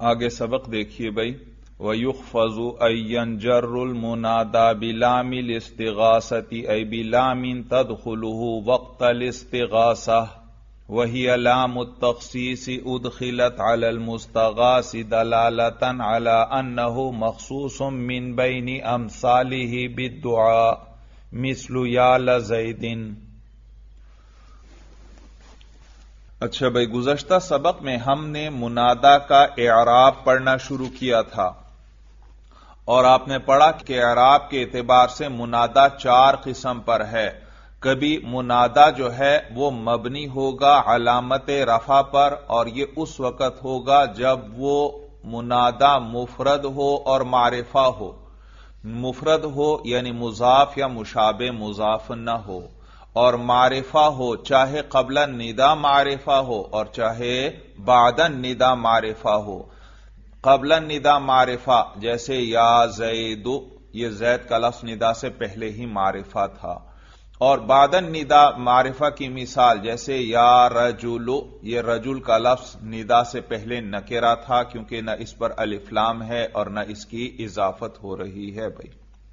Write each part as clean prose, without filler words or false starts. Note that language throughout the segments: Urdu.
آگے سبق دیکھیے بھائی. وَيُخْفَضُ أَن يَنْجَرُّ الْمُنَادَى بِلَامِ الِاسْتِغَاثَةِ أي بِلَامٍ تَدْخُلُهُ وَقْتَ الِاسْتِغَاثَةِ وَهِيَ لَامُ التَّخْصِيصِ أُدْخِلَتْ عَلَى الْمُسْتَغَاثِ دَلَالَةً عَلَى أَنَّهُ مَخْصُوصٌ مِّن بَيْنِ أَمْثَالِهِ بِالدُّعَاءِ مِثْلُ يَا لَزَيْدٍ. اچھا بھائی، گزشتہ سبق میں ہم نے منادا کا اعراب پڑھنا شروع کیا تھا اور آپ نے پڑھا کہ اعراب کے اعتبار سے منادا چار قسم پر ہے. کبھی منادا جو ہے وہ مبنی ہوگا علامت رفع پر، اور یہ اس وقت ہوگا جب وہ منادا مفرد ہو اور معرفہ ہو. مفرد ہو یعنی مضاف یا مشابہ مضاف نہ ہو، اور معرفہ ہو چاہے قبل الندا معرفہ ہو اور چاہے بعد الندا معرفہ ہو. قبل الندا معرفہ جیسے یا زید، یہ زید کا لفظ ندا سے پہلے ہی معرفہ تھا. اور بعد الندا معرفہ کی مثال جیسے یا رجل، یہ رجل کا لفظ ندا سے پہلے نکرہ تھا کیونکہ نہ اس پر الف لام ہے اور نہ اس کی اضافت ہو رہی ہے. بھائی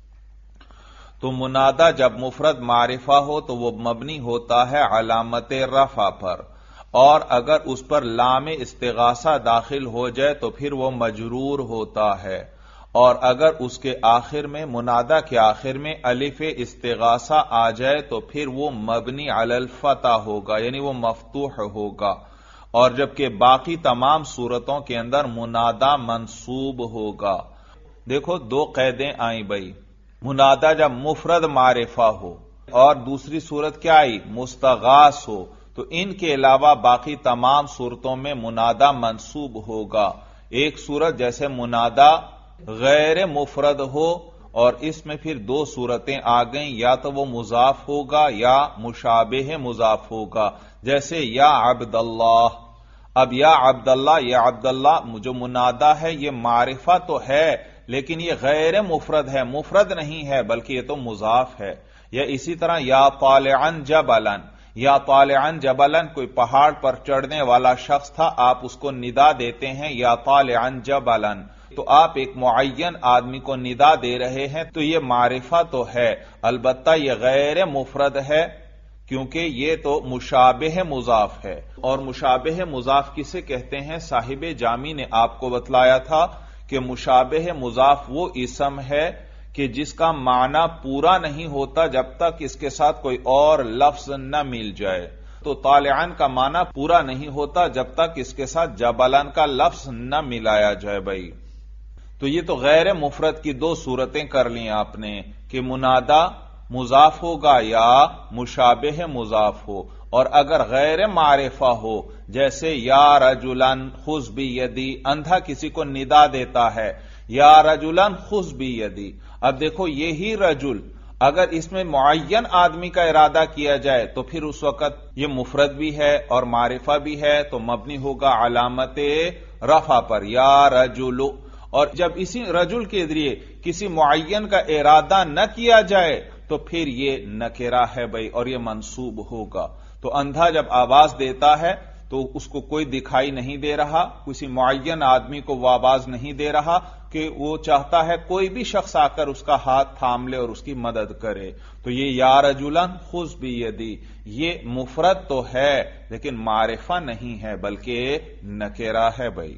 تو منادا جب مفرد معرفہ ہو تو وہ مبنی ہوتا ہے علامت رفع پر، اور اگر اس پر لام استغاثہ داخل ہو جائے تو پھر وہ مجرور ہوتا ہے، اور اگر اس کے آخر میں منادا کے آخر میں الف استغاثہ آ جائے تو پھر وہ مبنی علی الفتح ہوگا، یعنی وہ مفتوح ہوگا. اور جبکہ باقی تمام صورتوں کے اندر منادا منصوب ہوگا. دیکھو دو قیدیں آئیں بھائی، منادا جب مفرد معرفہ ہو اور دوسری صورت کیا آئی مستغاث ہو، تو ان کے علاوہ باقی تمام صورتوں میں منادا منصوب ہوگا. ایک صورت جیسے منادا غیر مفرد ہو اور اس میں پھر دو صورتیں آ گئیں، یا تو وہ مضاف ہوگا یا مشابہ مضاف ہوگا، جیسے یا عبداللہ. اب یا عبداللہ، یا عبداللہ جو منادا ہے یہ معرفہ تو ہے لیکن یہ غیر مفرد ہے، مفرد نہیں ہے بلکہ یہ تو مضاف ہے. یا اسی طرح یا طالعن جبلن، یا طالعن جبلن کوئی پہاڑ پر چڑھنے والا شخص تھا، آپ اس کو ندا دیتے ہیں یا طالعن جبلن، تو آپ ایک معین آدمی کو ندا دے رہے ہیں، تو یہ معرفہ تو ہے، البتہ یہ غیر مفرد ہے کیونکہ یہ تو مشابہ مضاف ہے. اور مشابہ مضاف کسے کہتے ہیں؟ صاحب جامی نے آپ کو بتلایا تھا کہ مشابہ مضاف وہ اسم ہے کہ جس کا معنی پورا نہیں ہوتا جب تک اس کے ساتھ کوئی اور لفظ نہ مل جائے. تو طالعن کا معنی پورا نہیں ہوتا جب تک اس کے ساتھ جبلن کا لفظ نہ ملایا جائے. بھائی تو یہ تو غیر مفرد کی دو صورتیں کر لیں آپ نے کہ منادا مضاف ہوگا یا مشابہ مضاف ہو. اور اگر غیر معرفہ ہو جیسے یا رجلن خذ بیدی، اندھا کسی کو ندا دیتا ہے یا رجلن خذ بیدی. اب دیکھو یہی رجل اگر اس میں معین آدمی کا ارادہ کیا جائے تو پھر اس وقت یہ مفرد بھی ہے اور معرفہ بھی ہے تو مبنی ہوگا علامت رفع پر یا رجل. اور جب اسی رجل کے ذریعے کسی معین کا ارادہ نہ کیا جائے تو پھر یہ نکرہ ہے بھائی، اور یہ منصوب ہوگا. تو اندھا جب آواز دیتا ہے تو اس کو کوئی دکھائی نہیں دے رہا، کسی معین آدمی کو وہ آواز نہیں دے رہا کہ وہ چاہتا ہے کوئی بھی شخص آ کر اس کا ہاتھ تھام لے اور اس کی مدد کرے. تو یہ یا رجلن خذ بیدی یہ مفرد تو ہے لیکن معرفہ نہیں ہے بلکہ نکرہ ہے. بھائی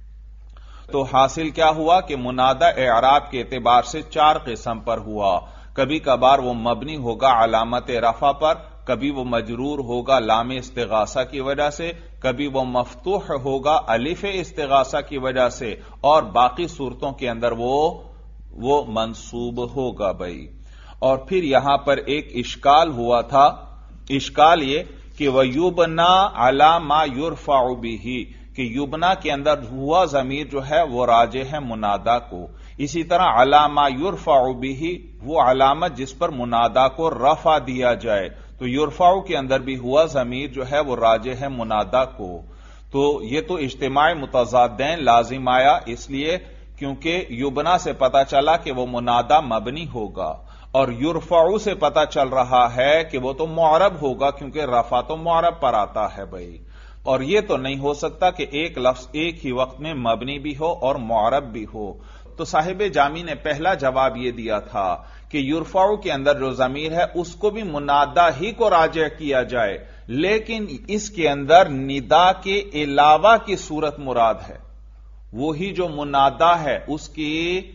تو حاصل کیا ہوا کہ منادا اعراب کے اعتبار سے چار قسم پر ہوا. کبھی کبھار وہ مبنی ہوگا علامت رفع پر، کبھی وہ مجرور ہوگا لام استغاثہ کی وجہ سے، کبھی وہ مفتوح ہوگا الف استغاثہ کی وجہ سے، اور باقی صورتوں کے اندر وہ منصوب ہوگا. بھائی اور پھر یہاں پر ایک اشکال ہوا تھا، اشکال یہ کہ وَيُبْنَا عَلَى مَا يُرْفَعُ بِهِ، کہ یبنا کے اندر ہوا ضمیر جو ہے وہ راجع ہے منادا کو. اسی طرح عَلَى مَا يُرْفَعُ بِهِ وہ علامت جس پر منادا کو رفع دیا جائے، تو یرفع کے اندر بھی ہوا ضمیر جو ہے وہ راجع ہے منادا کو. تو یہ تو اجتماع متضادین لازم آیا اس لیے کیونکہ یبنا سے پتا چلا کہ وہ منادا مبنی ہوگا، اور یرفع سے پتا چل رہا ہے کہ وہ تو معرب ہوگا کیونکہ رفع تو معرب پر آتا ہے. بھائی اور یہ تو نہیں ہو سکتا کہ ایک لفظ ایک ہی وقت میں مبنی بھی ہو اور معرب بھی ہو۔ تو صاحب جامی نے پہلا جواب یہ دیا تھا کہ یرفعو کے اندر جو ضمیر ہے اس کو بھی منادا ہی کو راجع کیا جائے، لیکن اس کے اندر ندا کے علاوہ کی صورت مراد ہے۔ وہی جو منادا ہے اس کی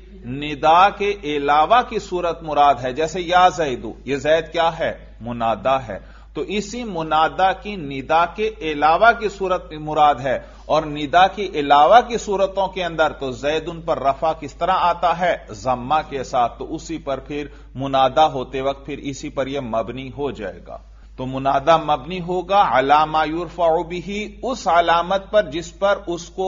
ندا کے علاوہ کی صورت مراد ہے، جیسے یا زیدو، یہ زید کیا ہے؟ منادا ہے، تو اسی منادا کی ندا کے علاوہ کی صورت مراد ہے، اور ندا کی علاوہ کی صورتوں کے اندر تو زید ان پر رفع کس طرح آتا ہے؟ ضمہ کے ساتھ، تو اسی پر پھر منادا ہوتے وقت پھر اسی پر یہ مبنی ہو جائے گا۔ تو منادا مبنی ہوگا علی ما یرفع بہ، اس علامت پر جس پر اس کو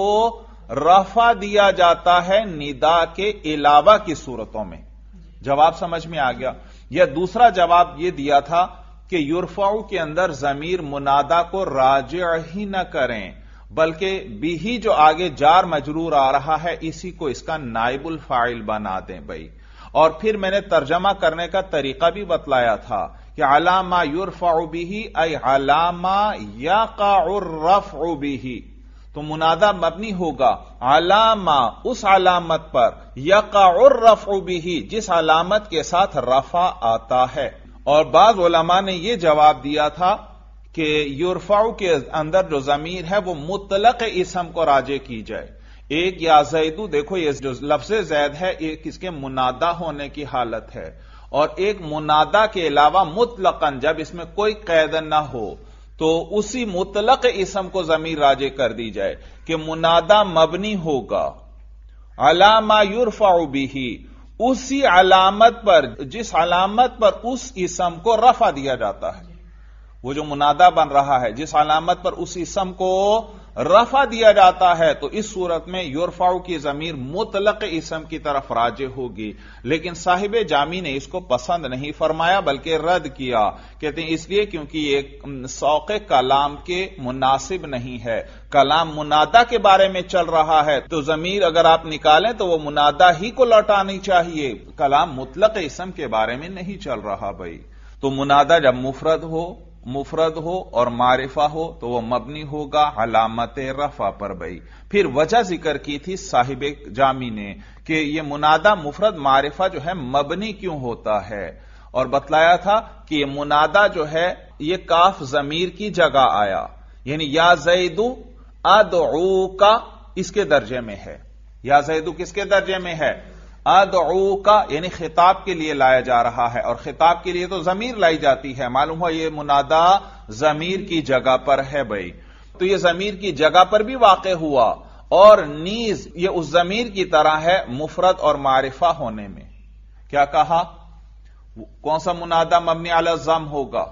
رفع دیا جاتا ہے ندا کے علاوہ کی صورتوں میں۔ جواب سمجھ میں آ گیا؟ یا دوسرا جواب یہ دیا تھا کہ یرفعو کے اندر ضمیر منادا کو راجع ہی نہ کریں، بلکہ بھی جو آگے جار مجرور آ رہا ہے اسی کو اس کا نائب الفاعل بنا دیں بھائی۔ اور پھر میں نے ترجمہ کرنے کا طریقہ بھی بتلایا تھا کہ علی ما یرفع بہ ای علی ما یقع الرفع بہ، تو منادا مبنی ہوگا علی ما، اس علامت پر، یقع الرفع بہ، جس علامت کے ساتھ رفع آتا ہے۔ اور بعض علماء نے یہ جواب دیا تھا کہ یرفعو کے اندر جو ضمیر ہے وہ مطلق اسم کو راجع کی جائے۔ ایک یا زیدو، دیکھو یہ جو لفظ زید ہے ایک اس کے منادا ہونے کی حالت ہے، اور ایک منادا کے علاوہ مطلقاً جب اس میں کوئی قید نہ ہو تو اسی مطلق اسم کو ضمیر راجع کر دی جائے کہ منادا مبنی ہوگا علی ما یرفع بہ، اسی علامت پر جس علامت پر اس اسم کو رفع دیا جاتا ہے، وہ جو منادا بن رہا ہے جس علامت پر اس اسم کو رفع دیا جاتا ہے، تو اس صورت میں یرفعو کی ضمیر مطلق اسم کی طرف راجع ہوگی۔ لیکن صاحب جامی نے اس کو پسند نہیں فرمایا بلکہ رد کیا، کہتے ہیں اس لیے کیونکہ یہ سوق کلام کے مناسب نہیں ہے، کلام منادا کے بارے میں چل رہا ہے تو ضمیر اگر آپ نکالیں تو وہ منادا ہی کو لوٹانی چاہیے، کلام مطلق اسم کے بارے میں نہیں چل رہا بھائی۔ تو منادا جب مفرد ہو اور معرفہ ہو تو وہ مبنی ہوگا علامت رفع پر بھائی۔ پھر وجہ ذکر کی تھی صاحب جامی نے کہ یہ منادا مفرد معرفہ جو ہے مبنی کیوں ہوتا ہے، اور بتلایا تھا کہ یہ منادا جو ہے یہ کاف ضمیر کی جگہ آیا، یعنی یا زیدو ادعوکا اس کے درجے میں ہے۔ یا زیدو کس کے درجے میں ہے؟ ادعوکا، یعنی خطاب کے لیے لایا جا رہا ہے، اور خطاب کے لیے تو ضمیر لائی جاتی ہے، معلوم ہوا یہ منادا ضمیر کی جگہ پر ہے بھائی۔ تو یہ ضمیر کی جگہ پر بھی واقع ہوا، اور نیز یہ اس ضمیر کی طرح ہے مفرد اور معرفہ ہونے میں۔ کیا کہا؟ کون سا منادا مبنی علی الضم ہوگا؟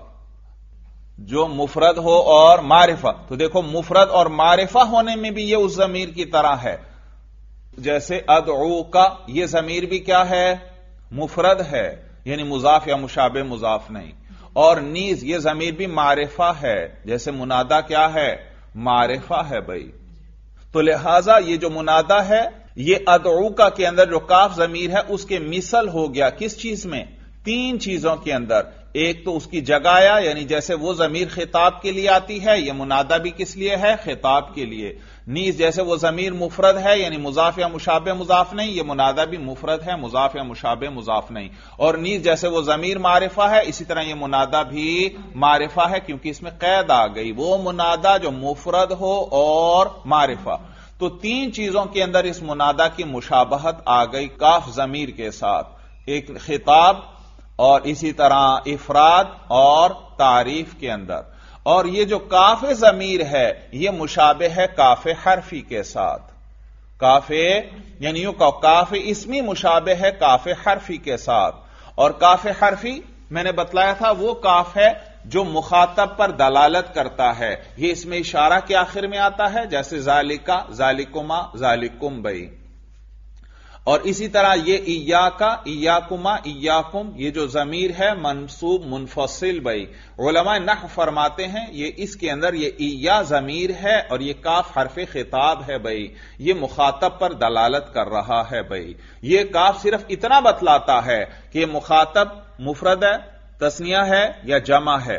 جو مفرد ہو اور معرفہ۔ تو دیکھو مفرد اور معرفہ ہونے میں بھی یہ اس ضمیر کی طرح ہے، جیسے ادعو کا یہ ضمیر بھی کیا ہے؟ مفرد ہے، یعنی مضاف یا مشابہ مضاف نہیں، اور نیز یہ ضمیر بھی معرفہ ہے، جیسے منادا کیا ہے؟ معرفہ ہے بھائی۔ تو لہذا یہ جو منادا ہے یہ ادعو کا کے اندر جو کاف ضمیر ہے اس کے مثل ہو گیا کس چیز میں؟ تین چیزوں کے اندر۔ ایک تو اس کی جگہ آیا، یعنی جیسے وہ ضمیر خطاب کے لیے آتی ہے یہ منادا بھی کس لیے ہے؟ خطاب کے لیے۔ نیز جیسے وہ ضمیر مفرد ہے یعنی مضاف یا مشابہ مضاف نہیں، یہ منادا بھی مفرد ہے، مضاف یا مشابہ مضاف نہیں۔ اور نیز جیسے وہ ضمیر معرفہ ہے اسی طرح یہ منادا بھی معرفہ ہے، کیونکہ اس میں قید آ گئی، وہ منادا جو مفرد ہو اور معرفہ۔ تو تین چیزوں کے اندر اس منادا کی مشابہت آ گئی کاف ضمیر کے ساتھ، ایک خطاب اور اسی طرح افراد اور تعریف کے اندر۔ اور یہ جو کاف ضمیر ہے یہ مشابہ ہے کاف حرفی کے ساتھ، کاف یعنی یوں کاف اسمی مشابہ ہے کاف حرفی کے ساتھ۔ اور کاف حرفی میں نے بتلایا تھا وہ کاف ہے جو مخاطب پر دلالت کرتا ہے، یہ اس میں اشارہ کے آخر میں آتا ہے، جیسے ذالکا، ذالکما، ذالکم بھائی۔ اور اسی طرح یہ ایاکا، ایاکما، ایاکم، یہ جو ضمیر ہے منصوب منفصل بھائی، علماء نحو فرماتے ہیں یہ اس کے اندر یہ ایا ضمیر ہے اور یہ کاف حرف خطاب ہے بھائی، یہ مخاطب پر دلالت کر رہا ہے بھائی۔ یہ کاف صرف اتنا بتلاتا ہے کہ یہ مخاطب مفرد ہے، تثنیہ ہے یا جمع ہے۔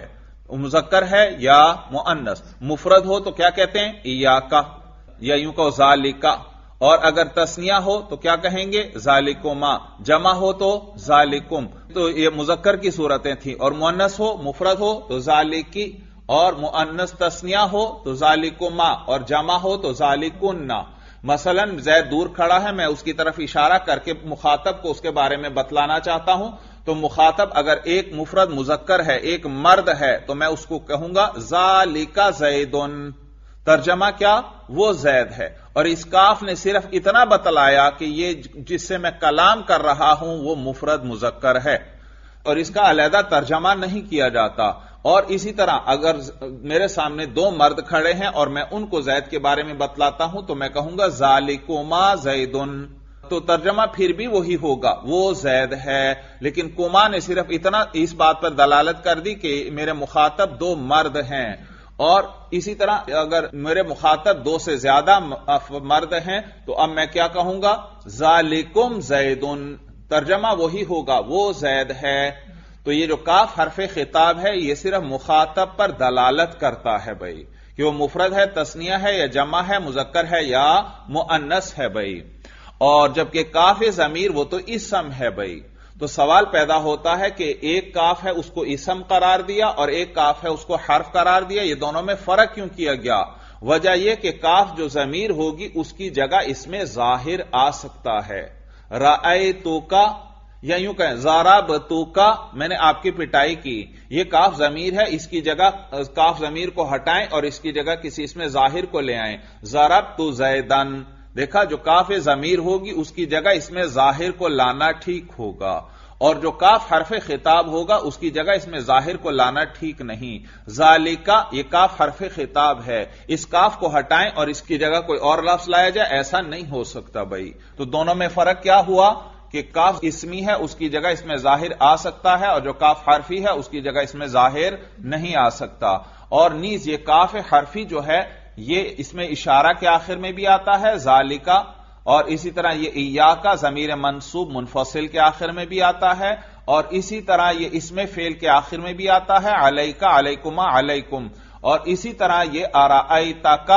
مذکر ہے یا مؤنث. مفرد ہو تو کیا کہتے ہیں؟ ایاکا، یا یوں کہو ذالکا. اور اگر تثنیہ ہو تو کیا کہیں گے؟ ذالکما. جمع ہو تو ذالکم. تو یہ مذکر کی صورتیں تھیں. اور مؤنث ہو مفرد ہو تو ذالکی، اور مؤنث تثنیہ ہو تو ذالکما، اور جمع ہو تو ذالکن. مثلا زید دور کھڑا ہے، میں اس کی طرف اشارہ کر کے مخاطب کو اس کے بارے میں بتلانا چاہتا ہوں، تو مخاطب اگر ایک مفرد مذکر ہے، ایک مرد ہے، تو میں اس کو کہوں گا ذالک زیدن. ترجمہ کیا؟ وہ زید ہے. اور اس کاف نے صرف اتنا بتلایا کہ یہ جس سے میں کلام کر رہا ہوں وہ مفرد مذکر ہے، اور اس کا علیحدہ ترجمہ نہیں کیا جاتا. اور اسی طرح اگر میرے سامنے دو مرد کھڑے ہیں اور میں ان کو زید کے بارے میں بتلاتا ہوں تو میں کہوں گا ذالکما زیدن. تو ترجمہ پھر بھی وہی ہوگا، وہ زید ہے. لیکن کما نے صرف اتنا اس بات پر دلالت کر دی کہ میرے مخاطب دو مرد ہیں. اور اسی طرح اگر میرے مخاطب دو سے زیادہ مرد ہیں تو اب میں کیا کہوں گا؟ ذالکم زیدن. ترجمہ وہی ہوگا، وہ زید ہے. تو یہ جو کاف حرف خطاب ہے یہ صرف مخاطب پر دلالت کرتا ہے بھائی، کہ وہ مفرد ہے، تثنیہ ہے یا جمع ہے، مذکر ہے یا مؤنث ہے بھائی. اور جبکہ کاف ضمیر وہ تو اسم ہے بھائی. تو سوال پیدا ہوتا ہے کہ ایک کاف ہے اس کو اسم قرار دیا اور ایک کاف ہے اس کو حرف قرار دیا، یہ دونوں میں فرق کیوں کیا گیا؟ وجہ یہ کہ کاف جو ضمیر ہوگی اس کی جگہ اس میں ظاہر آ سکتا ہے. رأیتوکا، یا یوں کہیں ضربتوکا، میں نے آپ کی پٹائی کی. یہ کاف ضمیر ہے، اس کی جگہ کاف ضمیر کو ہٹائیں اور اس کی جگہ کسی اس میں ظاہر کو لے آئیں. ضربت زیدن. دیکھا، جو کاف ضمیر ہوگی اس کی جگہ اس میں ظاہر کو لانا ٹھیک ہوگا، اور جو کاف حرف خطاب ہوگا اس کی جگہ اس میں ظاہر کو لانا ٹھیک نہیں. ذالکا، یہ کاف حرف خطاب ہے، اس کاف کو ہٹائیں اور اس کی جگہ کوئی اور لفظ لایا جائے، ایسا نہیں ہو سکتا بھائی. تو دونوں میں فرق کیا ہوا کہ کاف اسمی ہے اس کی جگہ اس میں ظاہر آ سکتا ہے، اور جو کاف حرفی ہے اس کی جگہ اس میں ظاہر نہیں آ سکتا. اور نیز یہ کاف حرفی جو ہے یہ اس میں اشارہ کے آخر میں بھی آتا ہے ذالکا، اور اسی طرح یہ ایاکا ضمیر منصوب منفصل کے آخر میں بھی آتا ہے، اور اسی طرح یہ اسم فعل کے آخر میں بھی آتا ہے علیکا، علیکما، علیکم. اور اسی طرح یہ ارائیتکا،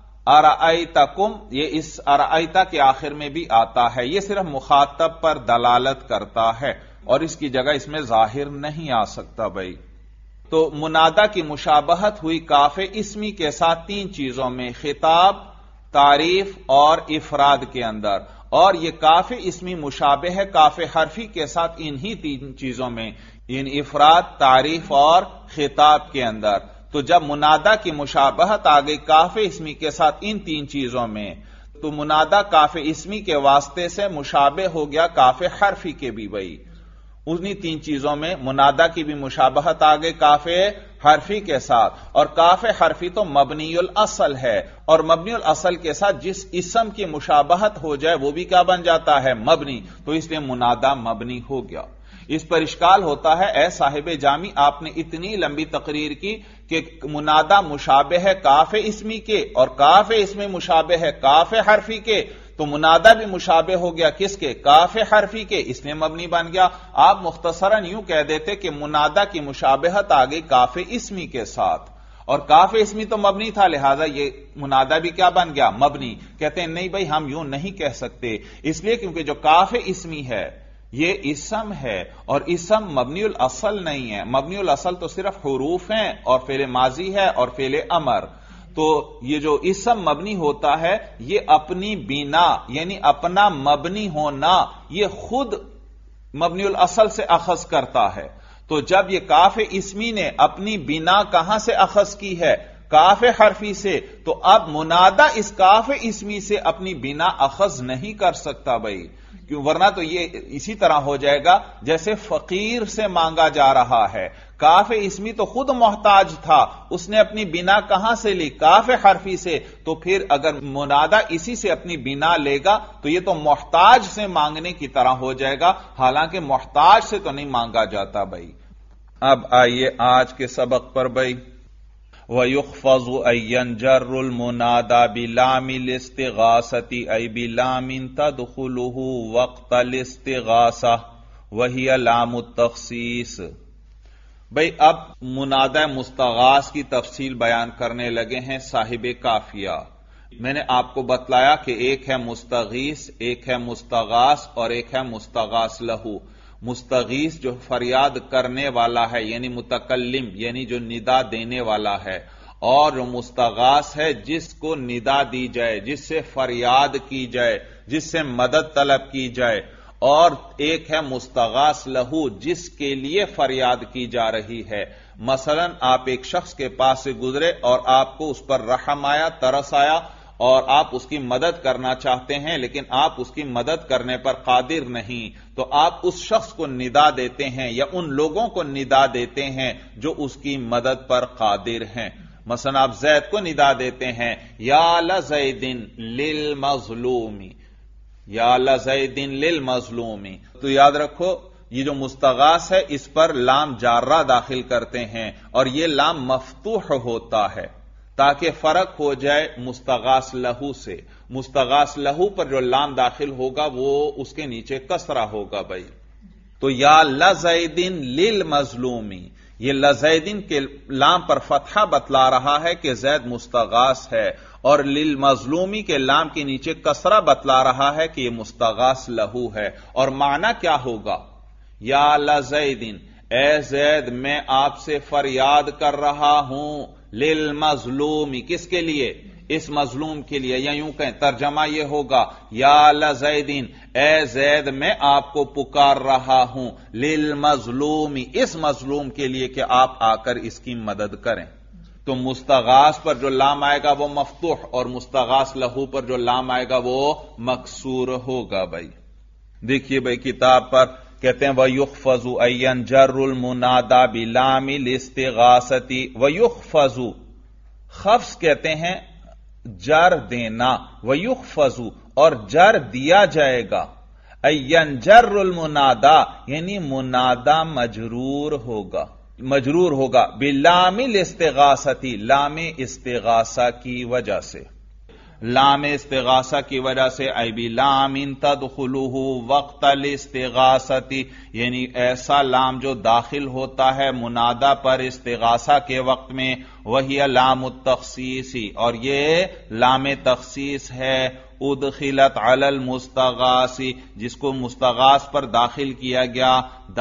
ارائیتکم، یہ اس ارائیتا کے آخر میں بھی آتا ہے. یہ صرف مخاطب پر دلالت کرتا ہے اور اس کی جگہ اس میں ظاہر نہیں آ سکتا بھائی. تو منادا کی مشابہت ہوئی کاف اسمی کے ساتھ تین چیزوں میں، خطاب، تعریف اور افراد کے اندر. اور یہ کاف اسمی مشابہ ہے کاف حرفی کے ساتھ انہی تین چیزوں میں، یعنی افراد، تعریف اور خطاب کے اندر. تو جب منادا کی مشابہت آ گئی کاف اسمی کے ساتھ ان تین چیزوں میں، تو منادا کاف اسمی کے واسطے سے مشابہ ہو گیا کاف حرفی کے بھی بھائی. انہی تین چیزوں میں منادا کی بھی مشابہت آ گئی کاف حرفی کے ساتھ. اور کاف حرفی تو مبنی الاصل ہے، اور مبنی الاصل کے ساتھ جس اسم کی مشابہت ہو جائے وہ بھی کیا بن جاتا ہے؟ مبنی. تو اس لیے منادا مبنی ہو گیا. اس پر اشکال ہوتا ہے، اے صاحب جامی آپ نے اتنی لمبی تقریر کی کہ منادا مشابہ ہے کاف اسمی کے اور کاف اسمی مشابہ ہے کاف حرفی کے، تو منادا بھی مشابہ ہو گیا کس کے؟ کاف حرفی کے، اس لیے مبنی بن گیا. آپ مختصراً یوں کہہ دیتے کہ منادا کی مشابہت آ گئی کاف اسمی کے ساتھ، اور کاف اسمی تو مبنی تھا، لہذا یہ منادا بھی کیا بن گیا؟ مبنی. کہتے ہیں نہیں بھائی، ہم یوں نہیں کہہ سکتے، اس لیے کیونکہ جو کاف اسمی ہے یہ اسم ہے، اور اسم مبنی الاصل نہیں ہے. مبنی الاصل تو صرف حروف ہیں اور فعل ماضی ہے اور فعل امر. تو یہ جو اسم مبنی ہوتا ہے یہ اپنی بنا، یعنی اپنا مبنی ہونا، یہ خود مبنی الاصل سے اخذ کرتا ہے. تو جب یہ کاف اسمی نے اپنی بنا کہاں سے اخذ کی ہے؟ کاف حرفی سے، تو اب منادا اس کاف اسمی سے اپنی بنا اخذ نہیں کر سکتا بھائی، کیوں؟ ورنہ تو یہ اسی طرح ہو جائے گا جیسے فقیر سے مانگا جا رہا ہے. کاف اسمی تو خود محتاج تھا، اس نے اپنی بنا کہاں سے لی؟ کاف حرفی سے. تو پھر اگر منادا اسی سے اپنی بنا لے گا تو یہ تو محتاج سے مانگنے کی طرح ہو جائے گا، حالانکہ محتاج سے تو نہیں مانگا جاتا بھائی. اب آئیے آج کے سبق پر بھائی. وَيُخْفَضُ أَن يَنْجَرُّ الْمُنَادَى بِلَامِ الِاسْتِغَاثَةِ أَيْ بِلَامٍ تَدْخُلُهُ وَقْتَ الِاسْتِغَاثَةِ وَهِيَ لَامُ التَّخْصِيصِ. بھئی اب منادہ مستغاث کی تفصیل بیان کرنے لگے ہیں صاحب کافیہ۔ میں نے آپ کو بتلایا کہ ایک ہے مستغیث، ایک ہے مستغاث اور ایک ہے مستغاث لہو۔ مستغیث جو فریاد کرنے والا ہے یعنی متکلم، یعنی جو ندا دینے والا ہے، اور جو مستغاث ہے جس کو ندا دی جائے، جس سے فریاد کی جائے، جس سے مدد طلب کی جائے، اور ایک ہے مستغاث لہو جس کے لیے فریاد کی جا رہی ہے۔ مثلا آپ ایک شخص کے پاس سے گزرے اور آپ کو اس پر رحم آیا، ترس آیا، اور آپ اس کی مدد کرنا چاہتے ہیں لیکن آپ اس کی مدد کرنے پر قادر نہیں، تو آپ اس شخص کو ندا دیتے ہیں یا ان لوگوں کو ندا دیتے ہیں جو اس کی مدد پر قادر ہیں۔ مثلا آپ زید کو ندا دیتے ہیں، یا لزید للمظلوم، یا لزید للمظلوم۔ تو یاد رکھو یہ جو مستغاث ہے اس پر لام جارہ داخل کرتے ہیں اور یہ لام مفتوح ہوتا ہے تاکہ فرق ہو جائے مستغاث لہو سے۔ مستغاث لہو پر جو لام داخل ہوگا وہ اس کے نیچے کسرہ ہوگا بھائی۔ تو یا لزیدن للمظلومی، یہ لزیدن کے لام پر فتحہ بتلا رہا ہے کہ زید مستغاث ہے، اور للمظلومی کے لام کے نیچے کسرہ بتلا رہا ہے کہ یہ مستغاث لہو ہے۔ اور معنی کیا ہوگا؟ یا لزیدن، اے زید میں آپ سے فریاد کر رہا ہوں، للمظلومی، کس کے لیے؟ اس مظلوم کے لیے، یا یوں کہیں ترجمہ یہ ہوگا یا لزیدین، اے زید میں آپ کو پکار رہا ہوں، للمظلومی، اس مظلوم کے لیے کہ آپ آ کر اس کی مدد کریں۔ تو مستغاث پر جو لام آئے گا وہ مفتوح، اور مستغاث لہو پر جو لام آئے گا وہ مکسور ہوگا بھائی۔ دیکھیے بھائی کتاب پر کہتے ہیں وَيُخْفَضُ أَيًّا جَرُّ الْمُنَادَى بِلَامِ الْاِسْتِغَاثَةِ وَيُخْفَضُ، خفض کہتے ہیں جر دینا، وَيُخْفَضُ اور جر دیا جائے گا، أَيًّا جَرُّ الْمُنَادَى یعنی منادہ مجرور ہوگا بِلَامِ الْاِسْتِغَاثَةِ لام استغاثہ کی وجہ سے، لام استغاثہ کی وجہ سے، ای بلام تدخلہ وقت الاستغاثۃ یعنی ایسا لام جو داخل ہوتا ہے منادہ پر استغاثہ کے وقت میں، وہی لام التخصیص، اور یہ لام تخصیص ہے، ادخلت علی المستغاث جس کو مستغاث پر داخل کیا گیا،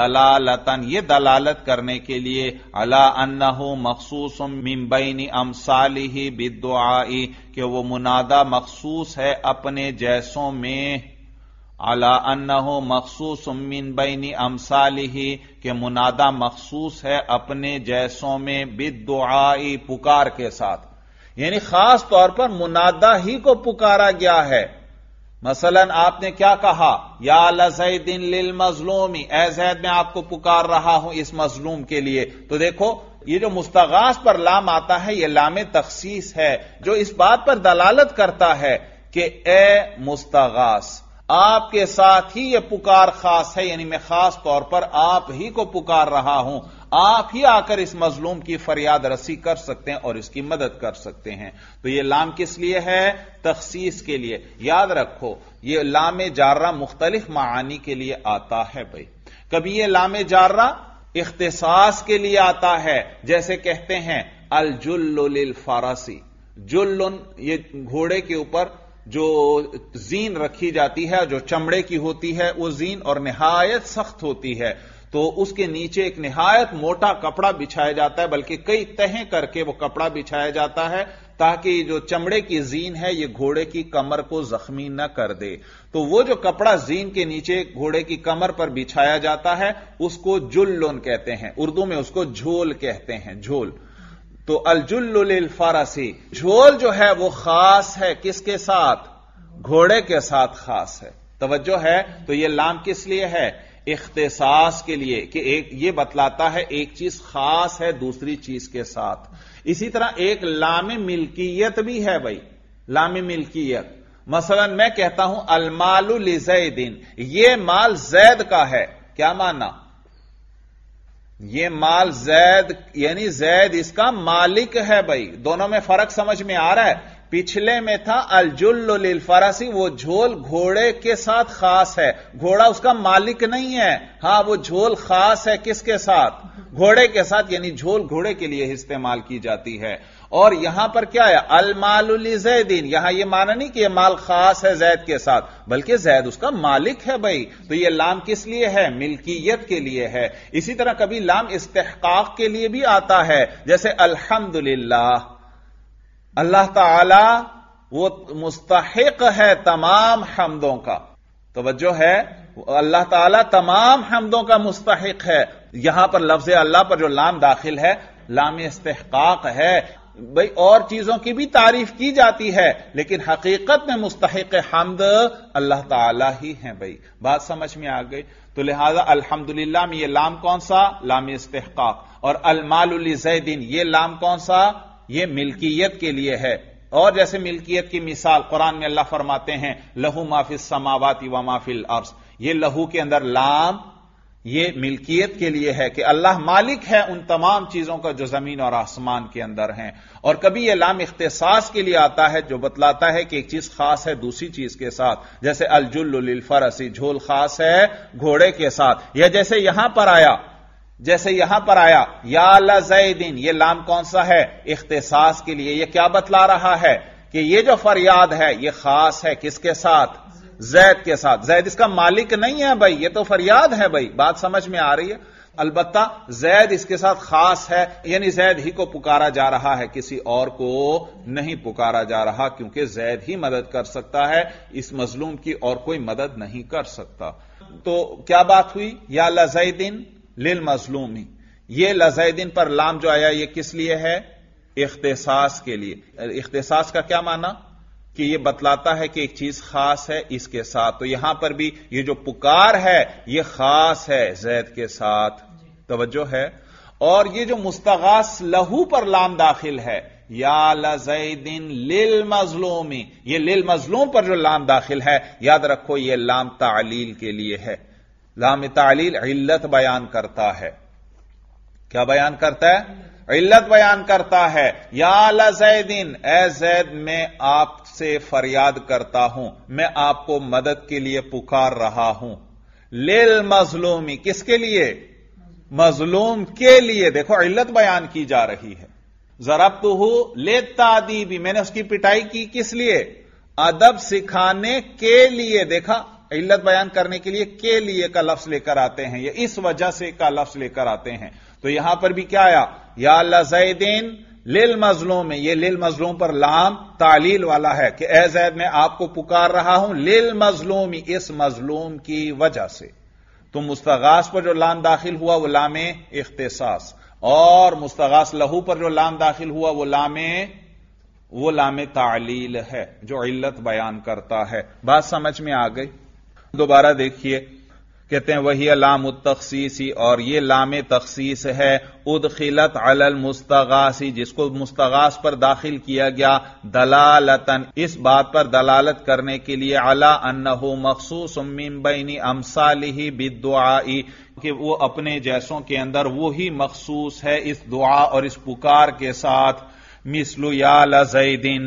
دلالتن یہ دلالت کرنے کے لیے، علی انہ مخصوص من بین امثالہ بالدعاء کہ وہ منادہ مخصوص ہے اپنے جیسوں میں، علی انہ مخصوص من بین امثالہ کہ منادہ مخصوص ہے اپنے جیسوں میں، بالدعاء پکار کے ساتھ، یعنی خاص طور پر منادہ ہی کو پکارا گیا ہے۔ مثلا آپ نے کیا کہا؟ یا لزید للمظلوم، اے زید میں آپ کو پکار رہا ہوں اس مظلوم کے لیے۔ تو دیکھو یہ جو مستغاث پر لام آتا ہے یہ لام تخصیص ہے جو اس بات پر دلالت کرتا ہے کہ اے مستغاث آپ کے ساتھ ہی یہ پکار خاص ہے، یعنی میں خاص طور پر آپ ہی کو پکار رہا ہوں، آپ ہی آ کر اس مظلوم کی فریاد رسی کر سکتے ہیں اور اس کی مدد کر سکتے ہیں۔ تو یہ لام کس لیے ہے؟ تخصیص کے لیے۔ یاد رکھو یہ لام جارہ مختلف معانی کے لیے آتا ہے بھائی۔ کبھی یہ لام جارہ اختصاص کے لیے آتا ہے، جیسے کہتے ہیں الجل للفرسی، جلن یہ گھوڑے کے اوپر جو زین رکھی جاتی ہے جو چمڑے کی ہوتی ہے وہ زین اور نہایت سخت ہوتی ہے، تو اس کے نیچے ایک نہایت موٹا کپڑا بچھایا جاتا ہے، بلکہ کئی تہیں کر کے وہ کپڑا بچھایا جاتا ہے تاکہ جو چمڑے کی زین ہے یہ گھوڑے کی کمر کو زخمی نہ کر دے۔ تو وہ جو کپڑا زین کے نیچے گھوڑے کی کمر پر بچھایا جاتا ہے اس کو جلن کہتے ہیں، اردو میں اس کو جھول کہتے ہیں، جھول۔ تو الجل للفرسی، جھول جو ہے وہ خاص ہے کس کے ساتھ؟ گھوڑے کے ساتھ خاص ہے۔ توجہ ہے؟ تو یہ لام کس لیے ہے؟ اختصاص کے لیے، کہ ایک یہ بتلاتا ہے ایک چیز خاص ہے دوسری چیز کے ساتھ۔ اسی طرح ایک لام ملکیت بھی ہے بھائی، لام ملکیت۔ مثلا میں کہتا ہوں المال لزید، یہ مال زید کا ہے، کیا معنی؟ یہ مال زید یعنی زید اس کا مالک ہے بھائی۔ دونوں میں فرق سمجھ میں آ رہا ہے؟ پچھلے میں تھا الجل للفرسی، وہ جھول گھوڑے کے ساتھ خاص ہے، گھوڑا اس کا مالک نہیں ہے، ہاں وہ جھول خاص ہے کس کے ساتھ؟ گھوڑے کے ساتھ، یعنی جھول گھوڑے کے لیے استعمال کی جاتی ہے۔ اور یہاں پر کیا ہے؟ المال لزیدین، یہاں یہ معنی نہیں کہ یہ مال خاص ہے زید کے ساتھ، بلکہ زید اس کا مالک ہے بھائی، تو یہ لام کس لیے ہے؟ ملکیت کے لیے ہے۔ اسی طرح کبھی لام استحقاق کے لیے بھی آتا ہے، جیسے الحمدللہ، اللہ تعالی وہ مستحق ہے تمام حمدوں کا، توجہ ہے، اللہ تعالی تمام حمدوں کا مستحق ہے۔ یہاں پر لفظ اللہ پر جو لام داخل ہے لام استحقاق ہے بھئی، اور چیزوں کی بھی تعریف کی جاتی ہے لیکن حقیقت میں مستحق حمد اللہ تعالی ہی ہیں بھئی، بات سمجھ میں آ گئی؟ تو لہذا الحمدللہ میں یہ لام کون سا؟ لام استحقاق، اور المال لزیدین یہ لام کون سا؟ یہ ملکیت کے لیے ہے۔ اور جیسے ملکیت کی مثال قرآن میں اللہ فرماتے ہیں لہو ما فی السماوات و ما فی الارض، یہ لہو کے اندر لام یہ ملکیت کے لیے ہے کہ اللہ مالک ہے ان تمام چیزوں کا جو زمین اور آسمان کے اندر ہیں۔ اور کبھی یہ لام اختصاص کے لیے آتا ہے جو بتلاتا ہے کہ ایک چیز خاص ہے دوسری چیز کے ساتھ، جیسے الجل للفرس، جھول خاص ہے گھوڑے کے ساتھ، یا جیسے یہاں پر آیا یا لزیدین، یہ لام کون سا ہے؟ اختصاص کے لیے۔ یہ کیا بتلا رہا ہے کہ یہ جو فریاد ہے یہ خاص ہے کس کے ساتھ؟ زید کے ساتھ۔ زید اس کا مالک نہیں ہے بھائی، یہ تو فریاد ہے بھائی، بات سمجھ میں آ رہی ہے؟ البتہ زید اس کے ساتھ خاص ہے، یعنی زید ہی کو پکارا جا رہا ہے، کسی اور کو نہیں پکارا جا رہا، کیونکہ زید ہی مدد کر سکتا ہے، اس مظلوم کی اور کوئی مدد نہیں کر سکتا۔ تو کیا بات ہوئی؟ یا لزیدین للمظلوم، یہ لزیدین پر لام جو آیا یہ کس لیے ہے؟ اختصاص کے لیے۔ اختصاص کا کیا معنی؟ کہ یہ بتلاتا ہے کہ ایک چیز خاص ہے اس کے ساتھ، تو یہاں پر بھی یہ جو پکار ہے یہ خاص ہے زید کے ساتھ، توجہ ہے؟ اور یہ جو مستغاث لہو پر لام داخل ہے یا لزیدین للمظلوم، یہ للمظلوم پر جو لام داخل ہے یاد رکھو یہ لام تعلیل کے لیے ہے۔ لام تعلیل علت بیان کرتا ہے۔ کیا بیان کرتا ہے؟ علت بیان کرتا ہے۔ یا لزیدین، اے زید میں آپ سے فریاد کرتا ہوں، میں آپ کو مدد کے لیے پکار رہا ہوں۔ للمظلومی، کس کے لیے؟ مظلوم کے لیے۔ دیکھو علت بیان کی جا رہی ہے۔ ضربتہ للتعذیب، میں نے اس کی پٹائی کی کس لیے؟ ادب سکھانے کے لیے۔ دیکھا، علت بیان کرنے کے لیے کے لیے کا لفظ لے کر آتے ہیں، یا اس وجہ سے کا لفظ لے کر آتے ہیں۔ تو یہاں پر بھی کیا آیا؟ یا لزیدین للمظلوم، یہ للمظلوم پر لام تعلیل والا ہے کہ اے زید میں آپ کو پکار رہا ہوں للمظلوم، اس مظلوم کی وجہ سے۔ تو مستغاث پر جو لام داخل ہوا وہ لام اختصاص، اور مستغاث لہو پر جو لام داخل ہوا وہ لام تعلیل ہے جو علت بیان کرتا ہے۔ بات سمجھ میں آ گئی؟ دوبارہ دیکھیے، کہتے ہیں وہی لام التخصیصی، اور یہ لام تخصیص ہے ادخلت علی المستغاثی، جس کو مستغاث پر داخل کیا گیا دلالتن، اس بات پر دلالت کرنے کے لیے علی انہ مخصوص من بین امثالہ بالدعاء، کہ وہ اپنے جیسوں کے اندر وہی مخصوص ہے اس دعا اور اس پکار کے ساتھ، مثل یا لزیدین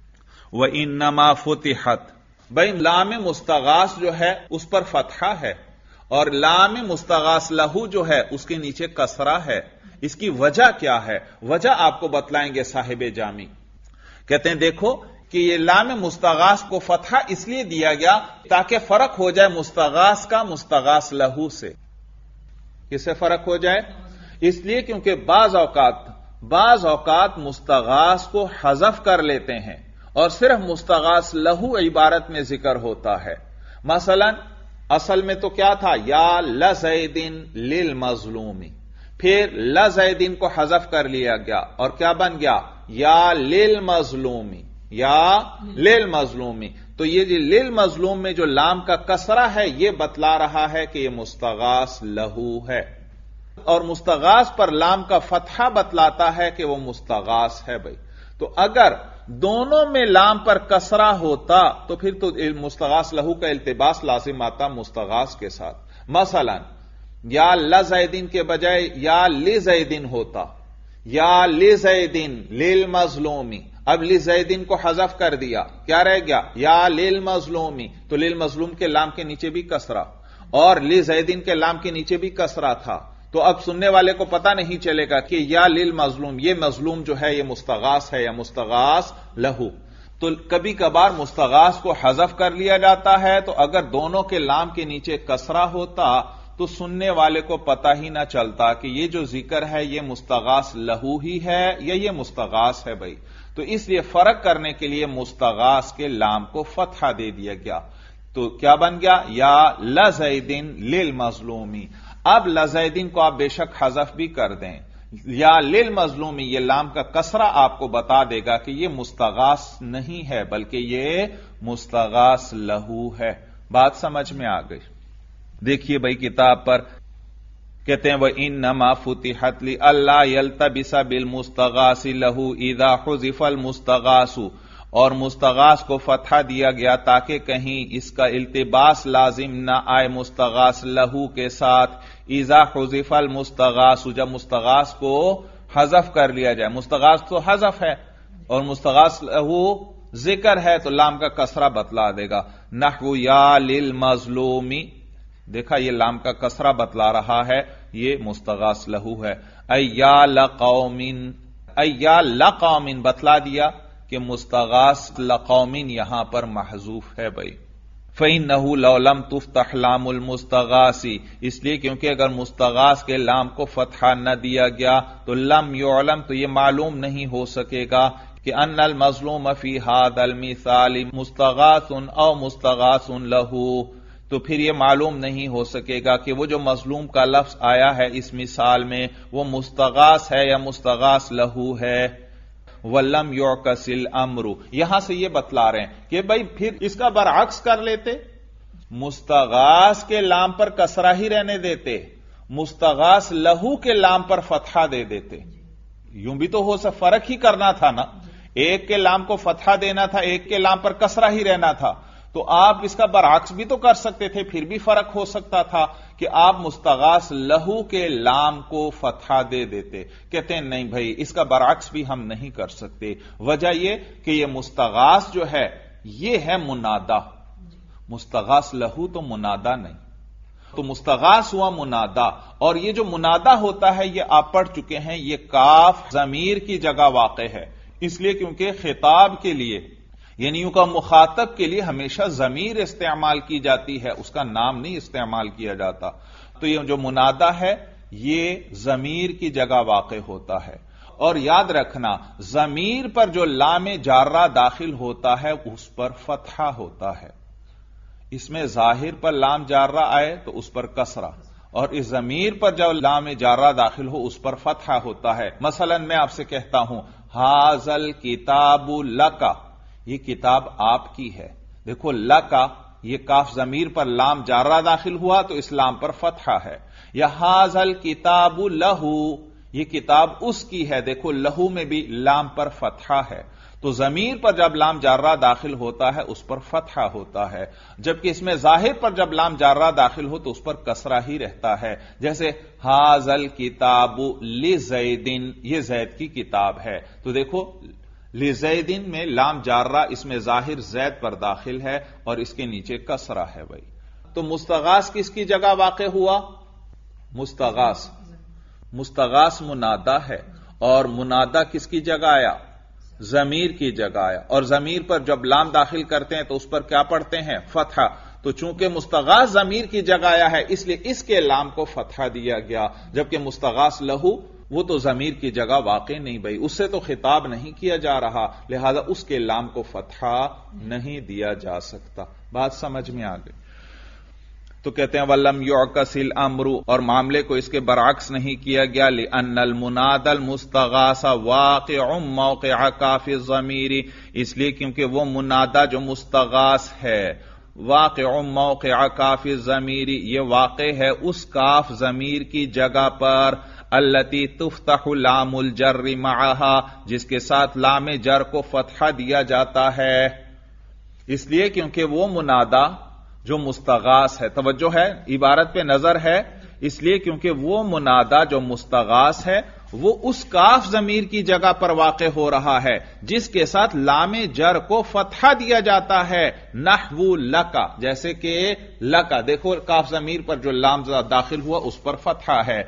وانما فتحت۔ بھائی لام مستغاث جو ہے اس پر فتحہ ہے، اور لام مستغاث لہو جو ہے اس کے نیچے کسرہ ہے۔ اس کی وجہ کیا ہے؟ وجہ آپ کو بتلائیں گے صاحب جامی۔ کہتے ہیں دیکھو کہ یہ لام مستغاث کو فتحہ اس لیے دیا گیا تاکہ فرق ہو جائے مستغاث کا مستغاث لہو سے۔ کس سے فرق ہو جائے؟ اس لیے کیونکہ بعض اوقات مستغاث کو حذف کر لیتے ہیں اور صرف مستغاث لہو عبارت میں ذکر ہوتا ہے۔ مثلا اصل میں تو کیا تھا؟ یا لزیدین للمظلوم، پھر لزیدین کو حذف کر لیا گیا اور کیا بن گیا؟ یا للمظلوم، یا للمظلوم۔ تو یہ جو للمظلوم میں جو لام کا کسرہ ہے یہ بتلا رہا ہے کہ یہ مستغاث لہو ہے، اور مستغاث پر لام کا فتحہ بتلاتا ہے کہ وہ مستغاث ہے بھائی۔ تو اگر دونوں میں لام پر کسرہ ہوتا تو پھر تو مستغاث لہو کا التباس لازم آتا مستغاث کے ساتھ۔ مثلا یا لزیدین کے بجائے یا لزیدین ہوتا، یا لزیدین للمظلومی، اب لزیدین کو حذف کر دیا، کیا رہ گیا؟ یا للمظلومی، تو للمظلوم کے لام کے نیچے بھی کسرہ، اور لزیدین کے لام کے نیچے بھی کسرہ تھا، تو اب سننے والے کو پتہ نہیں چلے گا کہ یا للمظلوم، یہ مظلوم جو ہے یہ مستغاث ہے یا مستغاث لہو. تو کبھی کبھار مستغاث کو حذف کر لیا جاتا ہے، تو اگر دونوں کے لام کے نیچے کسرہ ہوتا تو سننے والے کو پتہ ہی نہ چلتا کہ یہ جو ذکر ہے یہ مستغاث لہو ہی ہے یا یہ مستغاث ہے بھائی. تو اس لیے فرق کرنے کے لیے مستغاث کے لام کو فتحہ دے دیا گیا. تو کیا بن گیا؟ یا لزیدن للمظلومی. اب لزیدن کو آپ بے شک حذف بھی کر دیں، یا للمظلومی یہ لام کا کسرہ آپ کو بتا دے گا کہ یہ مستغاث نہیں ہے بلکہ یہ مستغاث لہو ہے. بات سمجھ میں آ گئی؟ دیکھیے بھائی کتاب پر کہتے ہیں وَإِنَّمَا فُتِحَتْ لِأَلَّا يَلْتَبِسَ بِالْمُسْتَغَاثِ لَهُ إِذَا حُذِفَ الْمُسْتَغَاثُ، اور مستغاث کو فتحہ دیا گیا تاکہ کہیں اس کا التباس لازم نہ آئے مستغاث لہو کے ساتھ. اذا حذف المستغاث، جب مستغاث کو حذف کر لیا جائے. مستغاث تو حذف ہے اور مستغاث لہو ذکر ہے تو لام کا کسرہ بتلا دے گا. نحو یا للمظلومی، دیکھا یہ لام کا کسرہ بتلا رہا ہے یہ مستغاث لہو ہے. ایا لقومن، ایا لقومن بتلا دیا کہ مستغاث لقومن یہاں پر محذوف ہے بھائی. فَإِنَّهُ لَوْ لَمْ تُفْتَحْ لَامُ الْمُسْتَغَاثِ، اس لیے کیونکہ اگر مستغاث کے لام کو فتحہ نہ دیا گیا تو لم يعلم، تو یہ معلوم نہیں ہو سکے گا کہ ان المظلوم فی هذا المثال مستغاث او مستغاث لہو. تو پھر یہ معلوم نہیں ہو سکے گا کہ وہ جو مظلوم کا لفظ آیا ہے اس مثال میں وہ مستغاث ہے یا مستغاث لہو ہے. وَلَمْ يُعْكَسِ الْأَمْرُ، یہاں سے یہ بتلا رہے ہیں کہ بھائی پھر اس کا برعکس کر لیتے، مستغاث کے لام پر کسرہ ہی رہنے دیتے، مستغاث لہو کے لام پر فتحہ دے دیتے. یوں بھی تو ہو سکتا، فرق ہی کرنا تھا نا، ایک کے لام کو فتحہ دینا تھا، ایک کے لام پر کسرہ ہی رہنا تھا. تو آپ اس کا برعکس بھی تو کر سکتے تھے، پھر بھی فرق ہو سکتا تھا کہ آپ مستغاث لہو کے لام کو فتحہ دے دیتے. کہتے ہیں نہیں بھائی اس کا برعکس بھی ہم نہیں کر سکتے. وجہ یہ کہ یہ مستغاث جو ہے یہ ہے منادا، مستغاث لہو تو منادا نہیں. تو مستغاث ہوا منادا، اور یہ جو منادا ہوتا ہے یہ آپ پڑھ چکے ہیں، یہ کاف ضمیر کی جگہ واقع ہے. اس لیے کیونکہ خطاب کے لیے یعنی یوں کا مخاطب کے لیے ہمیشہ ضمیر استعمال کی جاتی ہے، اس کا نام نہیں استعمال کیا جاتا. تو یہ جو منادا ہے یہ ضمیر کی جگہ واقع ہوتا ہے. اور یاد رکھنا ضمیر پر جو لام جارہ داخل ہوتا ہے اس پر فتحہ ہوتا ہے. اس میں ظاہر پر لام جارہ آئے تو اس پر کسرہ، اور اس ضمیر پر جب لام جارہ داخل ہو اس پر فتحہ ہوتا ہے. مثلا میں آپ سے کہتا ہوں ھذل کتاب لک، یہ کتاب آپ کی ہے. دیکھو لکا یہ کاف ضمیر پر لام جارہ داخل ہوا تو اس لام پر فتحہ ہے. یا ھذل کتاب لہو، یہ کتاب اس کی ہے، دیکھو لہو میں بھی لام پر فتحہ ہے. تو ضمیر پر جب لام جارہ داخل ہوتا ہے اس پر فتحہ ہوتا ہے، جبکہ اس میں ظاہر پر جب لام جارہ داخل ہو تو اس پر کسرہ ہی رہتا ہے. جیسے ھذل کتاب لزیدن، یہ زید کی کتاب ہے. تو دیکھو لزیدن میں لام جارہ اس میں ظاہر زید پر داخل ہے اور اس کے نیچے کسرہ ہے بھائی. تو مستغاث کس کی جگہ واقع ہوا؟ مستغاث منادا ہے، اور منادا کس کی جگہ آیا؟ ضمیر کی جگہ آیا. اور ضمیر پر جب لام داخل کرتے ہیں تو اس پر کیا پڑھتے ہیں؟ فتحہ. تو چونکہ مستغاث ضمیر کی جگہ آیا ہے اس لیے اس کے لام کو فتحہ دیا گیا، جبکہ مستغاث لہو وہ تو ضمیر کی جگہ واقع نہیں بھائی، اس سے تو خطاب نہیں کیا جا رہا، لہذا اس کے لام کو فتحہ نہیں دیا جا سکتا. بات سمجھ میں آ گئی؟ تو کہتے ہیں وَلَمْ يُعْكَسِ الْأَمْرُ، اور معاملے کو اس کے برعکس نہیں کیا گیا. لِأَنَّ الْمُنَادَى الْمُسْتَغَاثَ وَاقِعٌ مَوْقِعَ كَافِ الضَّمِيرِ، اس لیے کیونکہ وہ منادا جو مستغاث ہے واقع موقع کاف الضمیر، یہ واقع ہے اس کاف ضمیر کی جگہ پر التی تفتح لام الجر معها، جس کے ساتھ لام جر کو فتحہ دیا جاتا ہے. اس لیے کیونکہ وہ منادا جو مستغاث ہے، توجہ ہے عبارت پہ نظر ہے، اس لیے کیونکہ وہ منادا جو مستغاث ہے وہ اس کاف ضمیر کی جگہ پر واقع ہو رہا ہے جس کے ساتھ لام جر کو فتحہ دیا جاتا ہے. نحو لکا، جیسے کہ لکا، دیکھو کاف ضمیر پر جو لام داخل ہوا اس پر فتحہ ہے.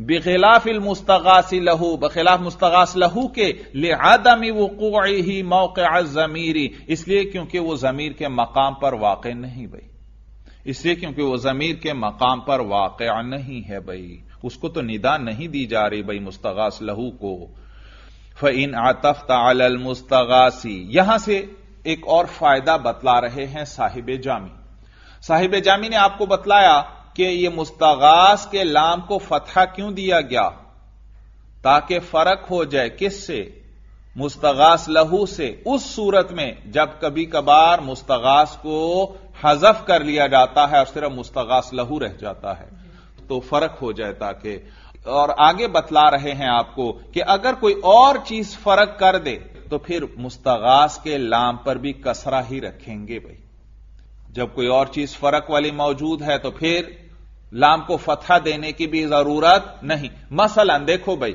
بخلاف المستغاث لہو، بخلاف مستغاث لہو کے، لعدم وقوعہ موقع الضمیر، اس لیے کیونکہ وہ ضمیر کے مقام پر واقع نہیں بھائی، اس لیے کیونکہ وہ ضمیر کے مقام پر واقع نہیں ہے بھائی، اس کو تو ندا نہیں دی جا رہی بھائی مستغاث لہو کو۔ فَإِنْ عَطَفْتَ عَلَى الْمُسْتَغَاثِ، یہاں سے ایک اور فائدہ بتلا رہے ہیں صاحب جامی۔ صاحب جامی نے آپ کو بتلایا کہ یہ مستغاث کے لام کو فتحہ کیوں دیا گیا، تاکہ فرق ہو جائے کس سے، مستغاث لہو سے، اس صورت میں جب کبھی کبھار مستغاث کو حذف کر لیا جاتا ہے اور صرف مستغاث لہو رہ جاتا ہے تو فرق ہو جائے تاکہ۔ اور آگے بتلا رہے ہیں آپ کو کہ اگر کوئی اور چیز فرق کر دے تو پھر مستغاث کے لام پر بھی کسرہ ہی رکھیں گے بھائی، جب کوئی اور چیز فرق والی موجود ہے تو پھر لام کو فتحہ دینے کی بھی ضرورت نہیں۔ مثلا دیکھو بھائی،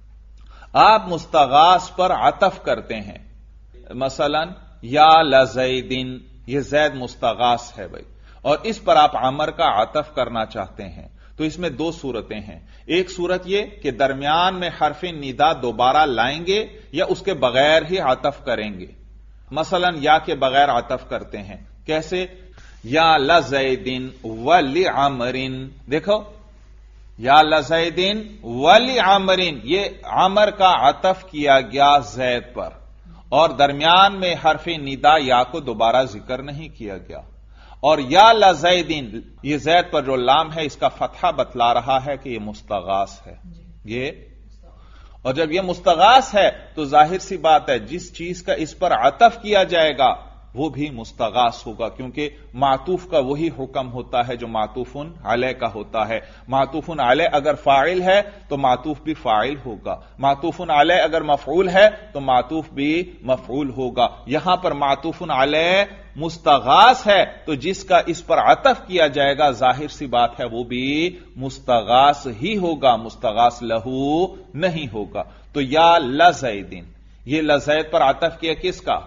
آپ مستغاث پر عطف کرتے ہیں، مثلا یا لزیدن، یہ زید مستغاث ہے بھائی، اور اس پر آپ عمر کا عطف کرنا چاہتے ہیں، تو اس میں دو صورتیں ہیں۔ ایک صورت یہ کہ درمیان میں حرف ندا دوبارہ لائیں گے یا اس کے بغیر ہی عطف کریں گے، مثلا یا کے بغیر عطف کرتے ہیں، کیسے، یا لزیدن ولعمرن، دیکھو یا لزیدن ولعمرن، یہ عمر کا عطف کیا گیا زید پر، اور درمیان میں حرف ندا یا کو دوبارہ ذکر نہیں کیا گیا، اور یا لزیدن یہ زید پر جو لام ہے اس کا فتحہ بتلا رہا ہے کہ یہ مستغاث ہے یہ، اور جب یہ مستغاث ہے تو ظاہر سی بات ہے جس چیز کا اس پر عطف کیا جائے گا وہ بھی مستغاث ہوگا، کیونکہ معطوف کا وہی حکم ہوتا ہے جو معطوف علیہ کا ہوتا ہے۔ معطوف علیہ اگر فاعل ہے تو معطوف بھی فاعل ہوگا، معطوف علیہ اگر مفعول ہے تو معطوف بھی مفعول ہوگا۔ یہاں پر معطوف علیہ مستغاث ہے تو جس کا اس پر عطف کیا جائے گا ظاہر سی بات ہے وہ بھی مستغاث ہی ہوگا، مستغاث لہو نہیں ہوگا۔ تو یا لزیدن، یہ لزید پر عطف کیا کس کا،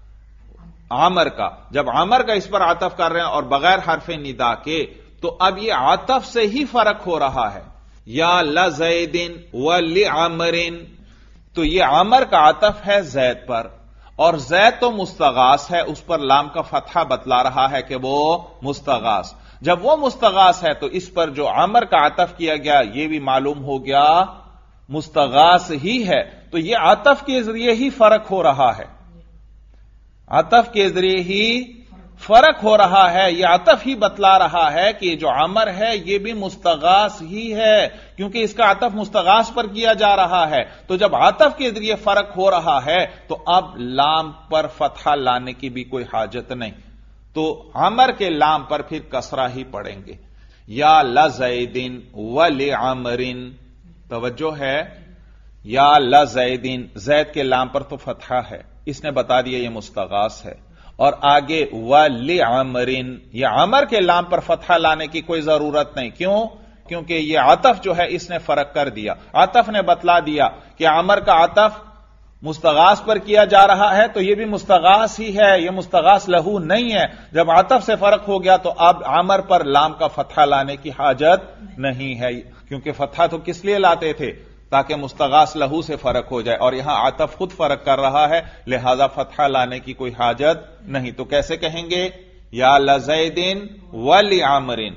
عامر کا، جب عامر کا اس پر عطف کر رہے ہیں اور بغیر حرف ندا کے تو اب یہ عطف سے ہی فرق ہو رہا ہے، یا لزیدن ولعمرن، تو یہ عامر کا عطف ہے زید پر، اور زید تو مستغاث ہے، اس پر لام کا فتحہ بتلا رہا ہے کہ وہ مستغاث، جب وہ مستغاث ہے تو اس پر جو عامر کا عطف کیا گیا یہ بھی معلوم ہو گیا مستغاث ہی ہے، تو یہ عطف کے ذریعے ہی فرق ہو رہا ہے، عطف کے ذریعے ہی فرق ہو رہا ہے، یہ عطف ہی بتلا رہا ہے کہ جو عمر ہے یہ بھی مستغاث ہی ہے، کیونکہ اس کا عطف مستغاث پر کیا جا رہا ہے، تو جب عطف کے ذریعے فرق ہو رہا ہے تو اب لام پر فتحہ لانے کی بھی کوئی حاجت نہیں، تو عمر کے لام پر پھر کسرہ ہی پڑیں گے۔ یا لزیدن ولعمرن، توجہ ہے، یا لزیدن، زید کے لام پر تو فتحہ ہے، اس نے بتا دیا یہ مستغاث ہے، اور آگے ولعمرن، یہ عمر کے لام پر فتحہ لانے کی کوئی ضرورت نہیں، کیوں؟ کیونکہ یہ عطف جو ہے اس نے فرق کر دیا، عطف نے بتلا دیا کہ عمر کا عطف مستغاث پر کیا جا رہا ہے تو یہ بھی مستغاث ہی ہے، یہ مستغاث لہو نہیں ہے، جب عطف سے فرق ہو گیا تو اب عمر پر لام کا فتحہ لانے کی حاجت نہیں ہے، کیونکہ فتحہ تو کس لیے لاتے تھے، تاکہ مستغاث لہو سے فرق ہو جائے، اور یہاں عطف خود فرق کر رہا ہے لہذا فتحہ لانے کی کوئی حاجت نہیں، تو کیسے کہیں گے، یا لزیدن ولعمرن،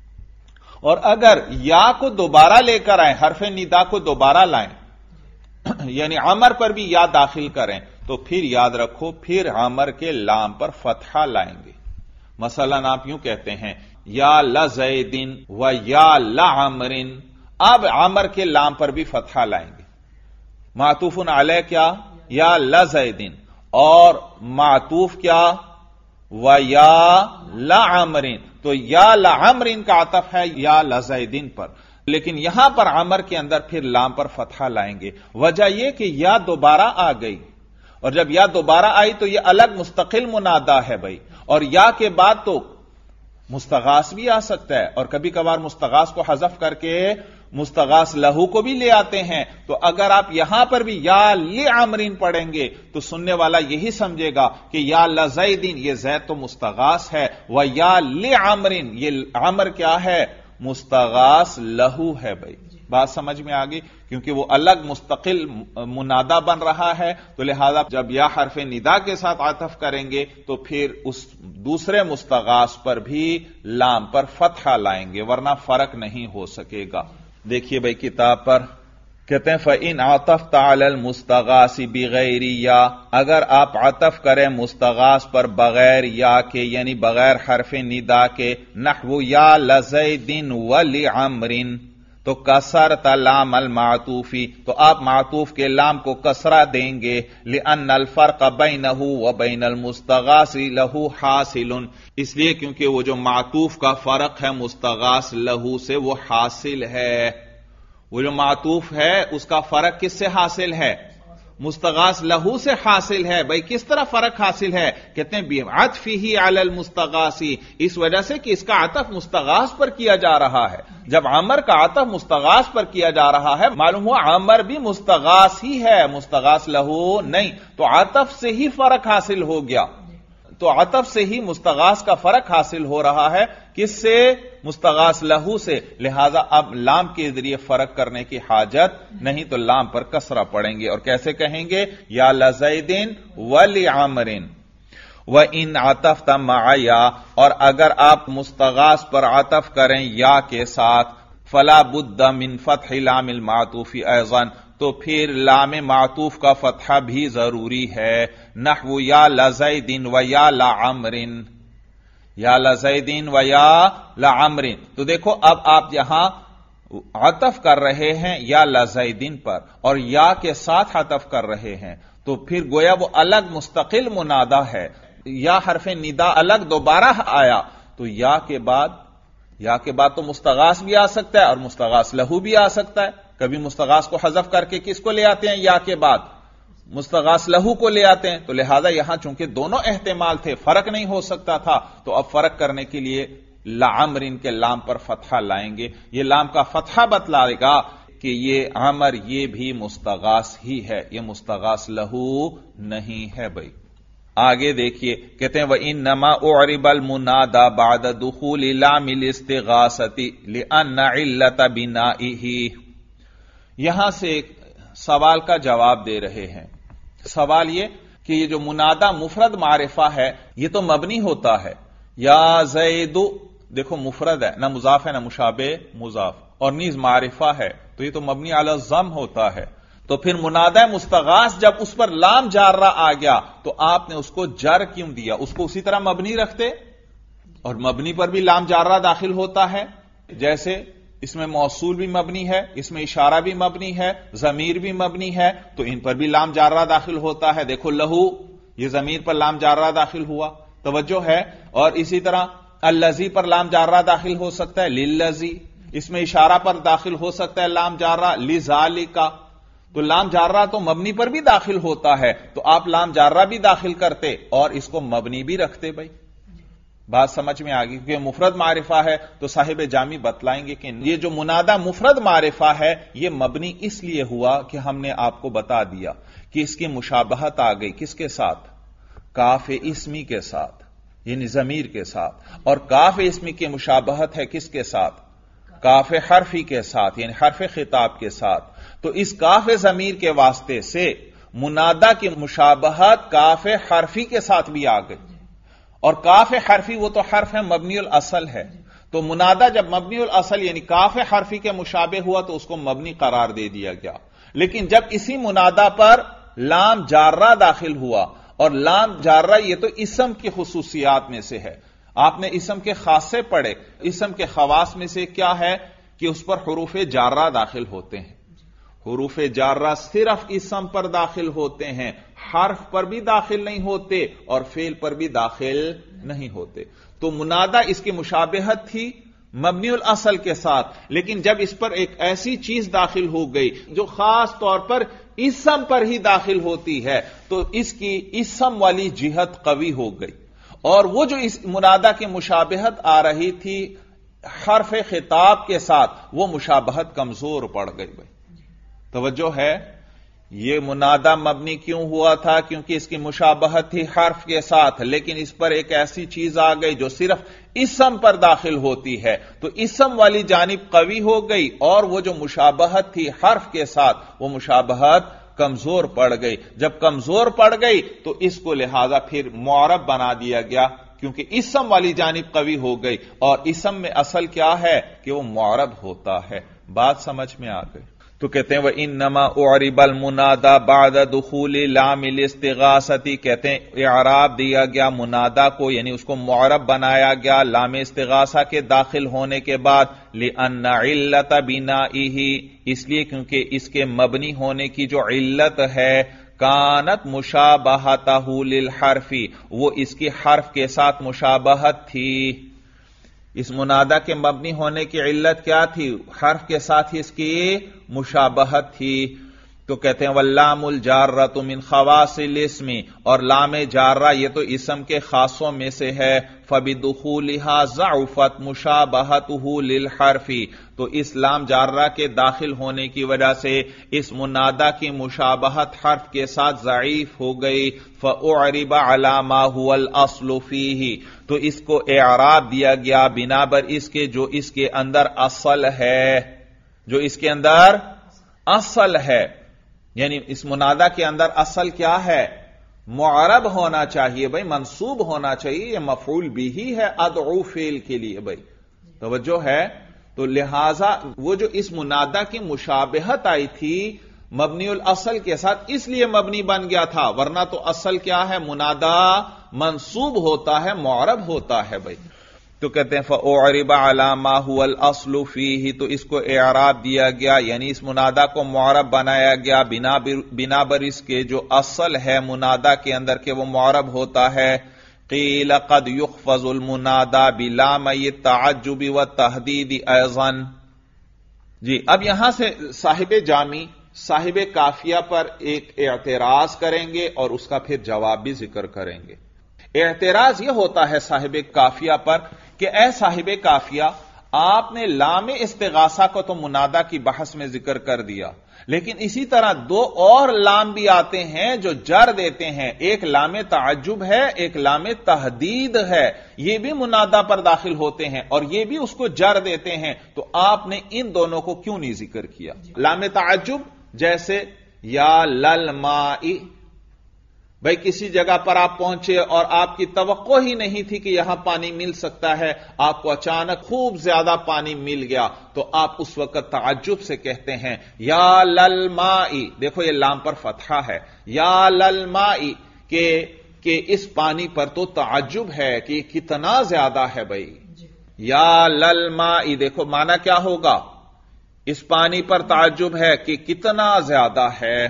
اور اگر یا کو دوبارہ لے کر آئیں، حرف ندا کو دوبارہ لائیں، یعنی عمر پر بھی یا داخل کریں، تو پھر یاد رکھو پھر عمر کے لام پر فتحہ لائیں گے، مثلا آپ یوں کہتے ہیں یا لزیدن و یا لعمرن، اب عمر کے لام پر بھی فتحہ لائیں گے، معطوف علیہ کیا، یا لزیدن، اور معطوف کیا، و یا لعمرن، تو یا لعمرن کا عطف ہے یا لزیدن پر، لیکن یہاں پر عمر کے اندر پھر لام پر فتحہ لائیں گے، وجہ یہ کہ یا دوبارہ آ گئی، اور جب یا دوبارہ آئی تو یہ الگ مستقل منادا ہے بھائی، اور یا کے بعد تو مستغاث بھی آ سکتا ہے، اور کبھی کبھار مستغاث کو حذف کر کے مستغاث لہو کو بھی لے آتے ہیں، تو اگر آپ یہاں پر بھی یا لعمرن پڑھیں گے تو سننے والا یہی سمجھے گا کہ یا لزیدن یہ زید تو مستغاث ہے، و یا لعمرن یہ عمر کیا ہے، مستغاث لہو ہے بھائی، بات سمجھ میں آ گئی؟ کیونکہ وہ الگ مستقل منادا بن رہا ہے، تو لہذا جب یا حرف ندا کے ساتھ عطف کریں گے تو پھر اس دوسرے مستغاث پر بھی لام پر فتحہ لائیں گے، ورنہ فرق نہیں ہو سکے گا۔ دیکھیے بھائی کتاب پر کہتے ہیں فَإِنْ عَطَفْتَ عَلَى الْمُسْتَغَاثِ بِغَيْرِ یا، اگر آپ عطف کریں مستغاث پر بغیر یا کے، یعنی بغیر حرف ندا کے، نحو یا لزید ولعمر، تو کسرت لام المعطوفی، تو آپ معطوف کے لام کو کسرہ دیں گے، لأن الفرق بینہ وبین المستغاث لہ حاصل، اس لیے کیونکہ وہ جو معطوف کا فرق ہے مستغاث لہو سے وہ حاصل ہے، وہ جو معطوف ہے اس کا فرق کس سے حاصل ہے؟ مستغاث لہو سے حاصل ہے۔ بھائی کس طرح فرق حاصل ہے؟ کہتے ہیں بعطفہ علی المستغاث، اس وجہ سے کہ اس کا عطف مستغاث پر کیا جا رہا ہے۔ جب عمر کا عطف مستغاث پر کیا جا رہا ہے، معلوم ہوا عمر بھی مستغاث ہی ہے، مستغاث لہو نہیں، تو عطف سے ہی فرق حاصل ہو گیا، تو عطف سے ہی مستغاث کا فرق حاصل ہو رہا ہے، کس سے؟ مستغاث لہو سے، لہذا اب لام کے ذریعے فرق کرنے کی حاجت نہیں، تو لام پر کسرہ پڑیں گے، اور کیسے کہیں گے؟ یا لزید ولعمر۔ وَإِنْ عَطَفْتَ مَعَ یا، اور اگر آپ مستغاث پر عطف کریں یا کے ساتھ، فَلَا بُدَّ مِنْ فَتْحِ لام المعطوف أَيْضًا، تو پھر لام معطوف کا فتحہ بھی ضروری ہے، نحو یا لزید و یا لعمر، یا لزید و یا لعمر۔ تو دیکھو اب آپ یہاں عطف کر رہے ہیں یا لزیدین پر، اور یا کے ساتھ عطف کر رہے ہیں، تو پھر گویا وہ الگ مستقل منادا ہے، یا حرف ندا الگ دوبارہ آیا، تو یا کے بعد تو مستغاث بھی آ سکتا ہے اور مستغاث لہو بھی آ سکتا ہے۔ کبھی مستغاث کو حذف کر کے کس کو لے آتے ہیں؟ یا کے بعد مستغاث لہو کو لے آتے ہیں، تو لہذا یہاں چونکہ دونوں احتمال تھے، فرق نہیں ہو سکتا تھا، تو اب فرق کرنے کے لیے لعمر کے لام پر فتحہ لائیں گے۔ یہ لام کا فتحہ بتلائے گا کہ یہ عمر یہ بھی مستغاث ہی ہے، یہ مستغاث لہو نہیں ہے۔ بھائی آگے دیکھیے، کہتے ہیں وَإِنَّمَا أُعْرِبَ الْمُنَادَى بَعْدَ دُخُولِ لَامِ الْاِسْتِغَاثَةِ لِأَنَّ عِلَّةَ بِنَائِهِ، یہاں سے ایک سوال کا جواب دے رہے ہیں۔ سوال یہ کہ یہ جو منادہ مفرد معرفہ ہے یہ تو مبنی ہوتا ہے، یا زید، دیکھو مفرد ہے، نہ مضاف ہے نہ مشابہ مضاف، اور نیز معرفہ ہے، تو یہ تو مبنی علی الضم ہوتا ہے، تو پھر منادہ مستغاث جب اس پر لام جارہ آ گیا تو آپ نے اس کو جر کیوں دیا؟ اس کو اسی طرح مبنی رکھتے، اور مبنی پر بھی لام جارہ داخل ہوتا ہے، جیسے اس میں موصول بھی مبنی ہے، اس میں اشارہ بھی مبنی ہے، ضمیر بھی مبنی ہے، تو ان پر بھی لام جارہ داخل ہوتا ہے۔ دیکھو لہو، یہ ضمیر پر لام جارہ داخل ہوا، توجہ ہے، اور اسی طرح الذی پر لام جارہ داخل ہو سکتا ہے، للذی، اس میں اشارہ پر داخل ہو سکتا ہے لام جارہ، لذالک، تو لام جارہ تو مبنی پر بھی داخل ہوتا ہے، تو آپ لام جارہ بھی داخل کرتے اور اس کو مبنی بھی رکھتے۔ بھائی بات سمجھ میں آگئی، کیونکہ مفرد معرفہ ہے تو صاحب جامی بتلائیں گے کہ یہ جو منادہ مفرد معرفہ ہے یہ مبنی اس لیے ہوا کہ ہم نے آپ کو بتا دیا کہ اس کی مشابہت آ گئی کس کے ساتھ؟ کاف اسمی کے ساتھ، یعنی ضمیر کے ساتھ، اور کاف اسمی کی مشابہت ہے کس کے ساتھ؟ کاف حرفی کے ساتھ، یعنی حرف خطاب کے ساتھ، تو اس کاف ضمیر کے واسطے سے منادہ کی مشابہت کاف حرفی کے ساتھ بھی آ گئی، اور کاف حرفی وہ تو حرف ہے مبنی الاصل ہے، تو منادہ جب مبنی الاصل یعنی کاف حرفی کے مشابہ ہوا تو اس کو مبنی قرار دے دیا گیا، لیکن جب اسی منادہ پر لام جارہ داخل ہوا، اور لام جارہ یہ تو اسم کی خصوصیات میں سے ہے، آپ نے اسم کے خاصے پڑھے، اسم کے خواص میں سے کیا ہے کہ اس پر حروف جارہ داخل ہوتے ہیں، حروف جارہ صرف اسم پر داخل ہوتے ہیں، حرف پر بھی داخل نہیں ہوتے اور فعل پر بھی داخل نہیں ہوتے، تو منادہ اس کی مشابہت تھی مبنی الاصل کے ساتھ، لیکن جب اس پر ایک ایسی چیز داخل ہو گئی جو خاص طور پر اسم پر ہی داخل ہوتی ہے تو اس کی اسم والی جہت قوی ہو گئی، اور وہ جو اس منادہ کی مشابہت آ رہی تھی حرف خطاب کے ساتھ وہ مشابہت کمزور پڑ گئی۔ بھائی توجہ ہے، یہ منادا مبنی کیوں ہوا تھا؟ کیونکہ اس کی مشابہت تھی حرف کے ساتھ، لیکن اس پر ایک ایسی چیز آ گئی جو صرف اسم پر داخل ہوتی ہے، تو اسم والی جانب قوی ہو گئی، اور وہ جو مشابہت تھی حرف کے ساتھ وہ مشابہت کمزور پڑ گئی۔ جب کمزور پڑ گئی تو اس کو لہذا پھر معرب بنا دیا گیا، کیونکہ اسم والی جانب قوی ہو گئی، اور اسم میں اصل کیا ہے کہ وہ معرب ہوتا ہے۔ بات سمجھ میں آ گئی؟ تو کہتے ہیں وَإِنَّمَا أُعْرِبَ الْمُنَادَى بَعْدَ دُخُولِ لَامِ الْاِسْتِغَاثَةِ، کہتے ہیں اعراب دیا گیا منادا کو، یعنی اس کو معرب بنایا گیا لام استغاثہ کے داخل ہونے کے بعد، لِأَنَّ عِلَّةَ بِنَائِهِ، اس لیے کیونکہ اس کے مبنی ہونے کی جو علت ہے، کانت مشابہتہ للحرف، وہ اس کی حرف کے ساتھ مشابہت تھی۔ اس منادا کے مبنی ہونے کی علت کیا تھی؟ حرف کے ساتھ ہی اس کی مشابہت تھی۔ تو کہتے ہیں واللام الجارۃ من خواص الاسم، اور لام جارہ یہ تو اسم کے خاصوں میں سے ہے، فبدخولها ضعفت مشابہتہ للحرف، تو اس لام جارہ کے داخل ہونے کی وجہ سے اس منادا کی مشابہت حرف کے ساتھ ضعیف ہو گئی، فاعرب علی ما هو الاصل فیہ، تو اس کو اعراب دیا گیا بنا بر اس کے جو اس کے اندر اصل ہے، جو اس کے اندر اصل ہے، یعنی اس منادا کے اندر اصل کیا ہے؟ معرب ہونا چاہیے بھائی، منصوب ہونا چاہیے، یہ مفعول بھی ہے ادعو فعل کے لیے بھائی، توجہ ہے؟ تو لہذا وہ جو اس منادا کی مشابہت آئی تھی مبنی الاصل کے ساتھ، اس لیے مبنی بن گیا تھا، ورنہ تو اصل کیا ہے؟ منادا منصوب ہوتا ہے، معرب ہوتا ہے بھائی۔ تو کہتے ہیں فَأُعْرِبَ عَلَى مَا هُوَ الْأَصْلُ فِيهِ، تو اس کو اعراب دیا گیا، یعنی اس منادا کو معرب بنایا گیا بنا بر اس کے جو اصل ہے منادا کے اندر کہ وہ معرب ہوتا ہے۔ قِيلَ قَدْ يُخْفَضُ الْمُنَادَى بِلَامَيِ التَّعَجُّبِ وَالتَّحْدِيدِ أَيْضًا۔ جی اب یہاں سے صاحب جامی صاحب کافیہ پر ایک اعتراض کریں گے اور اس کا پھر جواب بھی ذکر کریں گے۔ اعتراض یہ ہوتا ہے صاحب کافیہ پر کہ اے صاحب کافیہ، آپ نے لام استغاثہ کو تو منادا کی بحث میں ذکر کر دیا، لیکن اسی طرح دو اور لام بھی آتے ہیں جو جر دیتے ہیں، ایک لام تعجب ہے، ایک لام تحدید ہے، یہ بھی منادا پر داخل ہوتے ہیں اور یہ بھی اس کو جر دیتے ہیں، تو آپ نے ان دونوں کو کیوں نہیں ذکر کیا؟ لام تعجب جیسے یا للمائی، بھائی کسی جگہ پر آپ پہنچے اور آپ کی توقع ہی نہیں تھی کہ یہاں پانی مل سکتا ہے، آپ کو اچانک خوب زیادہ پانی مل گیا، تو آپ اس وقت تعجب سے کہتے ہیں یا للمائی، دیکھو یہ لام پر فتحہ ہے، یا للمائی، کہ اس پانی پر تو تعجب ہے کہ یہ کتنا زیادہ ہے بھائی، یا للمائی، دیکھو معنی کیا ہوگا؟ اس پانی پر تعجب ہے کہ کتنا زیادہ ہے،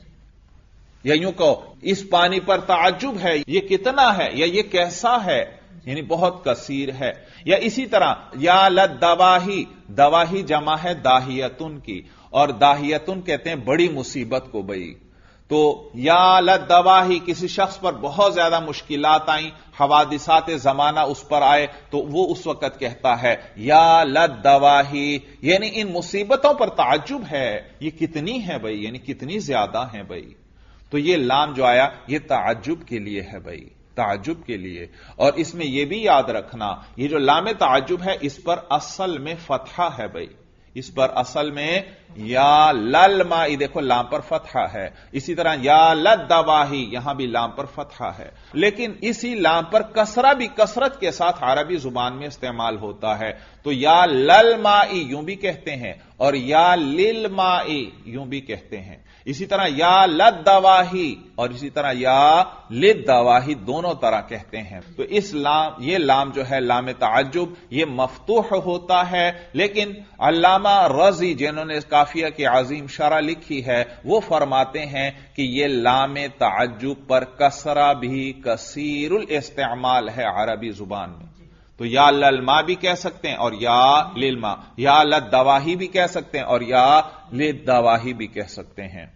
یا یوں کہو اس پانی پر تعجب ہے یہ کتنا ہے یا یہ کیسا ہے، یعنی بہت کثیر ہے۔ یا اسی طرح یا للدواہی، دواہی جمع ہے داہیتن کی، اور داہیتن کہتے ہیں بڑی مصیبت کو بھئی، تو یا للدواہی کسی شخص پر بہت زیادہ مشکلات آئیں، حوادثات زمانہ اس پر آئے، تو وہ اس وقت کہتا ہے یا للدواہی، یعنی ان مصیبتوں پر تعجب ہے، یہ کتنی ہے بھئی، یعنی کتنی زیادہ ہیں بھئی۔ تو یہ لام جو آیا یہ تعجب کے لیے ہے بھائی، تعجب کے لیے، اور اس میں یہ بھی یاد رکھنا یہ جو لام تعجب ہے اس پر اصل میں فتحہ ہے بھائی، اس پر اصل میں یا للمائی، دیکھو لام پر فتحہ ہے، اسی طرح یا للدواہی یہاں بھی لام پر فتحہ ہے، لیکن اسی لام پر کسرہ بھی کثرت کے ساتھ عربی زبان میں استعمال ہوتا ہے، تو یا للمائی یوں بھی کہتے ہیں اور یا للمائی یوں بھی کہتے ہیں، اسی طرح یا للدواہی اور اسی طرح یا للدواہی دونوں طرح کہتے ہیں۔ تو اس لام، یہ لام جو ہے لام تعجب، یہ مفتوح ہوتا ہے، لیکن علامہ رضی جنہوں نے کافیہ کی عظیم شرح لکھی ہے وہ فرماتے ہیں کہ یہ لام تعجب پر کسرہ بھی کثیر الاستعمال ہے عربی زبان میں، تو یا للما بھی کہہ سکتے ہیں اور یا للما، یا للدواہی بھی کہہ سکتے ہیں اور یا للدواہی بھی کہہ سکتے ہیں۔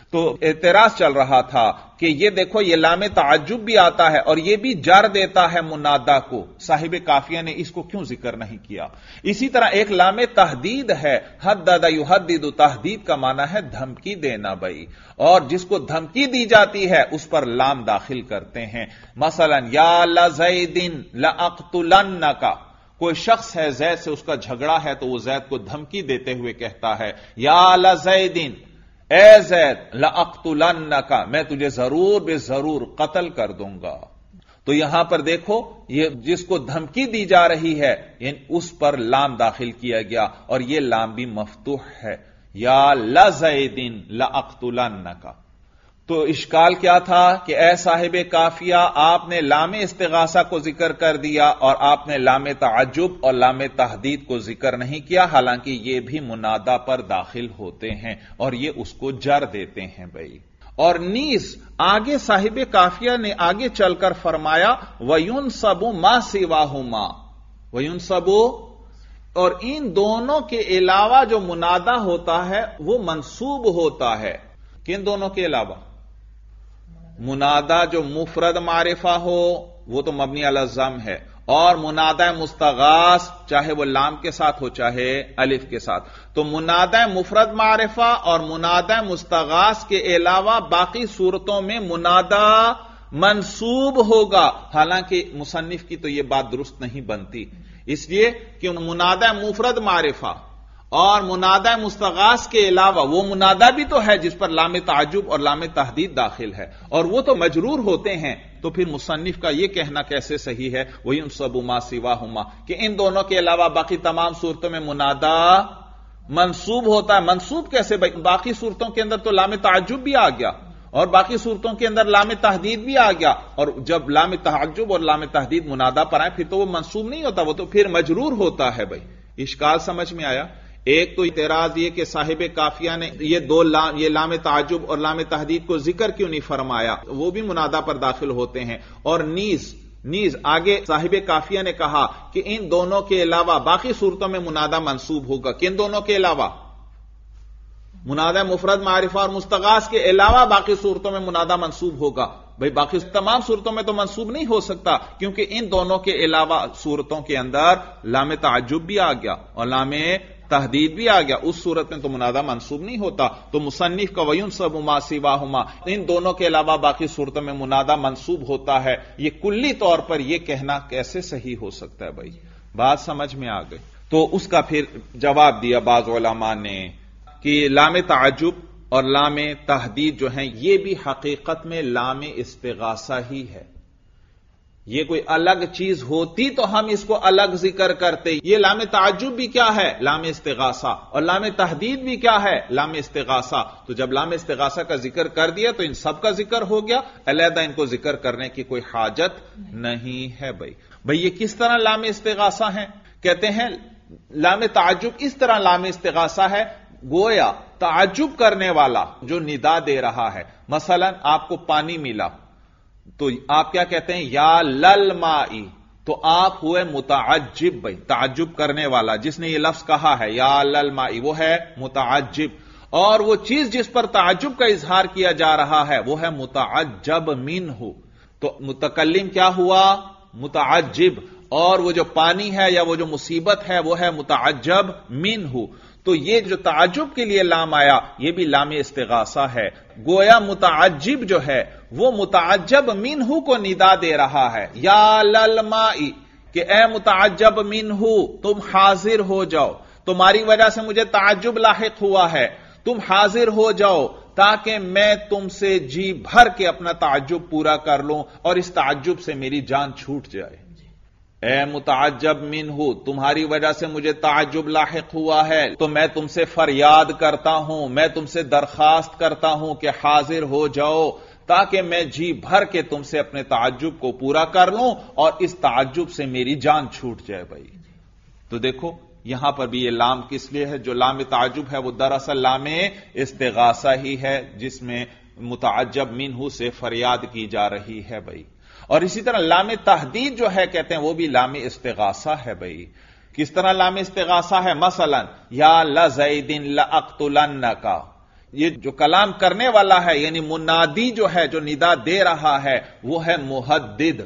تو اعتراض چل رہا تھا کہ یہ دیکھو یہ لام تعجب بھی آتا ہے اور یہ بھی جر دیتا ہے منادا کو، صاحب کافیہ نے اس کو کیوں ذکر نہیں کیا؟ اسی طرح ایک لام تحدید ہے، حدد یحدد، تحدید کا معنی ہے دھمکی دینا بھائی، اور جس کو دھمکی دی جاتی ہے اس پر لام داخل کرتے ہیں۔ مثلا یا لزید لاقتلنک، کوئی شخص ہے زید سے اس کا جھگڑا ہے تو وہ زید کو دھمکی دیتے ہوئے کہتا ہے یا لزید، اے زید، لأقتلنک، میں تجھے ضرور بے ضرور قتل کر دوں گا۔ تو یہاں پر دیکھو یہ جس کو دھمکی دی جا رہی ہے یعنی اس پر لام داخل کیا گیا، اور یہ لام بھی مفتوح ہے، یا لزید لأقتلنک۔ تو اشکال کیا تھا کہ اے صاحب کافیہ آپ نے لام استغاثہ کو ذکر کر دیا اور آپ نے لام تعجب اور لام تحدید کو ذکر نہیں کیا، حالانکہ یہ بھی منادا پر داخل ہوتے ہیں اور یہ اس کو جر دیتے ہیں بھائی۔ اور نیز آگے صاحب کافیہ نے آگے چل کر فرمایا وَيُنْصَبُ مَا سِوَاهُمَا، وَيُنْصَبُ، اور ان دونوں کے علاوہ جو منادا ہوتا ہے وہ منصوب ہوتا ہے۔ کن دونوں کے علاوہ؟ منادا جو مفرد معرفہ ہو وہ تو مبنی علی الضم ہے، اور منادا مستغاث چاہے وہ لام کے ساتھ ہو چاہے الف کے ساتھ، تو منادا مفرد معرفہ اور منادا مستغاث کے علاوہ باقی صورتوں میں منادا منصوب ہوگا، حالانکہ مصنف کی تو یہ بات درست نہیں بنتی، اس لیے کہ منادا مفرد معرفہ اور منادا مستغاث کے علاوہ وہ منادا بھی تو ہے جس پر لام تعجب اور لام تحدید داخل ہے، اور وہ تو مجرور ہوتے ہیں، تو پھر مصنف کا یہ کہنا کیسے صحیح ہے وَيُنْصَبُ مَا سِوَاهُمَا، کہ ان دونوں کے علاوہ باقی تمام صورتوں میں منادا منصوب ہوتا ہے۔ منصوب کیسے؟ باقی صورتوں کے اندر تو لام تعجب بھی آ گیا اور باقی صورتوں کے اندر لام تحدید بھی آ گیا، اور جب لام تعجب اور لام تحدید منادا پر آئے پھر تو وہ منصوب نہیں ہوتا، وہ تو پھر مجرور ہوتا ہے بھائی۔ اشکال سمجھ میں آیا؟ ایک تو اعتراض یہ کہ صاحب کافیہ نے یہ لام تعجب اور لام تحدید کو ذکر کیوں نہیں فرمایا، وہ بھی منادا پر داخل ہوتے ہیں، اور نیز آگے صاحب کافیہ نے کہا کہ ان دونوں کے علاوہ باقی صورتوں میں منادا منصوب ہوگا۔ کن دونوں کے علاوہ؟ منادا مفرد معرفہ اور مستغاث کے علاوہ باقی صورتوں میں منادا منصوب ہوگا۔ بھئی باقی تمام صورتوں میں تو منصوب نہیں ہو سکتا، کیونکہ ان دونوں کے علاوہ صورتوں کے اندر لام تعجب بھی آ گیا اور لام تحدید بھی آ گیا، اس صورت میں تو منادا منصوب نہیں ہوتا۔ تو مصنف کا وَيُنْصَبُ مَا سِوَاهُمَا، ان دونوں کے علاوہ باقی صورتوں میں منادا منصوب ہوتا ہے، یہ کلی طور پر یہ کہنا کیسے صحیح ہو سکتا ہے بھائی؟ بات سمجھ میں آ گئی؟ تو اس کا پھر جواب دیا بعض علماء نے کہ لام تعجب اور لام تحدید جو ہیں یہ بھی حقیقت میں لام استغاثہ ہی ہے، یہ کوئی الگ چیز ہوتی تو ہم اس کو الگ ذکر کرتے۔ یہ لام تعجب بھی کیا ہے؟ لام استغاثہ، اور لام تحدید بھی کیا ہے؟ لام استغاثہ۔ تو جب لام استغاثہ کا ذکر کر دیا تو ان سب کا ذکر ہو گیا، علیحدہ ان کو ذکر کرنے کی کوئی حاجت نہیں ہے بھائی یہ کس طرح لام استغاثہ ہیں؟ کہتے ہیں لام تعجب اس طرح لام استغاثہ ہے، گویا تعجب کرنے والا جو ندا دے رہا ہے، مثلا آپ کو پانی ملا تو آپ کیا کہتے ہیں؟ یا للمائی، تو آپ ہوئے متعجب بھائی، تعجب کرنے والا جس نے یہ لفظ کہا ہے یا للمائی وہ ہے متعجب، اور وہ چیز جس پر تعجب کا اظہار کیا جا رہا ہے وہ ہے متعجب منہ، تو متکلم کیا ہوا؟ متعجب، اور وہ جو پانی ہے یا وہ جو مصیبت ہے وہ ہے متعجب منہ۔ تو یہ جو تعجب کے لیے لام آیا یہ بھی لام استغاثہ ہے، گویا متعجب جو ہے وہ متعجب منہ کو ندا دے رہا ہے، یا للمائی، کہ اے متعجب منہ تم حاضر ہو جاؤ، تمہاری وجہ سے مجھے تعجب لاحق ہوا ہے، تم حاضر ہو جاؤ تاکہ میں تم سے جی بھر کے اپنا تعجب پورا کر لوں اور اس تعجب سے میری جان چھوٹ جائے۔ اے متعجب منہ، تمہاری وجہ سے مجھے تعجب لاحق ہوا ہے تو میں تم سے فریاد کرتا ہوں، میں تم سے درخواست کرتا ہوں کہ حاضر ہو جاؤ تاکہ میں جی بھر کے تم سے اپنے تعجب کو پورا کر لوں اور اس تعجب سے میری جان چھوٹ جائے بھائی۔ تو دیکھو یہاں پر بھی یہ لام کس لیے ہے؟ جو لام تعجب ہے وہ دراصل لام استغاثہ ہی ہے جس میں متعجب منہ سے فریاد کی جا رہی ہے بھائی۔ اور اسی طرح لام تحدید جو ہے کہتے ہیں وہ بھی لام استغاثہ ہے بھائی۔ کس طرح لام استغاثہ ہے؟ مثلا یا لزید لاقتلنک، یہ جو کلام کرنے والا ہے یعنی منادی جو ہے، جو ندا دے رہا ہے، وہ ہے محدد.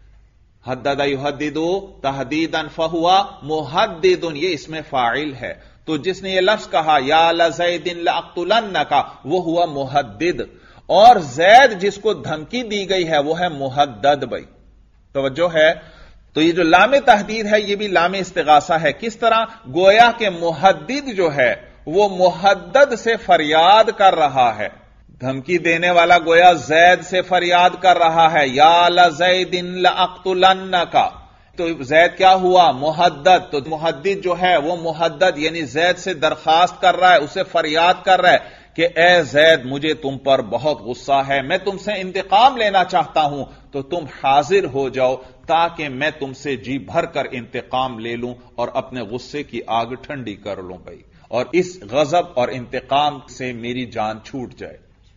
حدد یحدد تحدیدا فہو محدد، یہ اس میں فاعل ہے. تو جس نے یہ لفظ کہا یا لزید لاقتلنک، وہ ہوا محدد. اور زید جس کو دھمکی دی گئی ہے وہ ہے محدد. بھائی توجہ ہے. تو یہ جو لام تحدید ہے یہ بھی لام استغاثہ ہے. کس طرح؟ گویا کہ محدد جو ہے وہ محدد سے فریاد کر رہا ہے. دھمکی دینے والا گویا زید سے فریاد کر رہا ہے، یا لزید لاقتلنک. تو زید کیا ہوا؟ محدد. تو محدد جو ہے وہ محدد یعنی زید سے درخواست کر رہا ہے، اسے فریاد کر رہا ہے کہ اے زید مجھے تم پر بہت غصہ ہے، میں تم سے انتقام لینا چاہتا ہوں، تو تم حاضر ہو جاؤ تاکہ میں تم سے جی بھر کر انتقام لے لوں اور اپنے غصے کی آگ ٹھنڈی کر لوں بھائی، اور اس غضب اور انتقام سے میری جان چھوٹ جائے.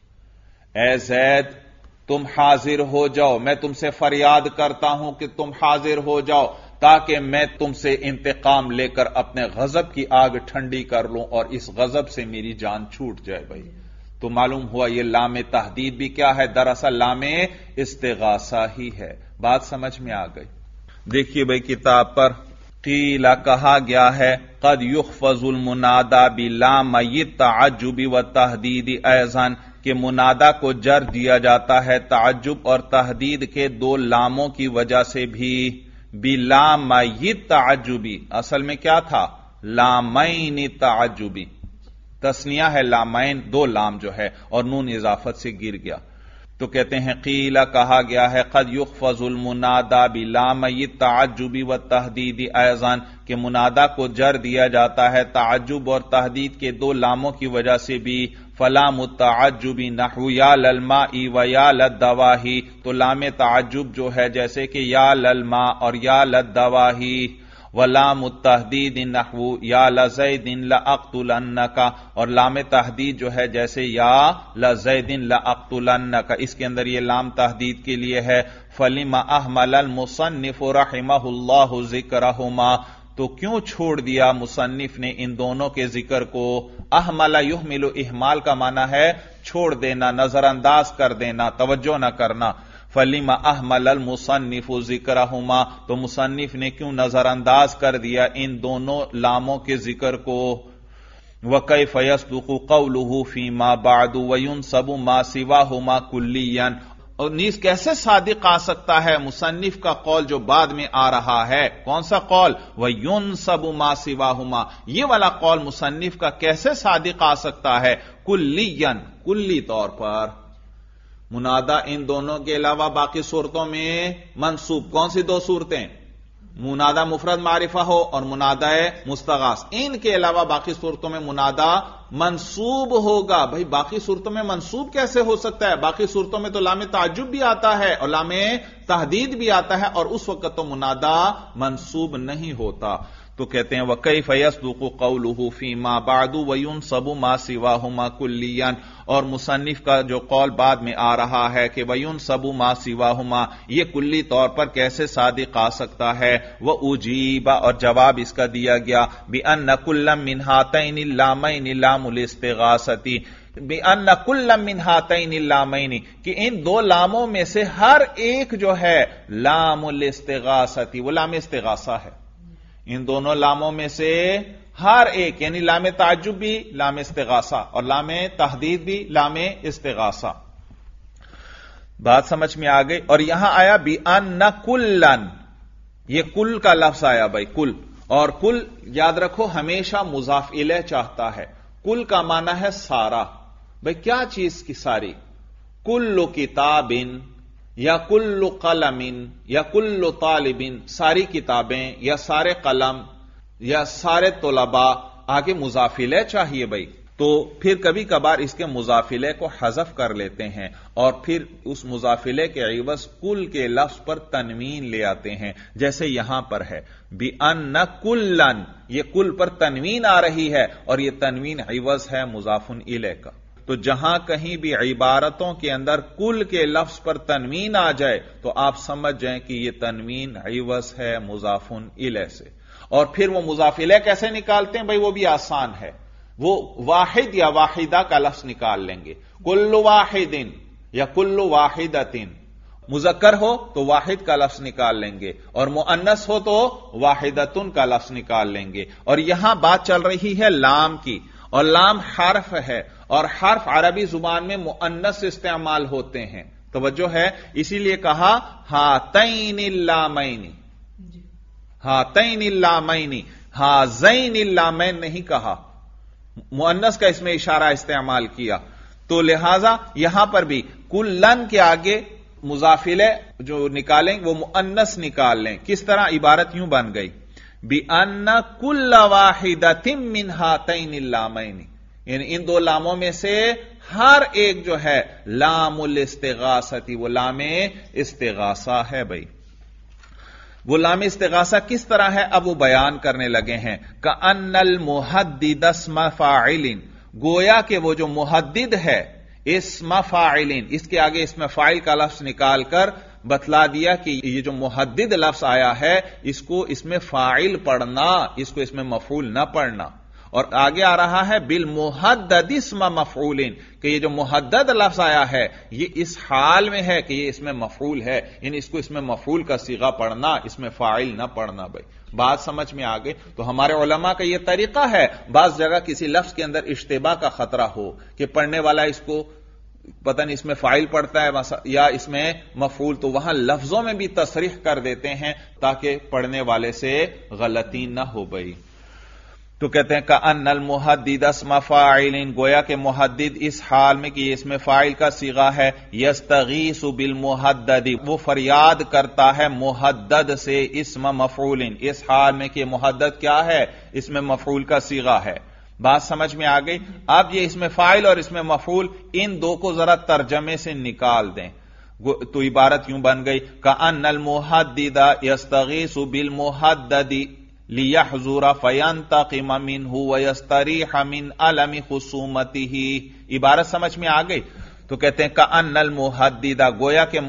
اے زید تم حاضر ہو جاؤ، میں تم سے فریاد کرتا ہوں کہ تم حاضر ہو جاؤ تاکہ میں تم سے انتقام لے کر اپنے غضب کی آگ ٹھنڈی کر لوں اور اس غضب سے میری جان چھوٹ جائے. بھائی تو معلوم ہوا یہ لام تحدید بھی کیا ہے؟ دراصل لام استغاثہ ہی ہے. بات سمجھ میں آ گئی؟ دیکھیے بھائی کتاب پر قیل کہا گیا ہے قد یخفض المنادا بلام التعجب والتحدید ایضا، کہ منادا کو جر دیا جاتا ہے تعجب اور تحدید کے دو لاموں کی وجہ سے بھی. بلام التعجبی اصل میں کیا تھا؟ لامین تعجبی. تسنیہ ہے لامین، دو لام جو ہے اور نون اضافت سے گر گیا. تو کہتے ہیں قیل کہا گیا ہے قد یخفض المنادا بلام التعجب والتحدید ایضا، کہ منادا کو جر دیا جاتا ہے تعجب اور تحدید کے دو لاموں کی وجہ سے بھی. فلام التعجب نحو یا للماء و یا للدواہی، تو لام تعجب جو ہے جیسے کہ یا للماء اور یا للدواہی. ولام التحدید نحو یا لزید لاقتلنک، اور لام تحدید جو ہے جیسے یا لزید لاقتلنک، اس کے اندر یہ لام تحدید کے لیے ہے. فلم احمل المصنف رحمہ اللہ ذکرہما، تو کیوں چھوڑ دیا مصنف نے ان دونوں کے ذکر کو؟ احمل یحمل، احمال کا معنی ہے چھوڑ دینا، نظر انداز کر دینا، توجہ نہ کرنا. فلم احمل المصنف ذکرہما، تو مصنف نے کیوں نظر انداز کر دیا ان دونوں لاموں کے ذکر کو؟ وکیف یصدق قولہ فیما بعد وینصب ما سواہما کلیا، اور نیز کیسے صادق آ سکتا ہے مصنف کا قول جو بعد میں آ رہا ہے؟ کون سا قول؟ وَيُنْصَبُ مَا سِوَاهُمَا، یہ والا قول مصنف کا کیسے صادق آ سکتا ہے؟ کلیاً، کلی طور پر. منادا ان دونوں کے علاوہ باقی صورتوں میں منصوب. کون سی دو صورتیں؟ منادا مفرد معرفہ ہو اور منادا مستغاث، ان کے علاوہ باقی صورتوں میں منادا منصوب ہوگا. بھائی باقی صورتوں میں منصوب کیسے ہو سکتا ہے؟ باقی صورتوں میں تو لام تعجب بھی آتا ہے اور لام تحدید بھی آتا ہے، اور اس وقت تو منادا منصوب نہیں ہوتا. تو کہتے ہیں وَكَيْفَ يَصْدُقُ قَوْلُهُ فِيمَا بَعْدُ وَيُنْصَبُ مَا سِوَاهُمَا كُلِّيًا، اور مصنف کا جو قول بعد میں آ رہا ہے کہ وَيُنْصَبُ مَا سِوَاهُمَا، یہ کلی طور پر کیسے صادق آ سکتا ہے؟ وَأُجِيبَ، اور جواب اس کا دیا گیا بِأَنَّ كُلًّا مِنْ هَاتَيْنِ اللَّامَيْنِ لَامُ الْاِسْتِغَاثَةِ، بِأَنَّ كُلًّا مِنْ هَاتَيْنِ اللَّامَيْنِ، کہ ان دو لاموں میں سے ہر ایک جو ہے لام الاستغاثة، وہ لام استغاثہ ہے. ان دونوں لاموں میں سے ہر ایک، یعنی لام تعجب بھی لام استغاثہ اور لام تحدید بھی لام استغاثہ. بات سمجھ میں آ گئی؟ اور یہاں آیا بِأَنَّ كُلًّا، یہ کل کا لفظ آیا بھائی، کل. اور کل یاد رکھو ہمیشہ مضاف الیہ چاہتا ہے. کل کا معنی ہے سارا. بھائی کیا چیز کی ساری؟ کل کتاب یا کل قلم یا کل طالب، ساری کتابیں یا سارے قلم یا سارے طلباء. آگے مضاف الیہ چاہیے بھائی، تو پھر کبھی کبھار اس کے مضاف الیہ کو حذف کر لیتے ہیں اور پھر اس مضاف الیہ کے عوض کل کے لفظ پر تنوین لے آتے ہیں، جیسے یہاں پر ہے بِأَنَّ كُلًّا، یہ کل پر تنوین آ رہی ہے اور یہ تنوین عوض ہے مضاف الیہ کا. تو جہاں کہیں بھی عبارتوں کے اندر کل کے لفظ پر تنوین آ جائے تو آپ سمجھ جائیں کہ یہ تنوین عوض ہے مضاف الیہ سے. اور پھر وہ مضاف الیہ کیسے نکالتے ہیں بھائی؟ وہ بھی آسان ہے. وہ واحد یا واحدہ کا لفظ نکال لیں گے. کل واحدن یا کل واحدتن، مذکر ہو تو واحد کا لفظ نکال لیں گے، اور مؤنث ہو تو واحدتن کا لفظ نکال لیں گے. اور یہاں بات چل رہی ہے لام کی، اور لام حرف ہے، اور حرف عربی زبان میں مؤنث استعمال ہوتے ہیں. توجہ ہے، اسی لیے کہا ہاتین اللامین، ہاتین اللامین، ہازین اللامین نہیں کہا، مؤنث کا اس میں اشارہ استعمال کیا. تو لہذا یہاں پر بھی کلن کے آگے مضافلے جو نکالیں وہ مؤنث نکال لیں. کس طرح؟ عبارت یوں بن گئی بِأَنَّ كُلَّ وَاحِدَةٍ مِّنْ هَاتَيْنِ اللَّامَيْنِ، یعنی ان دو لاموں میں سے ہر ایک جو ہے لام الاستغاثتی، وہ لام استغاثہ ہے. بھائی وہ لام استغاثہ کس طرح ہے اب وہ بیان کرنے لگے ہیں. کأن المحدد اسم فاعل، گویا کہ وہ جو محدد ہے اسم فاعل، اس کے آگے اسم فاعل کا لفظ نکال کر بتلا دیا کہ یہ جو محدد لفظ آیا ہے اس کو اس میں فاعل پڑھنا، اس کو اس میں مفعول نہ پڑھنا. اور آگے آ رہا ہے بالمحدد اسم مفعول، کہ یہ جو محدد لفظ آیا ہے یہ اس حال میں ہے کہ یہ اس میں مفعول ہے، یعنی اس کو اس میں مفعول کا صیغہ پڑھنا، اس میں فاعل نہ پڑھنا. بھائی بات سمجھ میں آ گئی. تو ہمارے علماء کا یہ طریقہ ہے، بعض جگہ کسی لفظ کے اندر اشتباہ کا خطرہ ہو کہ پڑھنے والا اس کو پتہ نہیں اس میں فاعل پڑھتا ہے یا اس میں مفعول، تو وہاں لفظوں میں بھی تصریح کر دیتے ہیں تاکہ پڑھنے والے سے غلطی نہ ہو. بھائی تو کہتے ہیں کأن المحدد اسم فاعل، گویا کہ محدد اس حال میں کہ اس میں فاعل کا صیغہ ہے. یستغیث بالمحدد، وہ فریاد کرتا ہے محدد سے، اسم مفعول، اس حال میں کہ محدد کیا ہے؟ اس میں مفعول کا صیغہ ہے. بات سمجھ میں آ گئی. اب یہ اس میں فاعل اور اس میں مفعول، ان دو کو ذرا ترجمے سے نکال دیں تو عبارت یوں بن گئی کأن المحدد یستغیث بالمحدد لیحذر فینتقم منہ ویستریح من الم خصومتہ. عبارت سمجھ میں آ گئی. تو کہتے ہیں کأن المحدد، گویا کہ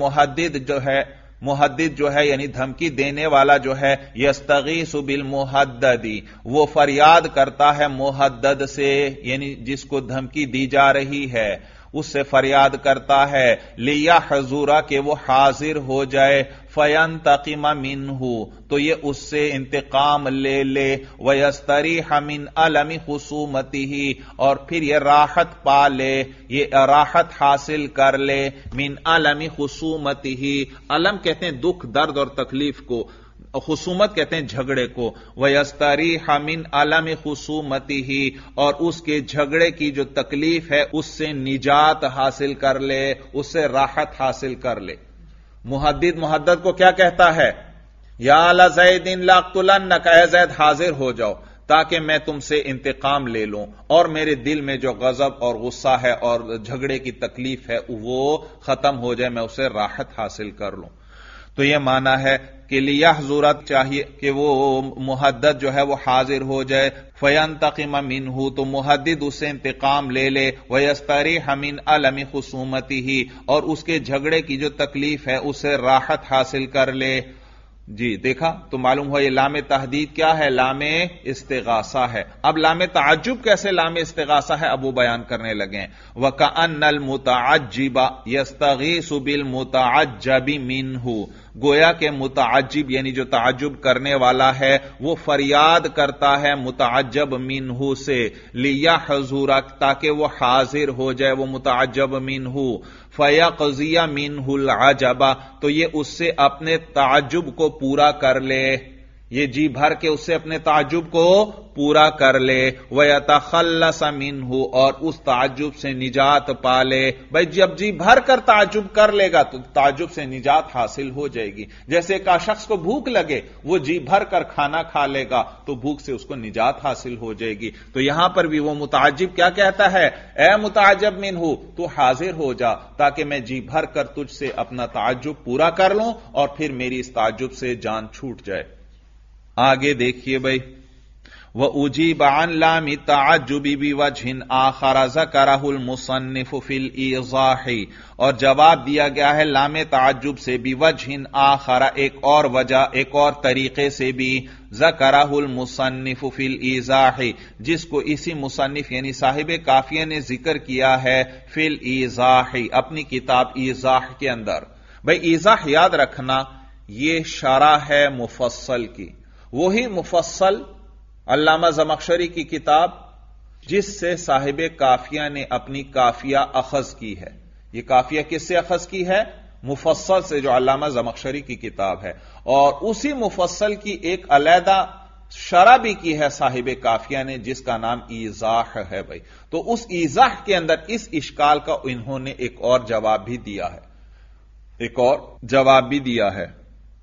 محدد جو ہے یعنی دھمکی دینے والا جو ہے، یستغیث بالمحدد، وہ فریاد کرتا ہے محدد سے، یعنی جس کو دھمکی دی جا رہی ہے اس سے فریاد کرتا ہے، لیحذر، کہ وہ حاضر ہو جائے، فینتقم منہ، تو یہ اس سے انتقام لے لے، ویستریح من الم خصومتہ، اور پھر یہ راحت پا لے، یہ راحت حاصل کر لے، من الم خصومتہ. الم کہتے ہیں دکھ، درد اور تکلیف کو، خصومت کہتے ہیں جھگڑے کو. وَيَسْتَرِيحَ مِنْ أَلَمِ خُصُومَتِهِ، اور اس کے جھگڑے کی جو تکلیف ہے اس سے نجات حاصل کر لے، اس سے راحت حاصل کر لے. محدد کو کیا کہتا ہے؟ یا لزید لاقتلنک، اے زید حاضر ہو جاؤ تاکہ میں تم سے انتقام لے لوں، اور میرے دل میں جو غضب اور غصہ ہے اور جھگڑے کی تکلیف ہے وہ ختم ہو جائے، میں اسے راحت حاصل کر لوں. تو یہ معنی ہے کہ لیحذر، چاہیے کہ وہ محدد جو ہے وہ حاضر ہو جائے، فینتقم منہ، تو محدد اس سے انتقام لے لے، ویستریح من الم خصومتہ، اور اس کے جھگڑے کی جو تکلیف ہے اس سے راحت حاصل کر لے. جی دیکھا تو معلوم ہوا یہ لام تحدید کیا ہے؟ لام استغاثہ ہے. اب لام تعجب کیسے لام استغاثہ ہے اب وہ بیان کرنے لگے ہیں. وَكَأَنَّ الْمُتَعَجِّبَ يَسْتَغِيثُ بِالْمُتَعَجَّبِ مِنْهُ، گویا کہ متعجب یعنی جو تعجب کرنے والا ہے وہ فریاد کرتا ہے متعجب منہ سے، لیحذر، تاکہ وہ حاضر ہو جائے وہ متعجب منہ، فیقضی منہ العجب، تو یہ اس سے اپنے تعجب کو پورا کر لے، یہ جی بھر کے اس سے اپنے تعجب کو پورا کر لے، وَيَتَخَلَّصَ مِنْهُ، اور اس تعجب سے نجات پا لے. بھائی جب جی بھر کر تعجب کر لے گا تو تعجب سے نجات حاصل ہو جائے گی. جیسے ایک شخص کو بھوک لگے، وہ جی بھر کر کھانا کھا لے گا تو بھوک سے اس کو نجات حاصل ہو جائے گی. تو یہاں پر بھی وہ متعجب کیا کہتا ہے؟ اے متعجب منہ، تو حاضر ہو جا تاکہ میں جی بھر کر تجھ سے اپنا تعجب پورا کر لوں اور پھر میری اس تعجب سے جان چھوٹ جائے. آگے دیکھیے بھائی، وأجيب عن لام التعجب بوجه آخر ذكره المصنف في الإيضاح، اور جواب دیا گیا ہے لام تعجب سے بوجہ آخر، ایک اور وجہ، ایک اور طریقے سے بھی، ذکرہ المصنف فی الایضاح، جس کو اسی مصنف یعنی صاحب کافیہ نے ذکر کیا ہے فی الایضاح، اپنی کتاب ایضاح کے اندر۔ بھئی ایضاح یاد رکھنا یہ شرح ہے مفصل کی، وہی مفصل علامہ زمخشری کی کتاب جس سے صاحب کافیہ نے اپنی کافیہ اخذ کی ہے۔ یہ کافیہ کس سے اخذ کی ہے؟ مفصل سے، جو علامہ زمخشری کی کتاب ہے، اور اسی مفصل کی ایک علیحدہ شرح بھی کی ہے صاحب کافیہ نے، جس کا نام ایضاح ہے۔ بھائی تو اس ایضاح کے اندر اس اشکال کا انہوں نے ایک اور جواب بھی دیا ہے، ایک اور جواب بھی دیا ہے۔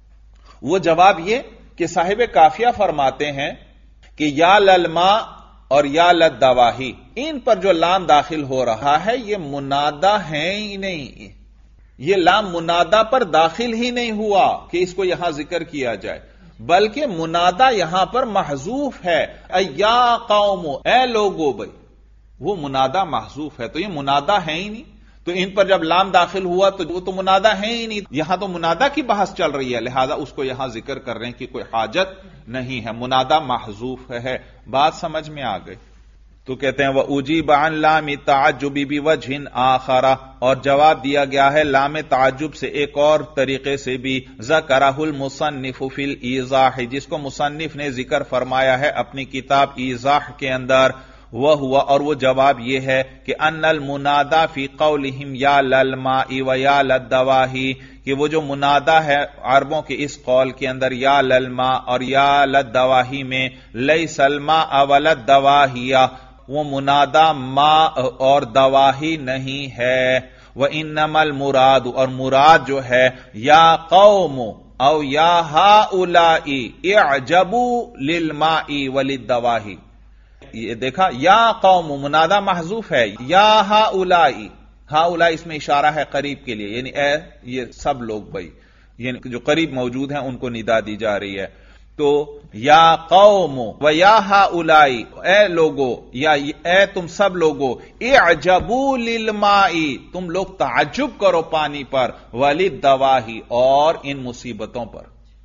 وہ جواب یہ کہ صاحب کافیہ فرماتے ہیں کہ یا للما اور یا للدواہی، ان پر جو لام داخل ہو رہا ہے یہ منادہ ہے ہی نہیں، یہ لام منادہ پر داخل ہی نہیں ہوا کہ اس کو یہاں ذکر کیا جائے، بلکہ منادہ یہاں پر محذوف ہے، یا قوم، اے لوگو۔ بھائی وہ منادہ محذوف ہے تو یہ منادہ ہے ہی نہیں، تو ان پر جب لام داخل ہوا تو وہ تو منادہ ہے ہی نہیں، یہاں تو منادہ کی بحث چل رہی ہے، لہذا اس کو یہاں ذکر کر رہے ہیں کہ کوئی حاجت نہیں ہے، منادہ محذوف ہے۔ بات سمجھ میں آ گئی؟ تو کہتے ہیں وَأُجِيبَ عَنْ لَامِ التَّعَجُّبِ بِوَجْهٍ آخَرَ، اور جواب دیا گیا ہے لام تعجب سے ایک اور طریقے سے بھی، ذَكَرَهُ الْمُصَنِّفُ فِي الْإِيضَاحِ، جس کو مصنف نے ذکر فرمایا ہے اپنی کتاب ایضاح کے اندر، وہ ہوا، اور وہ جواب یہ ہے کہ ان المنادى فی قولہم یا للماء و یا للدواہی، کہ وہ جو منادہ ہے عربوں کے اس قول کے اندر یا للماء اور یا للدواہی میں، لیس الماء وللدواہی، وہ منادہ ماء اور دواہی نہیں ہے، وانما المراد، اور مراد جو ہے یا قوم او یا ہؤلاء اعجبوا للماء وللدواہی۔ یہ دیکھا، یا قوم منادہ محذوف ہے، یا ہؤلاء، ہؤلاء اس میں اشارہ ہے قریب کے لیے، یعنی اے یہ سب لوگ، بھائی یعنی جو قریب موجود ہیں ان کو ندا دی جا رہی ہے، تو یا قوم و یا ہؤلاء، اے لوگو یا اے تم سب لوگو، اعجبوا للماء، تم لوگ تعجب کرو پانی پر، وللدواہی، اور ان مصیبتوں پر۔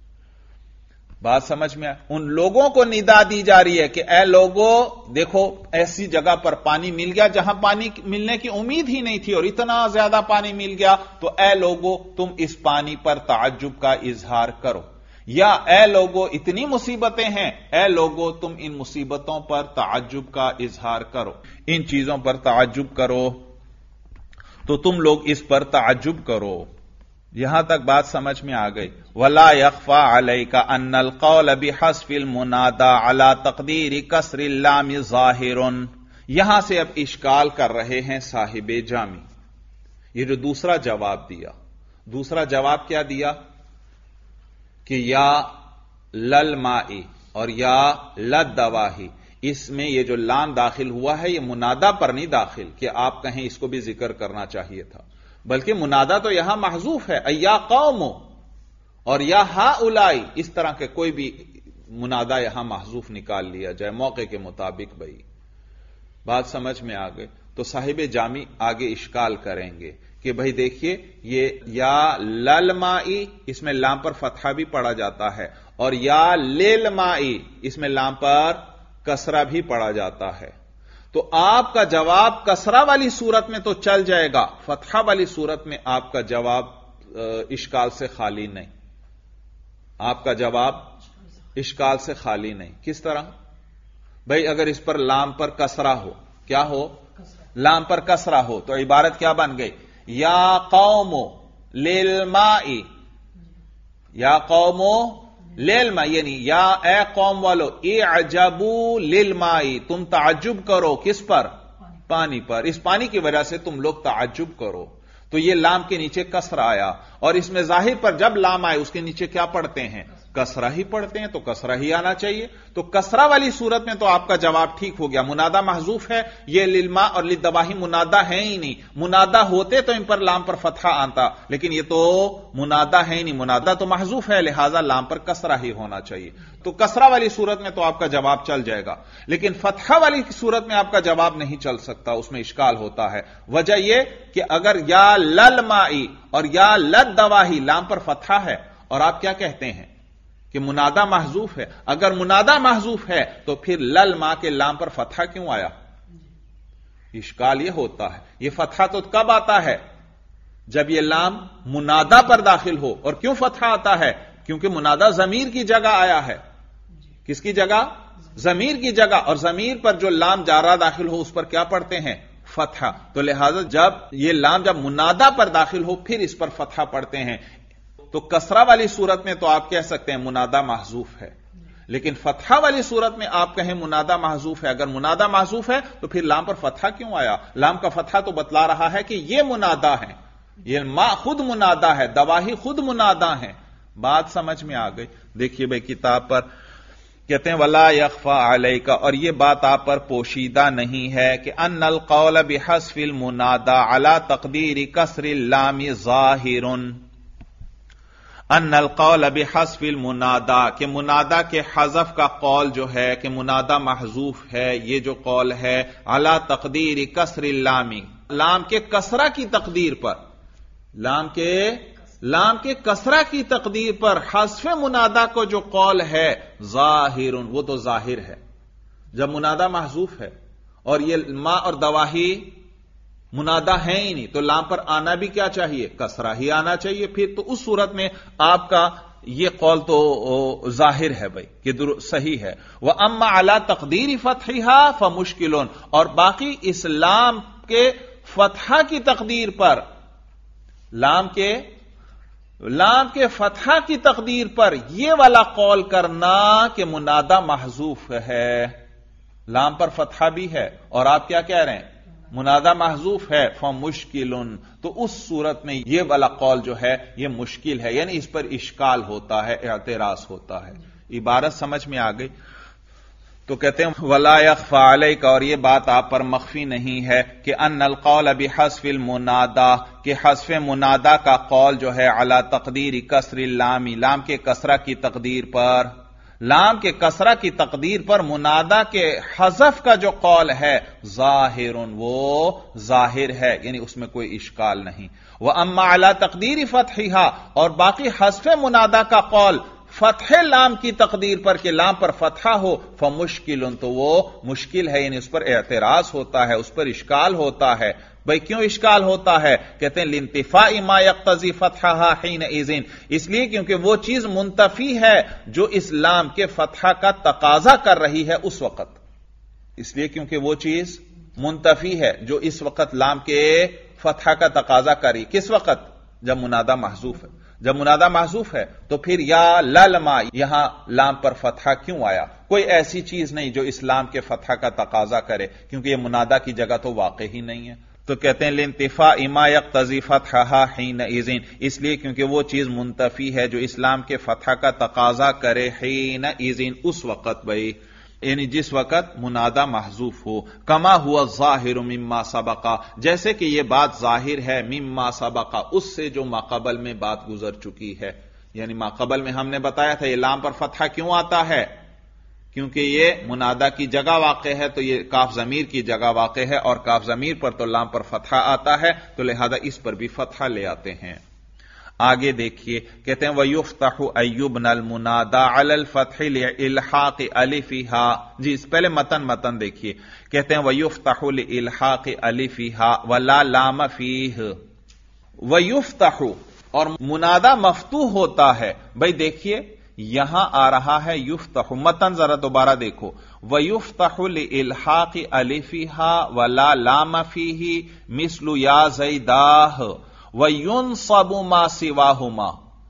بات سمجھ میں ان لوگوں کو ندا دی جا رہی ہے کہ اے لوگو دیکھو ایسی جگہ پر پانی مل گیا جہاں پانی ملنے کی امید ہی نہیں تھی اور اتنا زیادہ پانی مل گیا، تو اے لوگو تم اس پانی پر تعجب کا اظہار کرو، یا اے لوگو اتنی مصیبتیں ہیں، اے لوگو تم ان مصیبتوں پر تعجب کا اظہار کرو، ان چیزوں پر تعجب کرو، تو تم لوگ اس پر تعجب کرو۔ یہاں تک بات سمجھ میں آ گئی۔ وَلَا يَخْفَى عَلَيْكَ أَنَّ الْقَوْلَ بِحَذْفِ الْمُنَادَى عَلَى تَقْدِيرِ كَسْرِ اللَّامِ ظَاهِرٌ، یہاں سے اب اشکال کر رہے ہیں صاحب جامی، یہ جو دوسرا جواب دیا، دوسرا جواب کیا دیا کہ یا للماء اور یا للدواہی، اس میں یہ جو لام داخل ہوا ہے یہ منادہ پر نہیں داخل کہ آپ کہیں اس کو بھی ذکر کرنا چاہیے تھا، بلکہ منادہ تو یہاں محذوف ہے، یا قوم اور یا ہؤلاء، اس طرح کے کوئی بھی منادہ یہاں محذوف نکال لیا جائے موقع کے مطابق۔ بھائی بات سمجھ میں آ گئی؟ تو صاحب جامی آگے اشکال کریں گے کہ بھائی دیکھیے یہ یا للماء، اس میں لام پر فتحہ بھی پڑا جاتا ہے، اور یا للماء اس میں لام پر کسرہ بھی پڑا جاتا ہے، تو آپ کا جواب کسرہ والی صورت میں تو چل جائے گا، فتحہ والی صورت میں آپ کا جواب اشکال سے خالی نہیں، آپ کا جواب اشکال سے خالی نہیں۔ کس طرح؟ بھائی اگر اس پر لام پر کسرہ ہو، کیا ہو؟ لام پر کسرہ ہو تو عبارت کیا بن گئی؟ یا قوم للماء، یا قوم للماء، یعنی یا اے قوم والو اعجبوا للماء، تم تعجب کرو کس پر؟ پانی پر، اس پانی کی وجہ سے تم لوگ تعجب کرو، تو یہ لام کے نیچے کسر آیا، اور اس میں ظاہر پر جب لام آئے اس کے نیچے کیا پڑھتے ہیں؟ कसरा ही पढ़ते हैं तो कसरा ही आना चाहिए। तो कसरा वाली सूरत में तो आपका जवाब ठीक हो गया, मुनादा महजूफ है, ये लिल्मा और लिद्दवाही मुनादा है ही नहीं। मुनादा होते तो इन पर लाम पर फतहा आता, लेकिन ये तो मुनादा है ही नहीं, मुनादा तो महजूफ है, लिहाजा लाम पर कसरा ही होना चाहिए। तो कसरा वाली सूरत में तो आपका जवाब चल जाएगा, लेकिन फतहा वाली सूरत में आपका जवाब नहीं चल सकता, उसमें इश्काल होता है। वजह यह कि अगर या लल माई और या लद दवाही लाम पर फतहा है और आप क्या कहते हैं कि मुनादा महजूफ है, अगर मुनादा महजूफ है तो फिर लल मा के लाम पर फतहा क्यों आया? इश्काल यह होता है। यह फतहा तो कब आता है? जब यह लाम मुनादा पर दाखिल हो। और क्यों फतहा आता है? क्योंकि मुनादा जमीर की जगह आया है। किसकी जगह? जमीर की जगह, और जमीर पर जो लाम जारा दाखिल हो उस पर क्या पढ़ते हैं? फतहा। तो लिहाजा जब यह लाम जब मुनादा पर दाखिल हो फिर इस पर फतहा पढ़ते हैं। तो कसरा वाली सूरत में तो आप कह सकते हैं मुनादा महजूफ है, लेकिन फतहा वाली सूरत में आप कहें मुनादा महजूफ है। अगर मुनादा महजूफ है तो फिर लाम पर फतहा क्यों आया? लाम का फतहा तो बतला रहा है कि यह मुनादा है, यह मा खुद मुनादा है, दवाही खुद मुनादा है। बात समझ में आ गई? देखिए भाई किताब पर कहते हैं वला यख्फा अलैका, और यह बात आप पर पोशीदा नहीं है कि अन्नल कौल बिहस्फिल मुनादा अला तकदीर कसरिल लाम ज़ाहिरुन। अन्नल कौल बिहस्फिल मुनादा, कि मुनादा के हज़फ का कौल जो है कि मुनादा महजूफ है, ये जो कौल है अला तकदीर कसरिल लामी, लाम के कसरा की तकदीर पर, लाम के कसरा की तकदीर पर हस्फ मुनादा को जो कौल है ज़ाहिरुन, वो तो जाहिर है। जब मुनादा महजूफ है और ये मा और दवाही मुनादा है ही नहीं तो लाम पर आना भी क्या चाहिए? कसरा ही आना चाहिए। फिर तो उस सूरत में आपका यह कौल तो जाहिर है भाई कि सही है। वह अम्मा अला तकदीर फतहा फ मुश्किलों, और बाकी इस लाम के फतहा की तकदीर पर, लाम के फतहा की तकदीर पर यह वाला कौल करना कि मुनादा महजूफ है, लाम पर फतहा भी है और आप क्या कह रहे हैं? मुनादा महजूफ है। मुश्किलुन, तो उस सूरत में यह वाला कौल जो है यह मुश्किल है, यानी इस पर इश्काल होता है, एतराज होता है। इबारत समझ में आ गई? तो कहते हैं वला यख्फा अलैका, और यह बात आप पर मख्फी नहीं है कि अन्नल कौल बिहस्फिल मुनादा, कि हस्फ मुनादा का कौल जो है अला तकदीर कसरिल लामी, लाम के कसरा की तकदीर पर, लाम के कसरा की तकदीर पर मुनादा के हज़फ का जो कौल है ज़ाहिरुन, वो जाहिर है, यानी उसमें कोई इश्काल नहीं। वह अम्मा अला तकदीर फतहा, और बाकी हस्फ मुनादा का कौल फतह लाम की तकदीर पर कि लाम पर फतहा हो, मुश्किलुन, तो वो मुश्किल है, यानी उस पर एतराज होता है, उस पर इश्काल होता है। भाई क्यों इश्काल होता है? कहते हैं लिंतिफाई मा यक्तज़ी फतहा हिन इज़िन, इसलिए क्योंकि वो चीज मुंतफी है जो इस लाम के फतहा का तकाजा कर रही है उस वक्त, इसलिए क्योंकि वो चीज मुंतफी है जो इस वक्त लाम के फतहा का तकाजा करी। किस वक्त? जब मुनादा महजूफ है। जब मुनादा महजूफ है तो फिर या ललमा, यहां लाम पर फतहा क्यों आया? कोई ऐसी चीज नहीं जो इस्लाम के फतहा का तकाजा करे, क्योंकि यह मुनादा की जगह तो वाक़ई ही नहीं है। तो कहते हैं लिंतिफा इमा यक्तज़ी फतहा हिन इज़िन, इसलिए क्योंकि वो चीज मुंतफी है जो इस्लाम के फतहा का तकाजा करे, हिन इज़िन, उस वक्त भाई, यानी जिस वक्त मुनादा महजूफ हो। कमा हुआ ज़ाहिर मिम्मा सबका, जैसे कि यह बात जाहिर है मिम्मा सबका, उससे जो माक़बल में बात गुजर चुकी है। यानी माक़बल में हमने बताया था ये लाम पर फतहा क्यों आता है? क्योंकि ये मुनादा की जगह वाक़े है, तो ये काफ ज़मीर की जगह वाक़े है, और काफ ज़मीर पर तो लाम पर फतहा आता है, तो लिहाजा इस पर भी फतहा ले आते हैं। आगे देखिए, कहते हैं वयुफ्तहु अय्युबनल मुनादा अलल फतहि लिइल्हाक़ अलिफिहा। जी पहले मतन देखिए, कहते हैं वयुफ्तहु लिइल्हाक़ अलिफिहा वला लाम फीह। वयुफ्तहु, और मुनादा मफ्तूह होता है। भाई देखिए यहां आ रहा है युफ्तहु, मतन जरा दोबारा देखो, वयुफ्तहु लिइल्हाक़ अलिफिहा वला लाम फीही मिस्लु या ज़ैदाह वयुनसबु मा सिवाहुमा।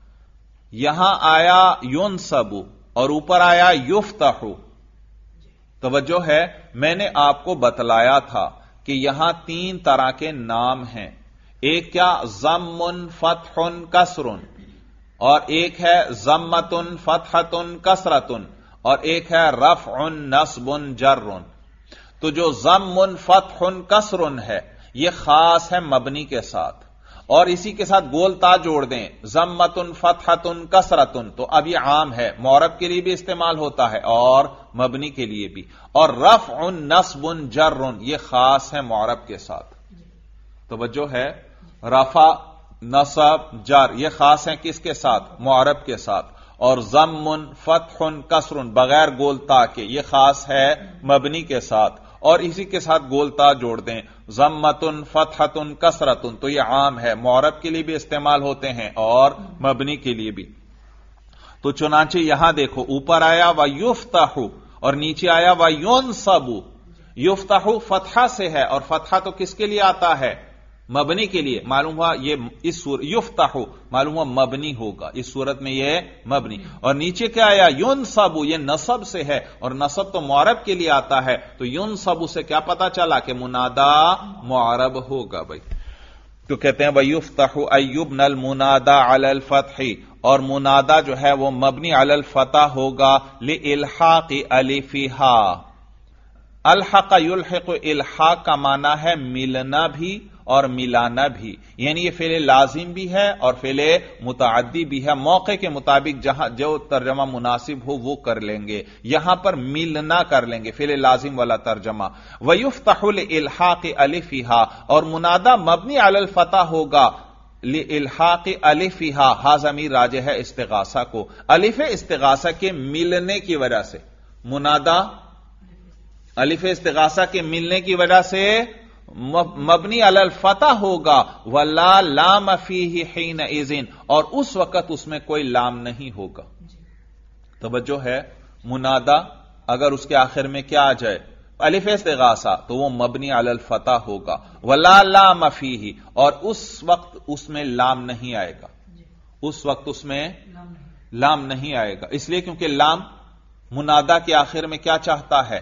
यहां आया युनसबु और ऊपर आया युफ्तहु। तवज्जो है, मैंने आपको बतलाया था कि यहां तीन तरह के नाम हैं। एक क्या? ज़म्मुन, फतहुन, कसरुन। اور ایک ہے ضمتن فتحتن کسرتن اور ایک ہے رفع نصب جر. تو جو ضم فتح کسر ہے یہ خاص ہے مبنی کے ساتھ، اور اسی کے ساتھ گول تا جوڑ دیں ضمتن فتحتن کسرتن تو اب یہ عام ہے، معرب کے لیے بھی استعمال ہوتا ہے اور مبنی کے لیے بھی. اور رفع نصب جر یہ خاص ہے معرب کے ساتھ. توجہ ہے، رفع نصب جر یہ خاص ہیں کس کے ساتھ؟ معرب کے ساتھ. اور ضم فتح کسر بغیر گول تا کے یہ خاص ہے مبنی کے ساتھ، اور اسی کے ساتھ گول تا جوڑ دیں ضمتن فتحتن کسرتن تو یہ عام ہے، معرب کے لیے بھی استعمال ہوتے ہیں اور مبنی کے لیے بھی. تو چنانچہ یہاں دیکھو اوپر آیا وَيُفْتَحُ اور نیچے آیا وَيُنْصَبُ. یفتح فتحہ سے ہے، اور فتحہ تو کس کے لیے آتا ہے؟ مبنی کے لیے. معلوم ہوا یہ اس یفتح معلوم ہوا مبنی ہوگا، اس صورت میں یہ مبنی. اور نیچے کیا آیا؟ ینصب یہ نصب سے ہے، اور نصب تو معرب کے لیے آتا ہے، تو ینصب سے کیا پتا چلا کہ منادا معرب ہوگا بھائی. تو کہتے ہیں وَيُفْتَحُ أَيُّبْنَ الْمُنَادَى عَلَى الْفَتْحِ اور منادا جو ہے وہ مبنی علی الفتح ہوگا لِإِلْحَاقِ أَلِفِهَا. الحق یلحق الحاق کا معنی ہے ملنا بھی اور ملانا بھی، یعنی یہ فعل لازم بھی ہے اور فعل متعدی بھی ہے. موقع کے مطابق جہاں جو ترجمہ مناسب ہو وہ کر لیں گے. یہاں پر ملنا کر لیں گے فعل لازم والا ترجمہ. وَيُفْتَحُ لِإِلْحَاقِ أَلِفِهَا اور منادا مبنی علی الفتح ہوگا لِإِلْحَاقِ أَلِفِهَا. ہا ضمیر راجع ہے استغاثہ کو، الف استغاثہ کے ملنے کی وجہ سے. منادا الف استغاثہ کے ملنے کی وجہ سے مبنی علی الفتح ہوگا. وَلَا لَامَ فِيهِ حِينَئِذٍ اور اس وقت اس میں کوئی لام نہیں ہوگا. توجہ ہے، منادا اگر اس کے آخر میں کیا آ جائے؟ الف استغاثہ تو وہ مبنی علی الفتح ہوگا. وَلَا لَامَ فِيهِ اور اس وقت اس میں لام نہیں آئے گا، اس وقت اس میں لام نہیں آئے گا. اس لیے کیونکہ لام منادا کے آخر میں کیا چاہتا ہے؟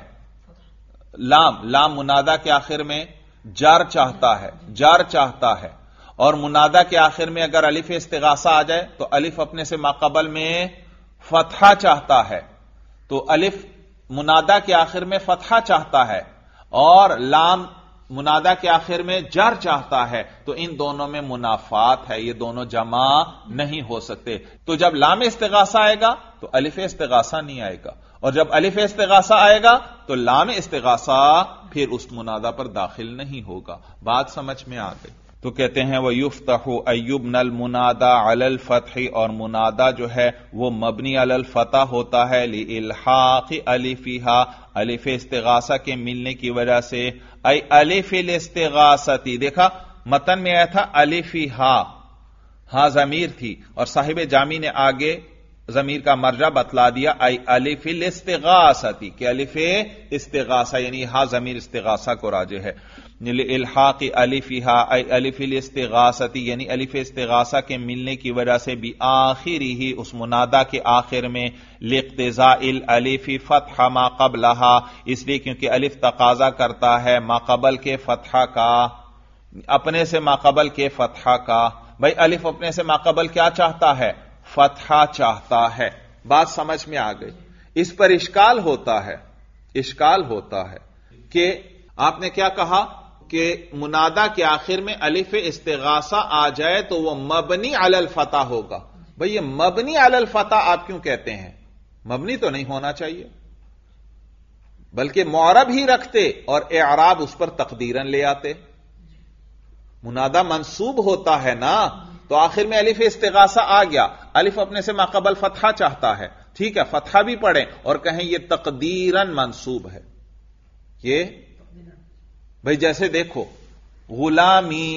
لام منادا کے آخر میں جار چاہتا ہے، جار چاہتا ہے. اور منادا کے آخر میں اگر الف استغاثہ آ جائے تو الف اپنے سے ماقبل میں فتحہ چاہتا ہے. تو الف منادا کے آخر میں فتحہ چاہتا ہے اور لام منادا کے آخر میں جار چاہتا ہے، تو ان دونوں میں منافات ہے، یہ دونوں جمع نہیں ہو سکتے. تو جب لام استغاثہ آئے گا تو الف استغاثہ نہیں آئے گا، اور جب الف استغاثہ آئے گا تو لام استغاثہ پھر اس منادا پر داخل نہیں ہوگا. بات سمجھ میں آ گئی. تو کہتے ہیں وَيُفْتَحُ أَيُّبْنَ الْمُنَادَى عَلَى الْفَتْحِ اور منادا جو ہے وہ مبنی علی الفتح ہوتا ہے لِإِلْحَاقِ أَلِفِهَا الف استغاثہ کے ملنے کی وجہ سے. ای الف الاستغاثتی، دیکھا متن میں آیا تھا أَلِفِهَا، ہاں ضمیر تھی اور صاحب جامی نے آگے ضمیر کا مرجع بتلا دیا ای الف الاستغاثتی کہ الف استغاثہ یعنی ہاں ضمیر استغاثہ کو راجع ہے. لِإِلْحَاقِ أَلِفِهَا ای الف الاستغاثتی یعنی الف استغاثہ کے ملنے کی وجہ سے بآخرہ اس منادا کے آخر میں لاقتضاء الالف فتح ما قبلها اس لیے کیونکہ الف تقاضا کرتا ہے ما قبل کے فتحہ کا، اپنے سے ما قبل کے فتحہ کا. بھائی الف اپنے سے ما قبل کیا چاہتا ہے؟ فتحہ چاہتا ہے. بات سمجھ میں آ گئی. اس پر اشکال ہوتا ہے، اشکال ہوتا ہے کہ آپ نے کیا کہا کہ منادا کے آخر میں الف استغاثہ آ جائے تو وہ مبنی علی الفتح ہوگا. بھئی یہ مبنی علی الفتح آپ کیوں کہتے ہیں؟ مبنی تو نہیں ہونا چاہیے، بلکہ معرب ہی رکھتے اور اعراب اس پر تقدیراً لے آتے. منادا منصوب ہوتا ہے نا، تو آخر میں الف استغاثہ آ گیا، الف اپنے سے ماقبل فتحہ چاہتا ہے، ٹھیک ہے فتحہ بھی پڑھیں اور کہیں یہ تقدیراً منصوب ہے. یہ بھئی جیسے دیکھو غلامی،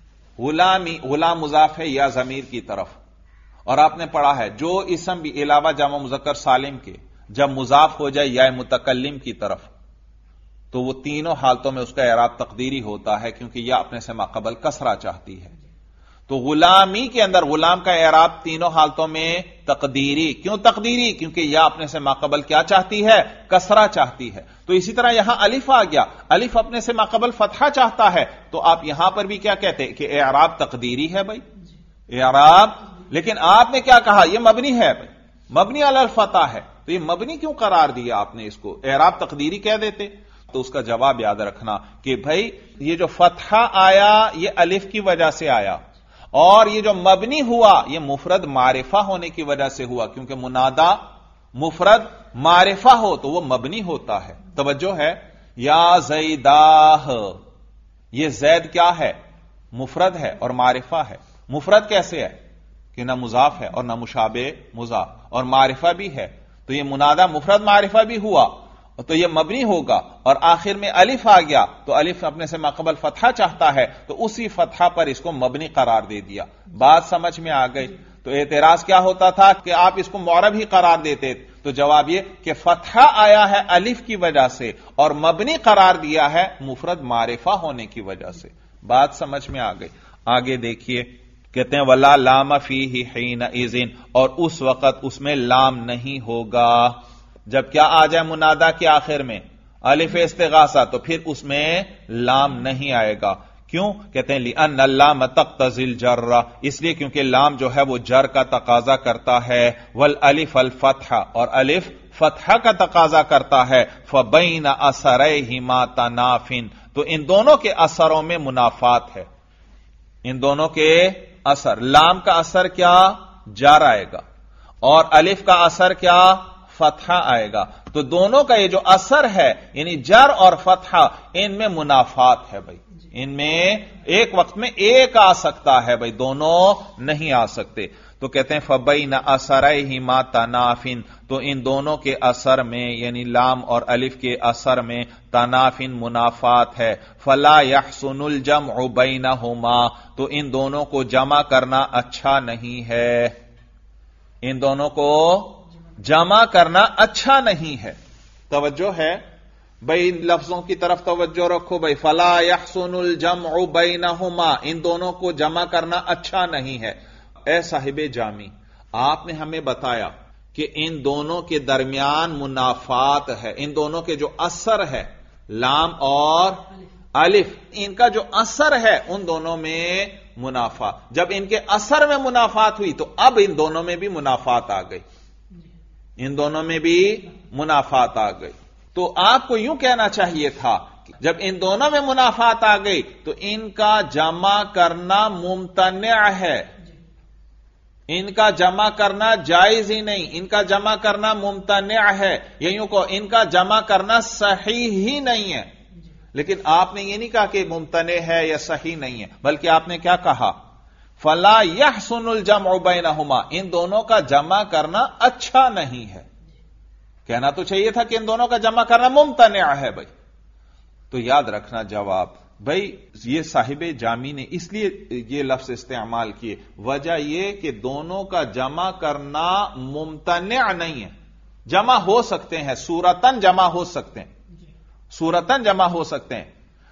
غلام مضاف ہے یا ضمیر کی طرف، اور آپ نے پڑھا ہے جو اسم بھی علاوہ جمع مذکر سالم کے جب مضاف ہو جائے یا متکلم کی طرف تو وہ تینوں حالتوں میں اس کا اعراب تقدیری ہوتا ہے کیونکہ یا اپنے سے ماقبل کسرہ چاہتی ہے. تو غلامی کے اندر غلام کا اعراب تینوں حالتوں میں تقدیری. کیوں تقدیری؟ کیونکہ یا اپنے سے ماقبل کیا چاہتی ہے؟ کسرہ چاہتی ہے. تو اسی طرح یہاں الف آ گیا، الف اپنے سے ماقبل فتحہ چاہتا ہے، تو آپ یہاں پر بھی کیا کہتے ہیں کہ اعراب تقدیری ہے. بھائی اعراب لیکن آپ نے کیا کہا؟ یہ مبنی ہے بھائی، مبنی علی الفتح ہے، تو یہ مبنی کیوں قرار دیا آپ نے؟ اس کو اعراب تقدیری کہہ دیتے۔ تو اس کا جواب یاد رکھنا کہ بھائی یہ جو فتحہ آیا یہ الف کی وجہ سے آیا، اور یہ جو مبنی ہوا یہ مفرد معرفہ ہونے کی وجہ سے ہوا، کیونکہ منادا مفرد معرفہ ہو تو وہ مبنی ہوتا ہے۔ توجہ ہے؟ یا زیداہ، یہ زید کیا ہے؟ مفرد ہے اور معرفہ ہے۔ مفرد کیسے ہے کہ نہ مضاف ہے اور نہ مشابہ مضاف، اور معرفہ بھی ہے، تو یہ منادا مفرد معرفہ بھی ہوا تو یہ مبنی ہوگا، اور آخر میں الف آ گیا تو الف اپنے سے ماقبل فتحہ چاہتا ہے تو اسی فتحہ پر اس کو مبنی قرار دے دیا۔ بات سمجھ میں آ گئی؟ تو اعتراض کیا ہوتا تھا کہ آپ اس کو معرب ہی قرار دیتے، تو جواب یہ کہ فتحہ آیا ہے الف کی وجہ سے اور مبنی قرار دیا ہے مفرد معرفہ ہونے کی وجہ سے۔ بات سمجھ میں آ گئی؟ آگے دیکھیے، کہتے ہیں وَلَا لَامَ فِيهِ حِينَئِذٍ، اور اس وقت اس میں لام نہیں ہوگا۔ جب کیا آ جائے منادا کے آخر میں؟ الف استغاثہ، تو پھر اس میں لام نہیں آئے گا۔ کیوں؟ کہتے ہیں لِأَنَّ اللَّامَ تَقْتَضِي الْجَرَّ، اس لیے کیونکہ لام جو ہے وہ جر کا تقاضا کرتا ہے، وَالْأَلِفَ الْفَتْحَ، اور الف فتحہ کا تقاضا کرتا ہے، فَبَيْنَ أَثَرَيْهِمَا تَنَافٍ، تو ان دونوں کے اثروں میں منافات ہے۔ ان دونوں کے اثر، لام کا اثر کیا؟ جر آئے گا، اور الف کا اثر کیا؟ فتحہ آئے گا۔ تو دونوں کا یہ جو اثر ہے یعنی جر اور فتحہ، ان میں منافات ہے بھائی، ان میں ایک وقت میں ایک آ سکتا ہے بھائی، دونوں نہیں آ سکتے۔ تو کہتے ہیں فَبَيْنَ أَثَرَيْهِمَا تَنَافٍ، تو ان دونوں کے اثر میں یعنی لام اور الف کے اثر میں تنافٍ منافات ہے۔ فَلَا يَحْسُنُ الْجَمْعُ بَيْنَهُمَا، تو ان دونوں کو جمع کرنا اچھا نہیں ہے، ان دونوں کو جمع کرنا اچھا نہیں ہے۔ توجہ ہے بھائی؟ لفظوں کی طرف توجہ رکھو بھائی، فَلَا يَحْسُنُ الْجَمْعُ بَيْنَهُمَا، ان دونوں کو جمع کرنا اچھا نہیں ہے۔ اے صاحب جامی، آپ نے ہمیں بتایا کہ ان دونوں کے درمیان منافات ہے، ان دونوں کے جو اثر ہے لام اور الف، ان کا جو اثر ہے ان دونوں میں منافات، جب ان کے اثر میں منافات ہوئی تو اب ان دونوں میں بھی منافات آ گئی، ان دونوں میں بھی منافات آ گئی۔ تو آپ کو یوں کہنا چاہیے تھا کہ جب ان دونوں میں منافات آ گئی تو ان کا جمع کرنا ممتنع ہے، ان کا جمع کرنا جائز ہی نہیں، ان کا جمع کرنا ممتنع ہے، یا یوں کو ان کا جمع کرنا صحیح ہی نہیں ہے۔ لیکن آپ نے یہ نہیں کہا کہ ممتنع ہے یا صحیح نہیں ہے، بلکہ آپ نے کیا کہا؟ فَلَا يَحْسُنُ الْجَمْعُ بَيْنَهُمَا، ان دونوں کا جمع کرنا اچھا نہیں ہے۔ کہنا تو چاہیے تھا کہ ان دونوں کا جمع کرنا ممتنع ہے بھائی۔ تو یاد رکھنا جواب بھائی، یہ صاحب جامی نے اس لیے یہ لفظ استعمال کیے، وجہ یہ کہ دونوں کا جمع کرنا ممتنع نہیں ہے، جمع ہو سکتے ہیں، صورتاً جمع ہو سکتے ہیں، صورتاً جمع ہو سکتے ہیں۔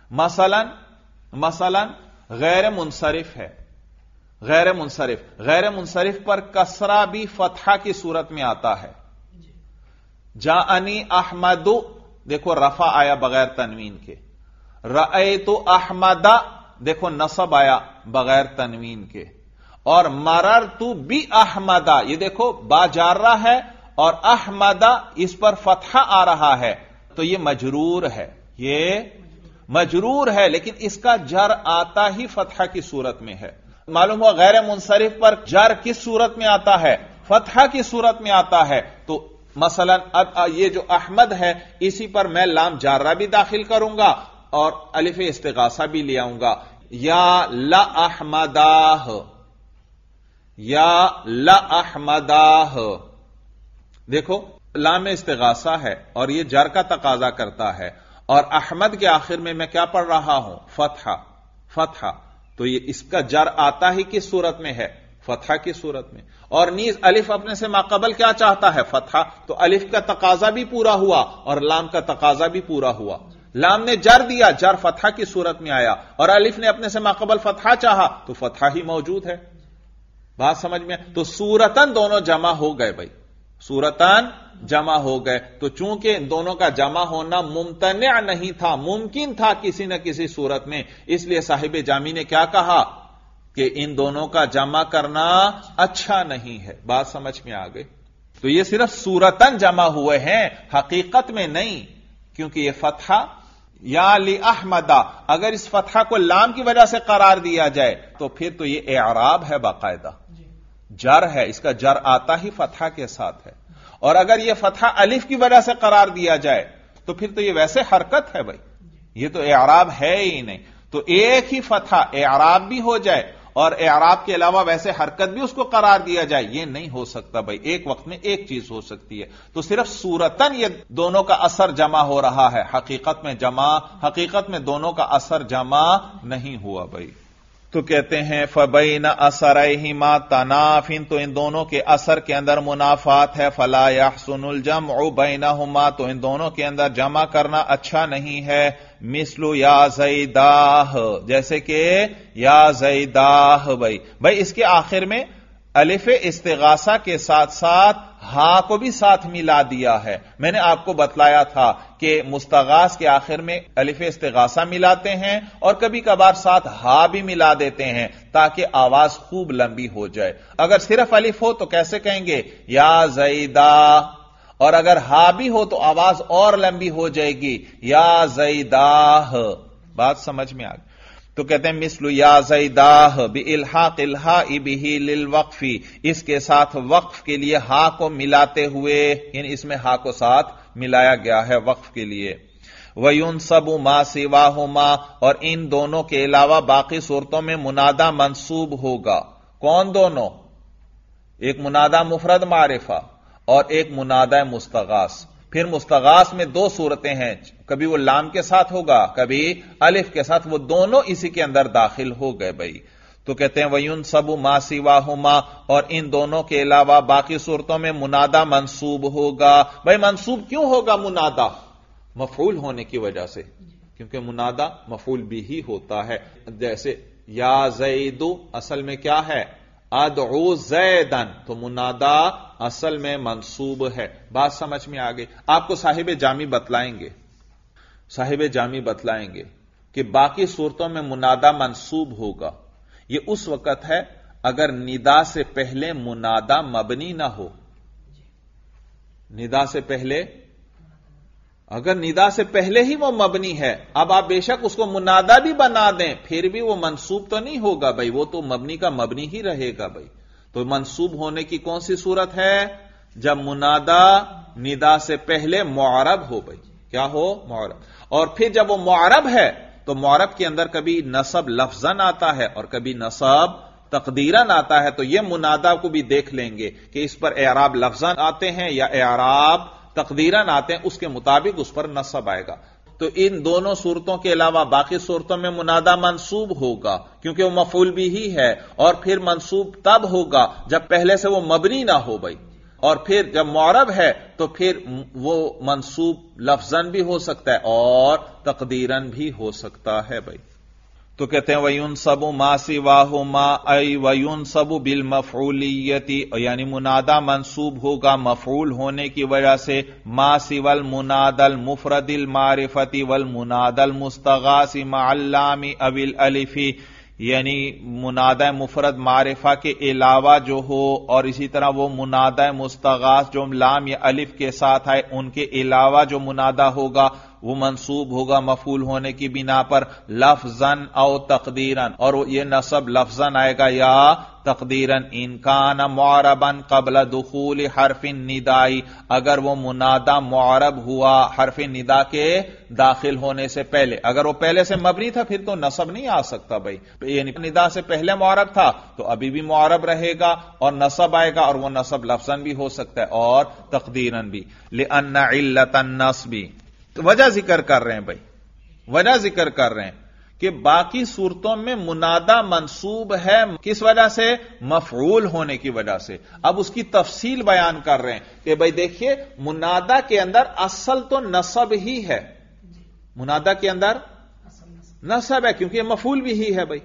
مثلا غیر منصرف ہے، غیر منصرف پر کسرہ بھی فتحہ کی صورت میں آتا ہے۔ جاءنی احمد، دیکھو رفع آیا بغیر تنوین کے، رأیت احمد، دیکھو نصب آیا بغیر تنوین کے، اور مررت باحمد، یہ دیکھو با جارہ ہے اور احمد اس پر فتحہ آ رہا ہے، تو یہ مجرور ہے، یہ مجرور ہے، لیکن اس کا جر آتا ہی فتحہ کی صورت میں ہے۔ معلوم ہوا غیر منصرف پر جر کس صورت میں آتا ہے؟ فتحہ کی صورت میں آتا ہے۔ تو مثلا اب یہ جو احمد ہے اسی پر میں لام جارہ بھی داخل کروں گا اور الف استغاثہ بھی لے آؤں گا، یا لا احمداہ، یا لا احمداہ، دیکھو لام استغاثہ ہے اور یہ جر کا تقاضا کرتا ہے، اور احمد کے آخر میں کیا پڑھ رہا ہوں؟ فتحہ، تو یہ اس کا جر آتا ہی کس صورت میں ہے؟ فتحہ کی صورت میں، اور نیز الف اپنے سے ماقبل کیا چاہتا ہے؟ فتحہ، تو الف کا تقاضا بھی پورا ہوا اور لام کا تقاضا بھی پورا ہوا۔ لام نے جر دیا، جر فتحہ کی صورت میں آیا، اور الف نے اپنے سے ماقبل فتحہ چاہا تو فتحہ ہی موجود ہے۔ بات سمجھ میں؟ تو صورتاً دونوں جمع ہو گئے بھائی، صورتاً جمع ہو گئے۔ تو چونکہ ان دونوں کا جمع ہونا ممتنع نہیں تھا، ممکن تھا کسی نہ کسی صورت میں، اس لیے صاحب جامی نے کیا کہا کہ ان دونوں کا جمع کرنا اچھا نہیں ہے. بات سمجھ میں آ گئی؟ تو یہ صرف صورتاً جمع ہوئے ہیں، حقیقت میں نہیں، کیونکہ یہ فتحہ یا لأحمدہ، اگر اس فتحہ کو لام کی وجہ سے قرار دیا جائے تو پھر تو یہ اعراب ہے، باقاعدہ جر ہے، اس کا جر آتا ہی فتحہ کے ساتھ ہے. اور اگر یہ فتحہ الف کی وجہ سے قرار دیا جائے تو پھر تو یہ ویسے حرکت ہے بھائی، یہ تو اعراب ہے ہی نہیں. تو ایک ہی فتحہ اعراب بھی ہو جائے اور اعراب کے علاوہ ویسے حرکت بھی اس کو قرار دیا جائے، یہ نہیں ہو سکتا بھائی. ایک وقت میں ایک چیز ہو سکتی ہے. تو صرف صورتاً یہ دونوں کا اثر جمع ہو رہا ہے، حقیقت میں دونوں کا اثر جمع نہیں ہوا بھائی. تو کہتے ہیں فبین اثرہما تناف، تو ان دونوں کے اثر کے اندر منافات ہے. فلا یحسن الجمع بینہما، تو ان دونوں کے اندر جمع کرنا اچھا نہیں ہے. مثل یا زیداہ، جیسے کہ یا زیداہ بھائی اس کے آخر میں الف استغاثہ کے ساتھ ساتھ ہا کو بھی ساتھ ملا دیا ہے. میں نے آپ کو بتلایا تھا کہ مستغاث کے آخر میں الف استغاثہ ملاتے ہیں اور کبھی کبھار ساتھ ہا بھی ملا دیتے ہیں تاکہ آواز خوب لمبی ہو جائے. اگر صرف الف ہو تو کیسے کہیں گے؟ یا زیدہ، اور اگر ہا بھی ہو تو آواز اور لمبی ہو جائے گی، یا زیداہ. بات سمجھ میں آ گئی؟ تو کہتے ہیں مثل یا زیداہ بالحاق الہاء بہ للوقف، اس کے ساتھ وقف کے لیے ہا کو ملاتے ہوئے، یعنی اس میں ہا کو ساتھ ملایا گیا ہے وقف کے لیے. وَيُنْصَبُ مَا سِوَاهُمَا، اور ان دونوں کے علاوہ باقی صورتوں میں منادہ منصوب ہوگا. کون دونوں؟ ایک منادہ مفرد معرفہ اور ایک منادہ مستغاث. پھر مستغاث میں دو صورتیں ہیں، کبھی وہ لام کے ساتھ ہوگا کبھی الف کے ساتھ، وہ دونوں اسی کے اندر داخل ہو گئے بھائی. تو کہتے ہیں وَيُنْصَبُ مَا سِوَاهُمَا، اور ان دونوں کے علاوہ باقی صورتوں میں منادہ منصوب ہوگا. بھائی منصوب کیوں ہوگا منادہ؟ مفعول ہونے کی وجہ سے، کیونکہ منادہ مفعول بھی ہی ہوتا ہے. جیسے یا زید اصل میں کیا ہے؟ ادعو زیدن، تو منادہ اصل میں منصوب ہے. بات سمجھ میں آ گئی؟ آپ کو صاحب جامی بتلائیں گے کہ باقی صورتوں میں منادہ منصوب ہوگا. یہ اس وقت ہے اگر ندا سے پہلے منادہ مبنی نہ ہو. اگر ندا سے پہلے ہی وہ مبنی ہے، اب آپ بے شک اس کو منادہ بھی بنا دیں پھر بھی وہ منصوب تو نہیں ہوگا بھائی، وہ تو مبنی کا مبنی ہی رہے گا بھائی. تو منصوب ہونے کی کون سی صورت ہے؟ جب منادہ ندا سے پہلے معرب ہو بھائی. کیا ہو؟ معرب. اور پھر جب وہ معرب ہے تو معرب کے اندر کبھی نصب لفظاً آتا ہے اور کبھی نصب تقدیراً آتا ہے. تو یہ منادہ کو بھی دیکھ لیں گے کہ اس پر اعراب لفظاً آتے ہیں یا اعراب تقدیراً آتے ہیں، اس کے مطابق اس پر نصب آئے گا. تو ان دونوں صورتوں کے علاوہ باقی صورتوں میں منادہ منصوب ہوگا کیونکہ وہ مفعول بھی ہی ہے، اور پھر منصوب تب ہوگا جب پہلے سے وہ مبنی نہ ہو بھائی. اور پھر جب معرب ہے تو پھر وہ منصوب لفظاً بھی ہو سکتا ہے اور تقدیراً بھی ہو سکتا ہے بھائی. تو کہتے ہیں وَيُنْصَبُ مَا سِوَاهُمَا أَيْ وَيُنْصَبُ بِالْمَفْعُولِيَّةِ، یعنی منادہ منصوب ہوگا مفعول ہونے کی وجہ سے. ما سوى المنادى المفرد المعرفة والمنادى المستغاث مع اللام أو الألف، یعنی منادہ مفرد معرفہ کے علاوہ جو ہو، اور اسی طرح وہ منادہ مستغاث جو لام یا الف کے ساتھ آئے ان کے علاوہ جو منادہ ہوگا وہ منصوب ہوگا مفعول ہونے کی بنا پر لفظاً او تقدیراً، اور یہ نصب لفظاً آئے گا یا تقدیراً. ان کان معربا قبل دخول حرف النداء، اگر وہ منادہ معرب ہوا حرف ندا کے داخل ہونے سے پہلے. اگر وہ پہلے سے مبنی تھا پھر تو نصب نہیں آ سکتا بھائی، یعنی ندا سے پہلے معرب تھا تو ابھی بھی معرب رہے گا اور نصب آئے گا، اور وہ نصب لفظاً بھی ہو سکتا ہے اور تقدیراً بھی. لأن علت النصب، وجہ ذکر کر رہے ہیں بھائی، وجہ ذکر کر رہے ہیں کہ باقی صورتوں میں منادہ منصوب ہے کس وجہ سے؟ مفعول ہونے کی وجہ سے. اب اس کی تفصیل بیان کر رہے ہیں کہ بھائی دیکھیے منادہ کے اندر اصل تو نصب ہی ہے، منادہ کے اندر نصب ہے کیونکہ یہ مفعول بھی ہی ہے بھائی.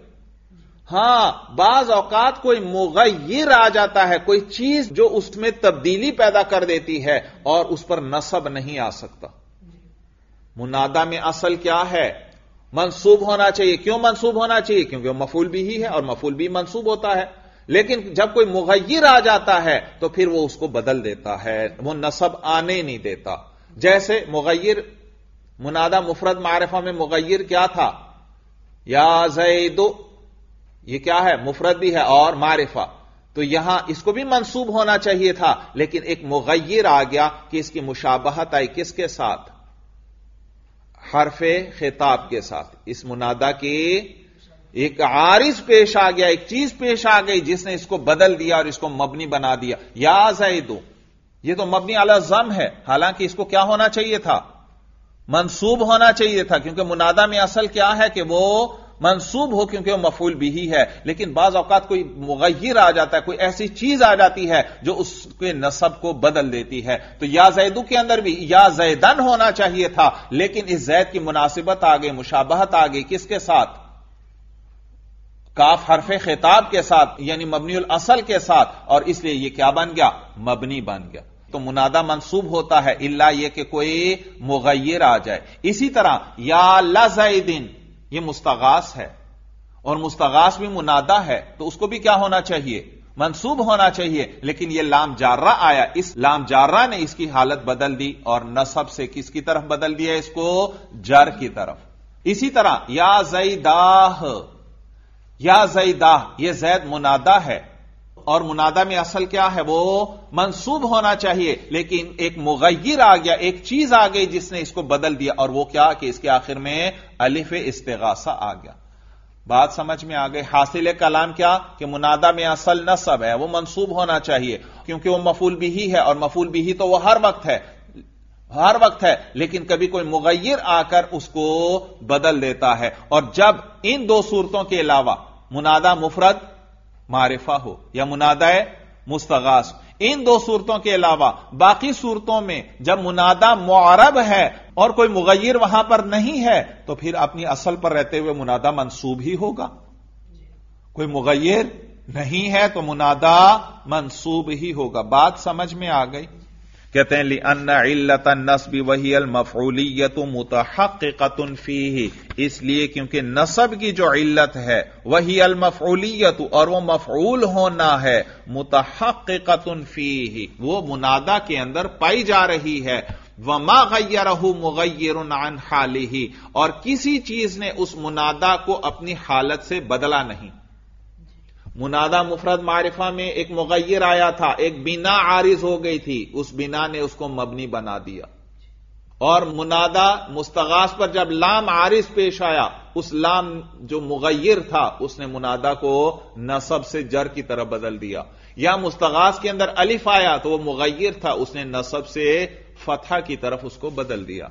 ہاں بعض اوقات کوئی مغیر آ جاتا ہے، کوئی چیز جو اس میں تبدیلی پیدا کر دیتی ہے اور اس پر نصب نہیں آ سکتا. منادہ میں اصل کیا ہے؟ منصوب ہونا چاہیے. کیوں منصوب ہونا چاہیے؟ کیونکہ وہ مفعول بھی ہی ہے اور مفعول بھی منصوب ہوتا ہے. لیکن جب کوئی مغیر آ جاتا ہے تو پھر وہ اس کو بدل دیتا ہے, وہ نصب آنے نہیں دیتا. جیسے مغیر منادہ مفرد معرفہ میں مغیر کیا تھا؟ یا زید, یہ کیا ہے؟ مفرد بھی ہے اور معرفہ. تو یہاں اس کو بھی منصوب ہونا چاہیے تھا, لیکن ایک مغیر آ گیا کہ اس کی مشابہت آئی کس کے ساتھ؟ حرف خطاب کے ساتھ. اس منادہ کی ایک عارض پیش آ گیا, ایک چیز پیش آ گئی جس نے اس کو بدل دیا اور اس کو مبنی بنا دیا. یا زید, یہ تو مبنی علی ضم ہے, حالانکہ اس کو کیا ہونا چاہیے تھا؟ منصوب ہونا چاہیے تھا, کیونکہ منادہ میں اصل کیا ہے کہ وہ منصوب ہو, کیونکہ وہ مفعول بھی ہی ہے. لیکن بعض اوقات کوئی مغیر آ جاتا ہے, کوئی ایسی چیز آ جاتی ہے جو اس کے نصب کو بدل دیتی ہے. تو یا زیدو کے اندر بھی یا زیدن ہونا چاہیے تھا, لیکن اس زید کی مناسبت آ گئی, مشابہت آ گئی کس کے ساتھ؟ کاف حرف خطاب کے ساتھ, یعنی مبنی الاصل کے ساتھ, اور اس لیے یہ کیا بن گیا؟ مبنی بن گیا. تو منادہ منصوب ہوتا ہے الا یہ کہ کوئی مغیر آ جائے. اسی طرح یا لزیدن, یہ مستغاث ہے اور مستغاث بھی منادہ ہے, تو اس کو بھی کیا ہونا چاہیے؟ منصوب ہونا چاہیے. لیکن یہ لام جارہ آیا, اس لام جارہ نے اس کی حالت بدل دی اور نصب سے کس کی طرف بدل دیا؟ اس کو جر کی طرف. اسی طرح یا زیداہ, یا زیداہ, یہ زید منادہ ہے اور منادہ میں اصل کیا ہے؟ وہ منصوب ہونا چاہیے, لیکن ایک مغیر آ گیا, ایک چیز آ گئی جس نے اس کو بدل دیا, اور وہ کیا کہ اس کے آخر میں الف استغاثہ آ گیا. بات سمجھ میں آ گئی؟ حاصل کلام کیا کہ منادہ میں اصل نصب ہے, وہ منصوب ہونا چاہیے کیونکہ وہ مفعول بھی ہی ہے, اور مفعول بھی ہی تو وہ ہر وقت ہے, ہر وقت ہے. لیکن کبھی کوئی مغیر آ کر اس کو بدل دیتا ہے. اور جب ان دو صورتوں کے علاوہ منادہ مفرد معرفہ ہو یا منادہ مستغاث, ان دو صورتوں کے علاوہ باقی صورتوں میں جب منادہ معرب ہے اور کوئی مغیر وہاں پر نہیں ہے, تو پھر اپنی اصل پر رہتے ہوئے منادہ منصوب ہی ہوگا. کوئی مغیر نہیں ہے تو منادہ منصوب ہی ہوگا. بات سمجھ میں آ گئی؟ کہتے ہیں لِأَنَّ عِلَّةَ النَّصْبِ وَهِيَ الْمَفْعُولِيَّةُ مُتَحَقِّقَةٌ فِيهِ, اس لیے کیونکہ نصب کی جو علت ہے وَهِيَ الْمَفْعُولِيَّةُ, اور وہ مفعول ہونا ہے, مُتَحَقِّقَةٌ فِيهِ, وہ منادہ کے اندر پائی جا رہی ہے. وَمَا غَيَّرَهُ مُغَيِّرٌ عَنْ حَالِهِ, اور کسی چیز نے اس منادہ کو اپنی حالت سے بدلا نہیں. منادہ مفرد معرفہ میں ایک مغیر آیا تھا, ایک بنا عارض ہو گئی تھی, اس بنا نے اس کو مبنی بنا دیا. اور منادہ مستغاث پر جب لام عارض پیش آیا, اس لام جو مغیر تھا اس نے منادہ کو نصب سے جر کی طرف بدل دیا. یا مستغاث کے اندر الف آیا تو وہ مغیر تھا, اس نے نصب سے فتحہ کی طرف اس کو بدل دیا.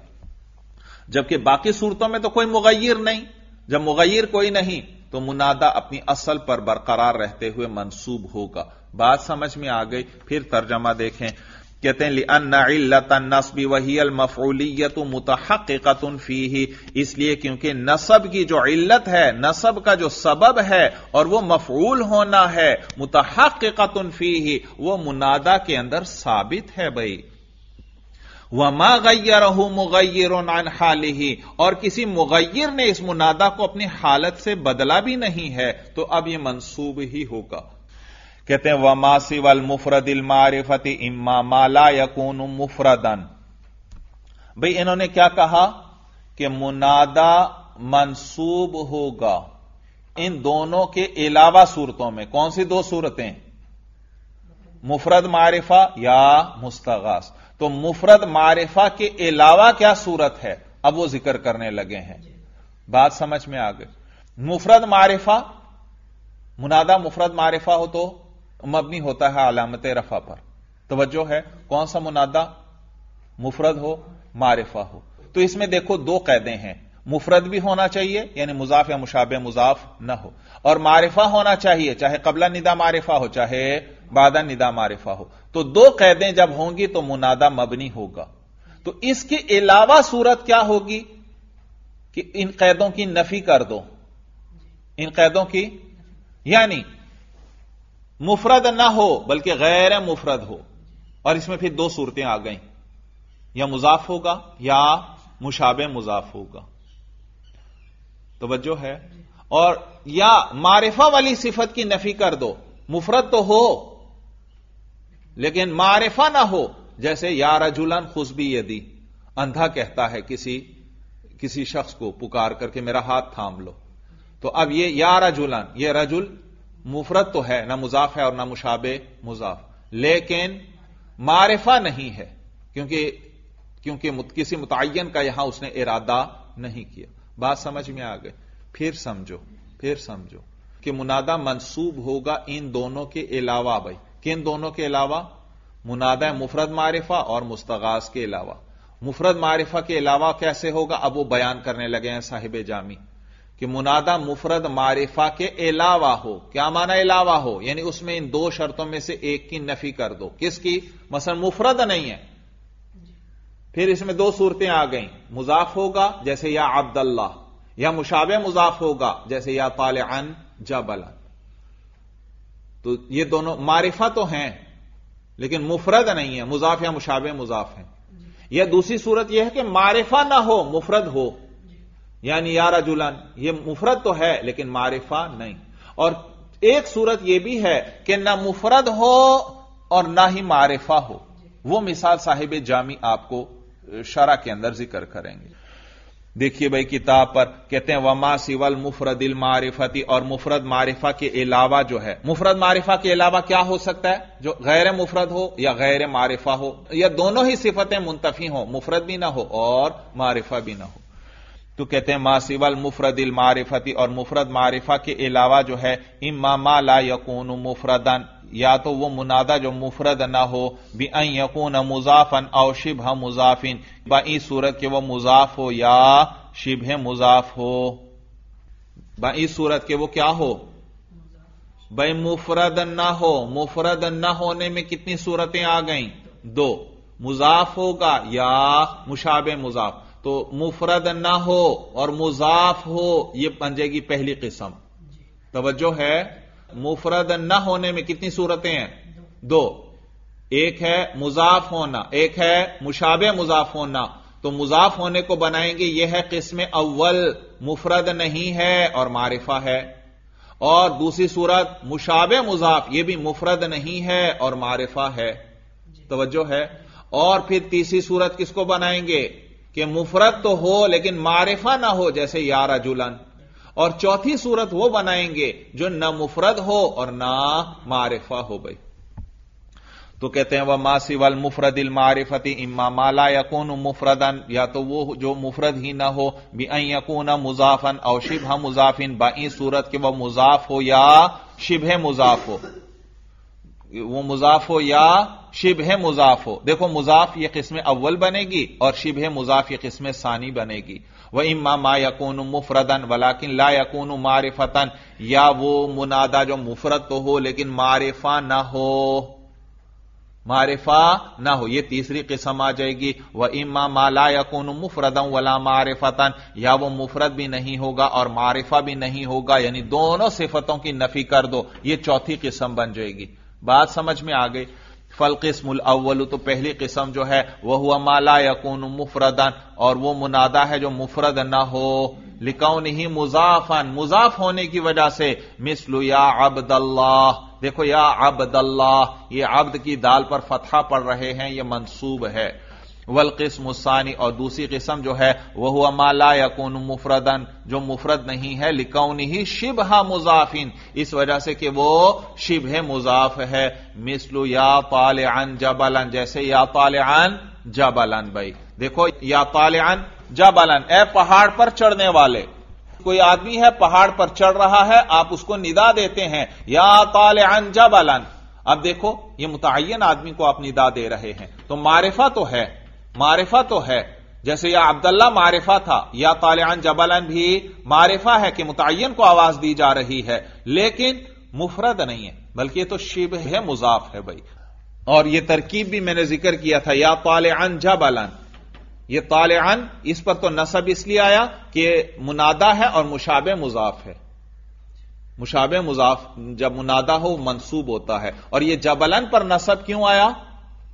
جبکہ باقی صورتوں میں تو کوئی مغیر نہیں. جب مغیر کوئی نہیں تو منادہ اپنی اصل پر برقرار رہتے ہوئے منصوب ہوگا. بات سمجھ میں آ گئی؟ پھر ترجمہ دیکھیں. کہتے ہیں لِأَنَّ عِلَّةَ النَّصْبِ وَهِيَ الْمَفْعُولِيَّةُ مُتَحَقِّقَةٌ فِيهِ, اس لیے کیونکہ نصب کی جو علت ہے, نصب کا جو سبب ہے اور وہ مفعول ہونا ہے, متحققۃ فیہ, وہ منادہ کے اندر ثابت ہے. بھائی وَمَا غَيَّرَهُ مُغَيِّرٌ عَنْ حَالِهِ, اور کسی مغیر نے اس منادہ کو اپنی حالت سے بدلا بھی نہیں ہے, تو اب یہ منصوب ہی ہوگا. کہتے ہیں وَمَا سِوَى الْمُفْرَدِ الْمَعْرِفَةِ إِمَّا مَا لَا يَكُونُ مُفْرَدًا. بھئی انہوں نے کیا کہا کہ منادہ منصوب ہوگا ان دونوں کے علاوہ صورتوں میں. کون سی دو صورتیں؟ مفرد معرفہ یا مستغاث. تو مفرد معرفہ کے علاوہ کیا صورت ہے, اب وہ ذکر کرنے لگے ہیں. بات سمجھ میں آ گئی؟ مفرد معرفہ, منادہ مفرد معرفہ ہو تو مبنی ہوتا ہے علامت رفع پر. توجہ ہے, کون سا منادہ؟ مفرد ہو معرفہ ہو. تو اس میں دیکھو دو قیدیں ہیں, مفرد بھی ہونا چاہیے یعنی مضاف یا مشابہ مضاف نہ ہو, اور معرفہ ہونا چاہیے چاہے قبلہ ندا معرفہ ہو چاہے بعدہ ندا معرفہ ہو. تو دو قیدیں جب ہوں گی تو منادہ مبنی ہوگا. تو اس کے علاوہ صورت کیا ہوگی کہ ان قیدوں کی نفی کر دو, ان قیدوں کی, یعنی مفرد نہ ہو بلکہ غیر مفرد ہو. اور اس میں پھر دو صورتیں آ گئیں, یا مضاف ہوگا یا مشابہ مضاف ہوگا. توجہ ہے؟ اور یا معرفہ والی صفت کی نفی کر دو، مفرد تو ہو لیکن معرفہ نہ ہو، جیسے یا رجلن خذ بیدی، اندھا کہتا ہے کسی شخص کو پکار کر کے میرا ہاتھ تھام لو، تو اب یہ یا رجلن، یہ رجل مفرد تو ہے، نہ مضاف ہے اور نہ مشابہ مضاف، لیکن معرفہ نہیں ہے کیونکہ کسی متعین کا یہاں اس نے ارادہ نہیں کیا۔ بات سمجھ میں آ گئی؟ پھر سمجھو کہ منادہ منصوب ہوگا ان دونوں کے علاوہ۔ بھائی کن دونوں کے علاوہ؟ منادہ مفرد معرفہ اور مستغاث کے علاوہ۔ مفرد معرفہ کے علاوہ کیسے ہوگا؟ اب وہ بیان کرنے لگے ہیں صاحب جامی کہ منادہ مفرد معرفہ کے علاوہ ہو۔ کیا معنی علاوہ ہو؟ یعنی اس میں ان دو شرطوں میں سے ایک کی نفی کر دو۔ کس کی؟ مثلا مفرد نہیں ہے، پھر اس میں دو صورتیں آ گئیں، مضاف ہوگا جیسے یا عبداللہ، یا مشابہ مضاف ہوگا جیسے یا طالعن جبلا۔ تو یہ دونوں معرفہ تو ہیں لیکن مفرد نہیں ہے، مضاف یا مشابہ مضاف ہیں۔ یا دوسری صورت یہ ہے کہ معرفہ نہ ہو، مفرد ہو، یعنی یا رجلن، یہ مفرد تو ہے لیکن معرفہ نہیں۔ اور ایک صورت یہ بھی ہے کہ نہ مفرد ہو اور نہ ہی معرفہ ہو، وہ مثال صاحب جامی آپ کو شرح کے اندر ذکر کریں گے۔ دیکھیے بھائی کتاب پر کہتے ہیں وما سوى المفرد المعرفتی، اور مفرد معرفہ کے علاوہ جو ہے، مفرد معرفہ کے علاوہ کیا ہو سکتا ہے؟ جو غیر مفرد ہو یا غیر معرفہ ہو، یا دونوں ہی صفتیں منتفی ہوں، مفرد بھی نہ ہو اور معرفہ بھی نہ ہو۔ تو کہتے ہیں ما سوى المفرد المعرفتی، اور مفرد معرفہ کے علاوہ جو ہے اما ما لا یکون مفردا، یا تو وہ منادہ جو مفرد نہ ہو، بأن یکون مضافا او شبہ مضاف، بائی صورت کہ وہ مضاف ہو یا شبہ مضاف ہو۔ بائی صورت کہ وہ کیا ہو؟ بھائی مفرد نہ ہو، مفرد نہ ہونے میں کتنی صورتیں آ گئیں؟ دو، مضاف ہوگا یا مشابہ مضاف۔ تو مفرد نہ ہو اور مضاف ہو، یہ بن جائے گی پہلی قسم۔ توجہ ہے؟ مفرد نہ ہونے میں کتنی صورتیں ہیں؟ دو، ایک ہے مضاف ہونا، ایک ہے مشابہ مضاف ہونا۔ تو مضاف ہونے کو بنائیں گے، یہ ہے قسم اول، مفرد نہیں ہے اور معرفہ ہے۔ اور دوسری صورت مشابہ مضاف، یہ بھی مفرد نہیں ہے اور معرفہ ہے۔ توجہ ہے؟ اور پھر تیسری صورت کس کو بنائیں گے کہ مفرد تو ہو لیکن معرفہ نہ ہو، جیسے یا رجلن۔ اور چوتھی صورت وہ بنائیں گے جو نہ مفرد ہو اور نہ معرفہ ہو۔ بھائی تو کہتے ہیں وما سوى المفرد المعرفتی اما ما لا یکون مفردا، یا تو وہ جو مفرد ہی نہ ہو، بأن یکون مضافا او شبہ مضاف، بائی صورت کہ وہ مضاف ہو یا شبہ مضاف ہو، وہ مضاف ہو یا شبہ مضاف ہو۔ دیکھو مضاف یہ قسم اول بنے گی اور شبہ مضاف یہ قسم ثانی بنے گی۔ وَإِمَّا مَا يَكُونُ مُفْرَدًا وَلَكِنْ لَا يَكُونُ مَعْرِفَةً، یا وہ منادہ جو مفرد تو ہو لیکن معرفہ نہ ہو، معرفہ نہ ہو، یہ تیسری قسم آ جائے گی۔ وَإِمَّا مَا لَا يَكُونُ مُفْرَدًا وَلَا مَعْرِفَةً، یا وہ مفرد بھی نہیں ہوگا اور معرفہ بھی نہیں ہوگا، یعنی دونوں صفتوں کی نفی کر دو، یہ چوتھی قسم بن جائے گی۔ بات سمجھ میں آ گئی؟ فالقسم الاول، تو پہلی قسم جو ہے وہ ما لا یکون مفردا، اور وہ منادہ ہے جو مفرد نہ ہو، لکونہ مضافا، مضاف ہونے کی وجہ سے، مثل یا عبد اللہ۔ دیکھو یا عبد اللہ، یہ عبد کی دال پر فتحہ پڑھ رہے ہیں، یہ منصوب ہے۔ والقسم الثانی، اور دوسری قسم جو ہے وہ ما لا یکون مفردا، جو مفرد نہیں ہے، لکونہ شبہ مضاف، اس وجہ سے کہ وہ شبہ مضاف ہے، مثل یا طالعا جبلا، جیسے یا طالعا جبلا۔ بھائی دیکھو یا طالعا جبلا، اے پہاڑ پر چڑھنے والے، کوئی آدمی ہے پہاڑ پر چڑھ رہا ہے، آپ اس کو ندا دیتے ہیں یا طالعا جبلا۔ اب دیکھو یہ متعین آدمی کو آپ ندا دے رہے ہیں، تو معرفہ تو ہے، معرفہ تو ہے، جیسے یا عبداللہ معرفہ تھا، یا طالعا جبلا بھی معرفہ ہے کہ متعین کو آواز دی جا رہی ہے، لیکن مفرد نہیں ہے بلکہ یہ تو شبہ مضاف ہے۔ بھائی اور یہ ترکیب بھی میں نے ذکر کیا تھا، یا طالعا جبلا، یہ طالعا اس پر تو نصب اس لیے آیا کہ منادہ ہے اور مشابہ مضاف ہے، مشابہ مضاف جب منادہ ہو منصوب ہوتا ہے، اور یہ جبلن پر نصب کیوں آیا؟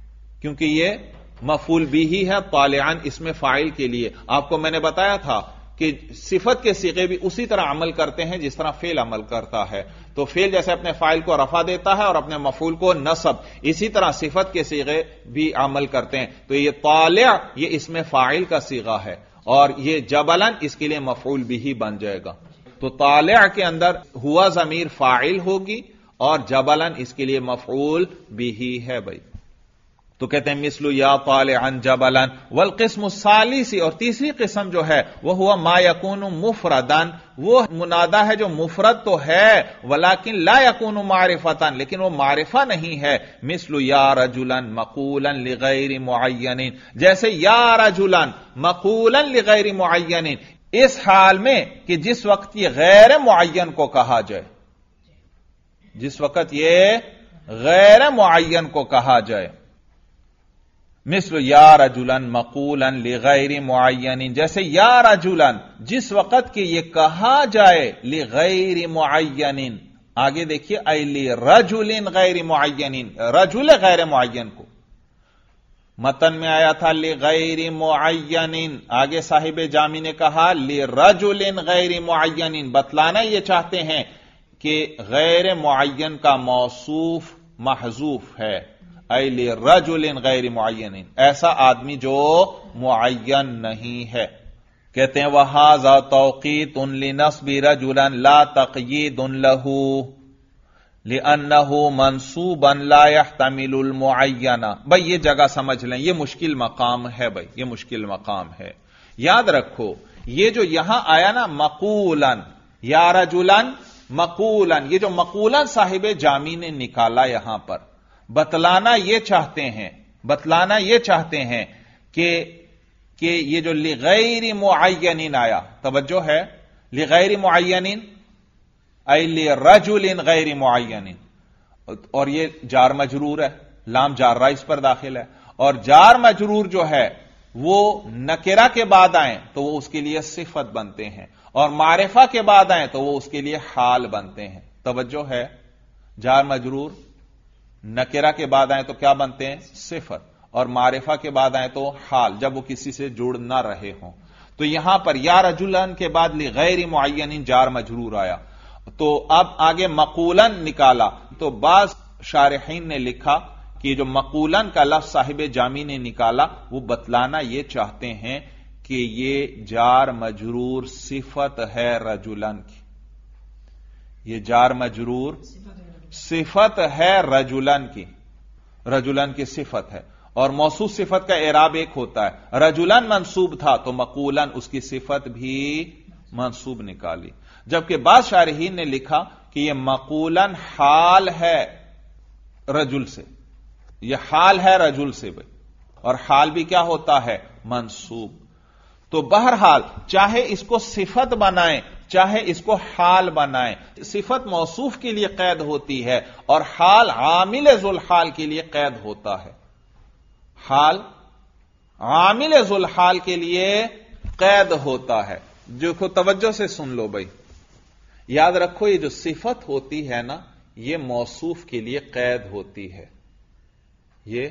کیونکہ یہ مفعول بھی ہے طالعا اس میں فاعل کے لیے۔ آپ کو میں نے بتایا تھا کہ صفت کے صیغے بھی اسی طرح عمل کرتے ہیں جس طرح فعل عمل کرتا ہے. تو فعل جیسے اپنے فاعل کو رفع دیتا ہے اور اپنے مفعول کو نصب، اسی طرح صفت کے صیغے بھی عمل کرتے ہیں. تو یہ طالع یہ اسم فاعل کا صیغہ ہے، اور یہ جبلن اس کے لیے مفعول بھی بن جائے گا. تو طالع کے اندر ہوا ضمیر فاعل ہوگی اور جبلن اس کے لیے مفعول بھی ہے بھائی. تو کہتے ہیں مثل یا طالعا جبلن. والقسم الثالث، اور تیسری قسم جو ہے وہ ہوا ما یکون مفردن، وہ منادا ہے جو مفرد تو ہے ولیکن لا یکون معرفتن، لیکن وہ معرفہ نہیں ہے. مثل یا رجلا مقولا لغیر معین، جیسے یا رجلا مقولا لغیر معین، اس حال میں کہ جس وقت یہ غیر معین کو کہا جائے، جس وقت یہ غیر معین کو کہا جائے. مثل یا رجلا مقولا لغیر معین، جیسے یا رجلا جس وقت کہ یہ کہا جائے لغیر معین. آگے دیکھیے اے لرجل غیر معین، رجل غیر معین کو متن میں آیا تھا لغیر معین، آگے صاحب جامی نے کہا لرجل غیر معین. بتلانا یہ چاہتے ہیں کہ غیر معین کا موصوف محذوف ہے. اے لرجل غیر معین، ایسا آدمی جو معین نہیں ہے. کہتے ہیں وہذا توقیت لنصب رجلا لا تقیید له لأنه منصوبا لا يحتمل المعین. بھئی یہ جگہ سمجھ لیں، یہ مشکل مقام ہے بھئی، یہ مشکل مقام ہے. یاد رکھو یہ جو یہاں آیا نا مقولا یا رجلا مقولا، یہ جو مقولا صاحب جامی نے نکالا یہاں پر بتلانا یہ چاہتے ہیں کہ یہ جو لغیر معین آیا، توجہ ہے، لغیر معین اے لرجل غیر معین، اور یہ جار مجرور ہے، لام جارہ اس پر داخل ہے، اور جار مجرور جو ہے وہ نکرہ کے بعد آئیں تو وہ اس کے لیے صفت بنتے ہیں، اور معرفہ کے بعد آئیں تو وہ اس کے لیے حال بنتے ہیں. توجہ ہے، جار مجرور نکرہ کے بعد آئیں تو کیا بنتے ہیں؟ صفت، اور معرفہ کے بعد آئیں تو حال، جب وہ کسی سے جڑ نہ رہے ہوں. تو یہاں پر یا رجلن کے بعد لغیر معین جار مجرور آیا. تو اب آگے مقولن نکالا. تو بعض شارحین نے لکھا کہ جو مقولن کا لفظ صاحب جامی نے نکالا وہ بتلانا یہ چاہتے ہیں کہ یہ جار مجرور صفت ہے رجلن کی، یہ جار مجرور صفت ہے رجلن کی صفت ہے. اور موصوف صفت کا اعراب ایک ہوتا ہے، رجلن منصوب تھا تو مقولن اس کی صفت بھی منصوب نکالی. جبکہ بعض شارحین نے لکھا کہ یہ مقولن حال ہے رجل سے، یہ حال ہے رجل سے بھائی، اور حال بھی کیا ہوتا ہے؟ منصوب. تو بہرحال چاہے اس کو صفت بنائیں چاہے اس کو حال بنائیں، صفت موصوف کے لیے قید ہوتی ہے اور حال عامل ذوالحال کے لیے قید ہوتا ہے. حال عامل ذوالحال کے لیے قید ہوتا ہے. جو کو توجہ سے سن لو بھائی، یاد رکھو یہ جو صفت ہوتی ہے نا یہ موصوف کے لیے قید ہوتی ہے، یہ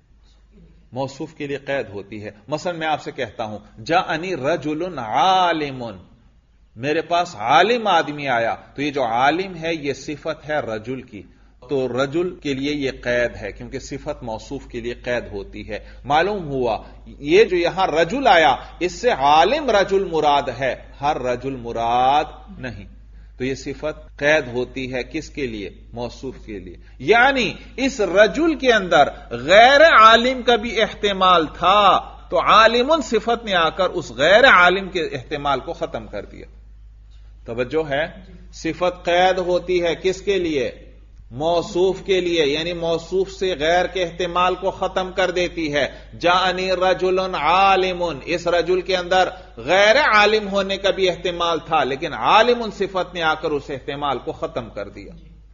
موصوف کے لیے قید ہوتی ہے. مثلا میں آپ سے کہتا ہوں جاءنی رجل عالم، میرے پاس عالم آدمی آیا، تو یہ جو عالم ہے یہ صفت ہے رجل کی، تو رجل کے لیے یہ قید ہے کیونکہ صفت موصوف کے لیے قید ہوتی ہے. معلوم ہوا یہ جو یہاں رجل آیا اس سے عالم رجل مراد ہے، ہر رجل مراد نہیں. تو یہ صفت قید ہوتی ہے کس کے لیے؟ موصوف کے لیے. یعنی اس رجل کے اندر غیر عالم کا بھی احتمال تھا تو عالم صفت نے آ کر اس غیر عالم کے احتمال کو ختم کر دیا. توجہ ہے، صفت قید ہوتی ہے کس کے لیے؟ موصوف کے لیے، یعنی موصوف سے غیر کے احتمال کو ختم کر دیتی ہے. جاءنی رجل عالم، اس رجل کے اندر غیر عالم ہونے کا بھی احتمال تھا لیکن عالم صفت نے آ کر اس احتمال کو ختم کر دیا.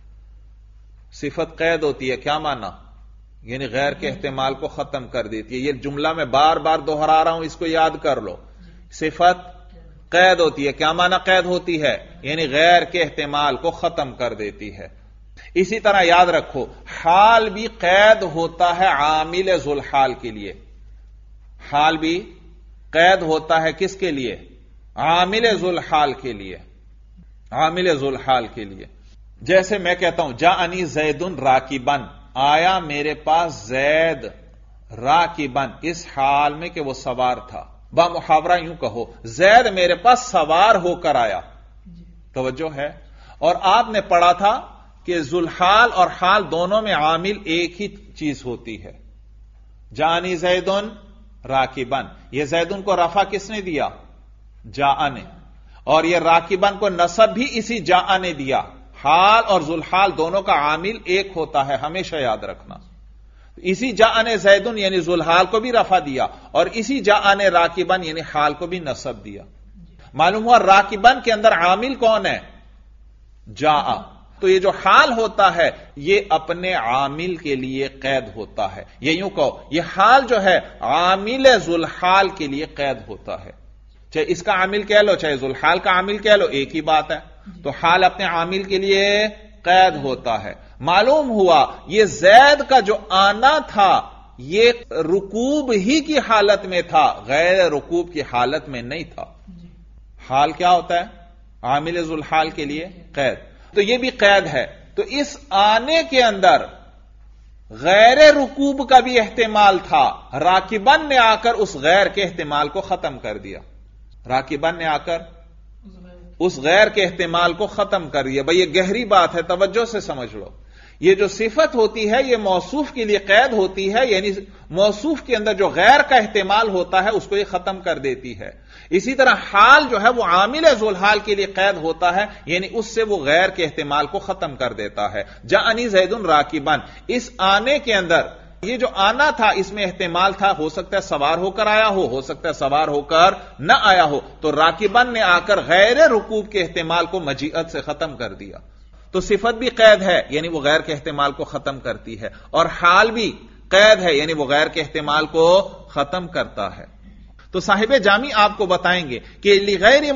صفت قید ہوتی ہے، کیا معنی؟ یعنی غیر کے احتمال کو ختم کر دیتی ہے. یہ جملہ میں بار بار دوہرا رہا ہوں، اس کو یاد کر لو. صفت قید ہوتی ہے، کیا معنی قید ہوتی ہے؟ یعنی غیر کے احتمال کو ختم کر دیتی ہے. اسی طرح یاد رکھو حال بھی قید ہوتا ہے عامل ذوالحال کے لیے. حال بھی قید ہوتا ہے کس کے لیے؟ عامل ذوالحال کے لیے، عامل ذوالحال کے لیے. جیسے میں کہتا ہوں جاءنی زید راکبن، آیا میرے پاس زید راکبن، اس حال میں کہ وہ سوار تھا. با محاورہ یوں کہو زید میرے پاس سوار ہو کر آیا. توجہ ہے. اور آپ نے پڑھا تھا کہ ذوالحال اور حال دونوں میں عامل ایک ہی چیز ہوتی ہے. جاءنی زیدن راکبن، یہ زیدن کو رفع کس نے دیا؟ جاء نے. اور یہ راکبن کو نصب بھی اسی جاء نے دیا. حال اور ذوالحال دونوں کا عامل ایک ہوتا ہے، ہمیشہ یاد رکھنا. اسی جاء نے زیدن یعنی ذوالحال کو بھی رفع دیا، اور اسی جاء نے راکبن یعنی حال کو بھی نصب دیا. معلوم ہوا راکبن کے اندر عامل کون ہے؟ جاء. تو یہ جو حال ہوتا ہے یہ اپنے عامل کے لیے قید ہوتا ہے. یہ یوں کہو یہ حال جو ہے عامل ذوالحال کے لیے قید ہوتا ہے. چاہے اس کا عامل کہہ لو چاہے ذوالحال کا عامل کہہ لو، ایک ہی بات ہے. تو حال اپنے عامل کے لیے قید ہوتا ہے. معلوم ہوا یہ زید کا جو آنا تھا یہ رکوب ہی کی حالت میں تھا، غیر رکوب کی حالت میں نہیں تھا. حال کیا ہوتا ہے؟ عامل ذوالحال کے لیے قید. تو یہ بھی قید ہے. تو اس آنے کے اندر غیر رکوب کا بھی احتمال تھا. راکبن نے آ کر اس غیر کے احتمال کو ختم کر دیا. راکبن نے آ کر اس غیر کے احتمال کو ختم کر دیا. بھئی یہ گہری بات ہے، توجہ سے سمجھ لو. یہ جو صفت ہوتی ہے یہ موصوف کے لیے قید ہوتی ہے، یعنی موصوف کے اندر جو غیر کا احتمال ہوتا ہے اس کو یہ ختم کر دیتی ہے. اسی طرح حال جو ہے وہ عامل ذوالحال کے لیے قید ہوتا ہے، یعنی اس سے وہ غیر کے احتمال کو ختم کر دیتا ہے. جاءنی زید راکبن، اس آنے کے اندر یہ جو آنا تھا اس میں احتمال تھا، ہو سکتا ہے سوار ہو کر آیا ہو سکتا ہے سوار ہو کر نہ آیا ہو. تو راکبن نے آ کر غیر رکوب کے احتمال کو مجیت سے ختم کر دیا. تو صفت بھی قید ہے یعنی وہ غیر کے احتمال کو ختم کرتی ہے، اور حال بھی قید ہے یعنی وہ غیر کے احتمال کو ختم کرتا ہے. تو صاحب جامی آپ کو بتائیں گے کہ لغیر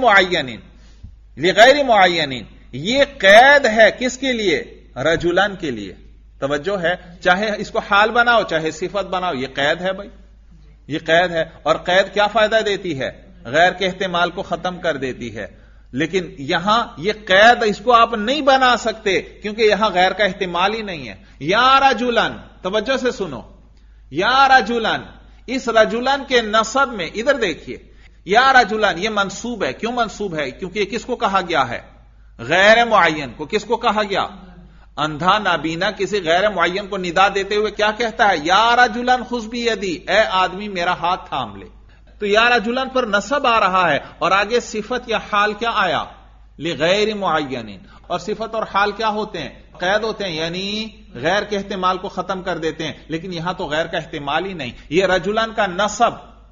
معین یہ قید ہے کس کے لیے؟ رجلن کے لیے. توجہ ہے. چاہے اس کو حال بناؤ چاہے صفت بناؤ یہ قید ہے. بھائی یہ قید ہے. اور قید کیا فائدہ دیتی ہے؟ غیر کے احتمال کو ختم کر دیتی ہے. لیکن یہاں یہ قید اس کو آپ نہیں بنا سکتے کیونکہ یہاں غیر کا احتمال ہی نہیں ہے. یا رجلن، توجہ سے سنو، یا رجلن، اس رجلن کے نصب میں ادھر دیکھیے، یا رجلن یہ منصوب ہے. کیوں منصوب ہے؟ کیونکہ یہ کس کو کہا گیا ہے؟ غیر معین کو. کس کو کہا گیا؟ اندھا نابینا کسی غیر معین کو ندا دیتے ہوئے کیا کہتا ہے؟ یا رجلن خذ بیدی، اے آدمی میرا ہاتھ تھام لے. تو یا رجلن پر نصب آ رہا ہے اور آگے صفت یا حال کیا آیا؟ لغیر معین. اور صفت اور حال کیا ہوتے ہیں؟ قید ہوتے ہیں، یعنی غیر کے احتمال کو ختم کر دیتے ہیں. لیکن یہاں تو غیر کا احتمال ہی نہیں. یہ رجلن کا نصب،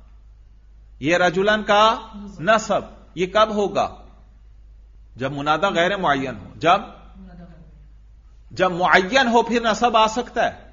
یہ رجلن کا نصب یہ کب ہوگا؟ جب منادہ غیر معین ہو. جب معین ہو پھر نصب آ سکتا ہے.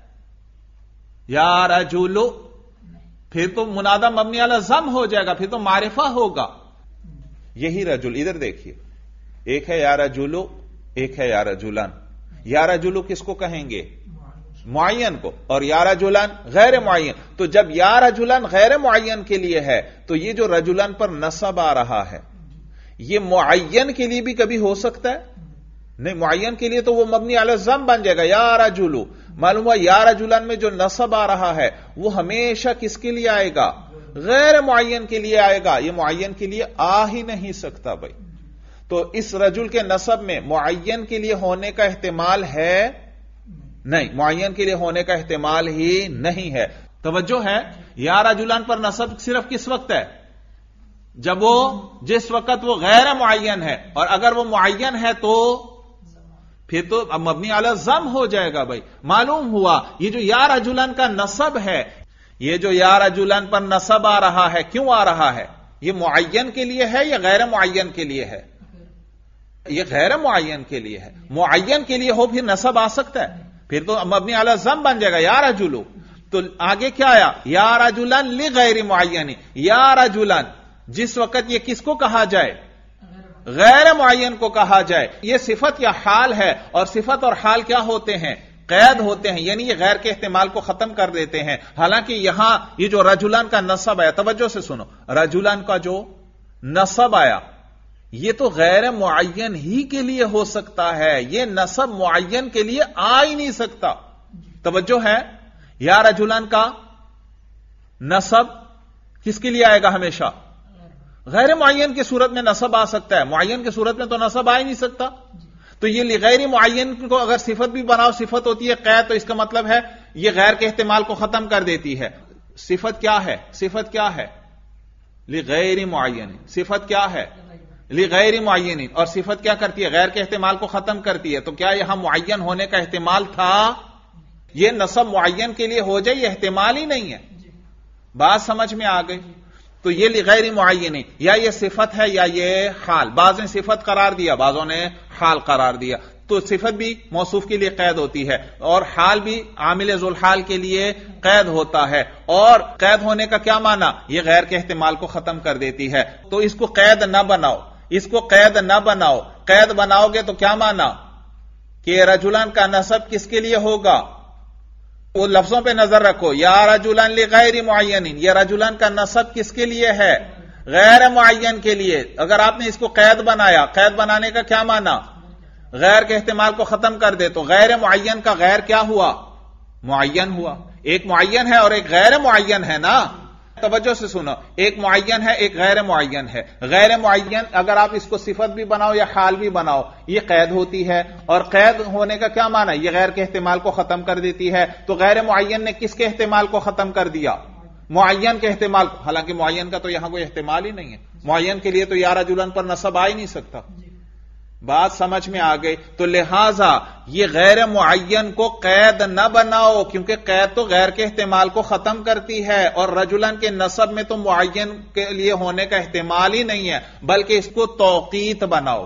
یا رجلو پھر تو منادہ مبنی علی ضم ہو جائے گا، پھر تو معرفہ ہوگا. یہی رجل ادھر دیکھیے، ایک ہے یا رجلو، ایک ہے یا رجلن. یا رجلو کس کو کہیں گے؟ معین کو. اور یا رجلن غیر معین. تو جب یا رجلن غیر معین کے لیے ہے تو یہ جو رجلن پر نصب آ رہا ہے یہ معین کے لیے بھی کبھی ہو سکتا ہے؟ نہیں، معین کے لیے تو وہ مبنی علی ضم بن جائے گا یا رجلو. معلوم ہوا یا رجلن میں جو نصب آ رہا ہے وہ ہمیشہ کس کے لیے آئے گا؟ غیر معین کے لیے آئے گا. یہ معین کے لیے آ ہی نہیں سکتا. بھائی تو اس رجل کے نصب میں معین کے لیے ہونے کا احتمال ہے؟ نہیں، معین کے لیے ہونے کا احتمال ہی نہیں ہے. توجہ ہے. یا رجلن پر نصب صرف کس وقت ہے؟ جب وہ جس وقت وہ غیر معین ہے. اور اگر وہ معین ہے تو پھر تو مبنی علی ضم ہو جائے گا. بھائی معلوم ہوا یہ جو یا رجلن کا نصب ہے، یہ جو یا رجلن پر نصب آ رہا ہے کیوں آ رہا ہے؟ یہ معین کے لیے ہے یا غیر معین کے لیے ہے؟ یہ غیر معین کے لیے ہے. معین کے لیے ہو پھر نصب آ سکتا ہے، پھر تو مبنی علی ضم بن جائے گا یا رجلو. تو آگے کیا آیا؟ یا رجلن لغیر معین. یا رجلن جس وقت یہ کس کو کہا جائے؟ غیر معین کو کہا جائے. یہ صفت یا حال ہے، اور صفت اور حال کیا ہوتے ہیں؟ قید ہوتے ہیں، یعنی یہ غیر کے احتمال کو ختم کر دیتے ہیں. حالانکہ یہاں یہ جو رجلن کا نصب ہے، توجہ سے سنو، رجلن کا جو نصب آیا، یہ تو غیر معین ہی کے لیے ہو سکتا ہے، یہ نصب معین کے لیے آ ہی نہیں سکتا. توجہ ہے؟ یا رجلان کا نصب کس کے لیے آئے گا ہمیشہ؟ غیر معین کی صورت میں نصب آ سکتا ہے، معین کی صورت میں تو نصب آ ہی نہیں سکتا. تو یہ غیر معین کو اگر صفت بھی بناؤ، صفت ہوتی ہے قید، تو اس کا مطلب ہے یہ غیر کے احتمال کو ختم کر دیتی ہے. صفت کیا ہے؟ صفت کیا ہے؟ لغیر معین. صفت کیا ہے؟ لغیر معین. اور صفت کیا کرتی ہے؟ غیر کے احتمال کو ختم کرتی ہے. تو کیا یہاں معین ہونے کا احتمال تھا؟ یہ نصب معین کے لیے ہو جائے، یہ احتمال ہی نہیں ہے. بات سمجھ میں آ گئی؟ تو یہ لغیر معین، یا یہ صفت ہے یا یہ حال. بعض نے صفت قرار دیا، بعضوں نے حال قرار دیا. تو صفت بھی موصوف کے لیے قید ہوتی ہے، اور حال بھی عامل ذوالحال کے لیے قید ہوتا ہے. اور قید ہونے کا کیا معنی؟ یہ غیر کے احتمال کو ختم کر دیتی ہے. تو اس کو قید نہ بناؤ، اس کو قید نہ بناؤ. قید بناؤ گے تو کیا معنی؟ کہ رجلان کا نصب کس کے لیے ہوگا؟ وہ لفظوں پہ نظر رکھو. یا رجلان لغیر معین، یہ رجلان کا نصب کس کے لیے ہے؟ غیر معین کے لیے. اگر آپ نے اس کو قید بنایا، قید بنانے کا کیا معنی؟ غیر کے احتمال کو ختم کر دے. تو غیر معین کا غیر کیا ہوا؟ معین ہوا. ایک معین ہے اور ایک غیر معین ہے نا. توجہ سے سنو، ایک معین ہے ایک غیر معین ہے. غیر معین اگر آپ اس کو صفت بھی بناؤ یا حال بھی بناؤ، یہ قید ہوتی ہے. اور قید ہونے کا کیا معنی؟ یہ غیر کے احتمال کو ختم کر دیتی ہے. تو غیر معین نے کس کے احتمال کو ختم کر دیا؟ معین کے احتمال. حالانکہ معین کا تو یہاں کوئی احتمال ہی نہیں ہے. معین کے لیے تو یا رجلان پر نصب آ ہی نہیں سکتا. بات سمجھ میں آ گئی؟ تو لہذا یہ غیر معین کو قید نہ بناؤ، کیونکہ قید تو غیر کے احتمال کو ختم کرتی ہے. اور رجلان کے نصب میں تو معین کے لیے ہونے کا احتمال ہی نہیں ہے، بلکہ اس کو توقیت بناؤ.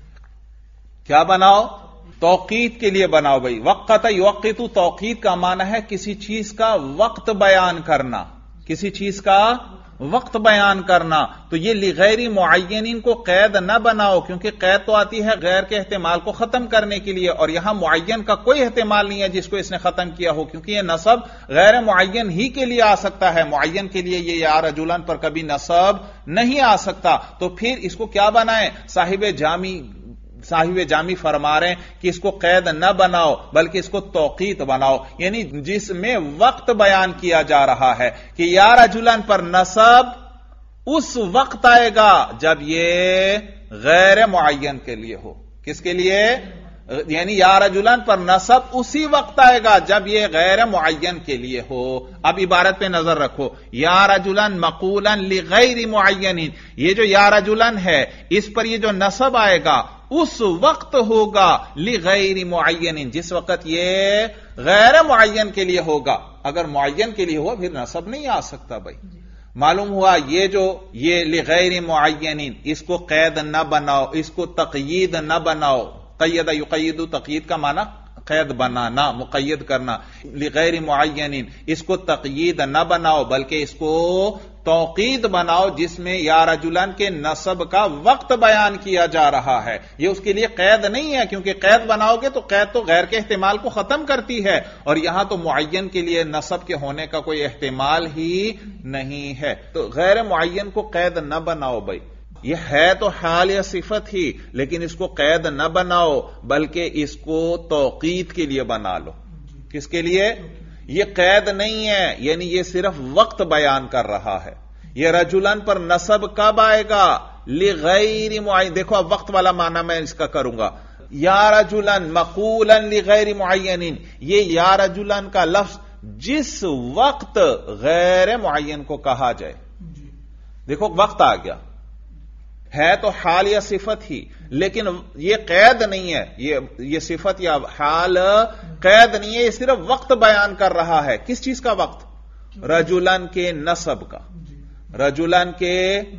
کیا بناؤ؟ توقیت کے لیے بناؤ. بھائی وقت یوقت، توقیت کا معنی ہے کسی چیز کا وقت بیان کرنا، کسی چیز کا وقت بیان کرنا. تو یہ لغیر معین کو قید نہ بناؤ، کیونکہ قید تو آتی ہے غیر کے احتمال کو ختم کرنے کے لیے، اور یہاں معین کا کوئی احتمال نہیں ہے جس کو اس نے ختم کیا ہو، کیونکہ یہ نصب غیر معین ہی کے لیے آ سکتا ہے. معین کے لیے یہ یا رجلان پر کبھی نصب نہیں آ سکتا. تو پھر اس کو کیا بنائیں؟ صاحب جامی فرما رہے ہیں کہ اس کو قید نہ بناؤ بلکہ اس کو توقیت بناؤ، یعنی جس میں وقت بیان کیا جا رہا ہے کہ یا رجلان پر نصب اس وقت آئے گا جب یہ غیر معین کے لیے ہو. کس کے لیے؟ یعنی یا رجلان پر نصب اسی وقت آئے گا جب یہ غیر معین کے لیے ہو. اب عبارت پہ نظر رکھو. یا رجلان مقولاً لغیر معین، یہ جو یا رجلان ہے اس پر یہ جو نصب آئے گا اس وقت ہوگا لغیر معین، جس وقت یہ غیر معین کے لیے ہوگا. اگر معین کے لیے ہوا پھر نصب نہیں آ سکتا. بھائی معلوم ہوا یہ لغیر معین، اس کو قید نہ بناؤ، اس کو تقیید نہ بناؤ. قید یقید، تقیید کا معنی قید بنانا، مقید کرنا. لغیر معین، اس کو تقیید نہ بناؤ بلکہ اس کو توقید بناؤ جس میں یا رجلان کے نصب کا وقت بیان کیا جا رہا ہے. یہ اس کے لیے قید نہیں ہے، کیونکہ قید بناؤ گے تو قید تو غیر کے احتمال کو ختم کرتی ہے، اور یہاں تو معین کے لیے نصب کے ہونے کا کوئی احتمال ہی نہیں ہے. تو غیر معین کو قید نہ بناؤ. بھائی یہ ہے تو حال یا صفت ہی، لیکن اس کو قید نہ بناؤ بلکہ اس کو توقید کے لیے بنا لو. کس کے لیے؟ یہ قید نہیں ہے، یعنی یہ صرف وقت بیان کر رہا ہے. یہ رجلان پر نصب کب آئے گا؟ لغیر معین. دیکھو اب وقت والا معنی میں اس کا کروں گا. یا رجلان مقولا لغیر معین، یہ یا رجلان کا لفظ جس وقت غیر معین کو کہا جائے. دیکھو وقت آ گیا، ہے تو حال یا صفت ہی، لیکن یہ قید نہیں ہے. یہ صفت یا حال قید نہیں ہے، یہ صرف وقت بیان کر رہا ہے. کس چیز کا وقت؟ رجلان کے نصب کا. رجلان کے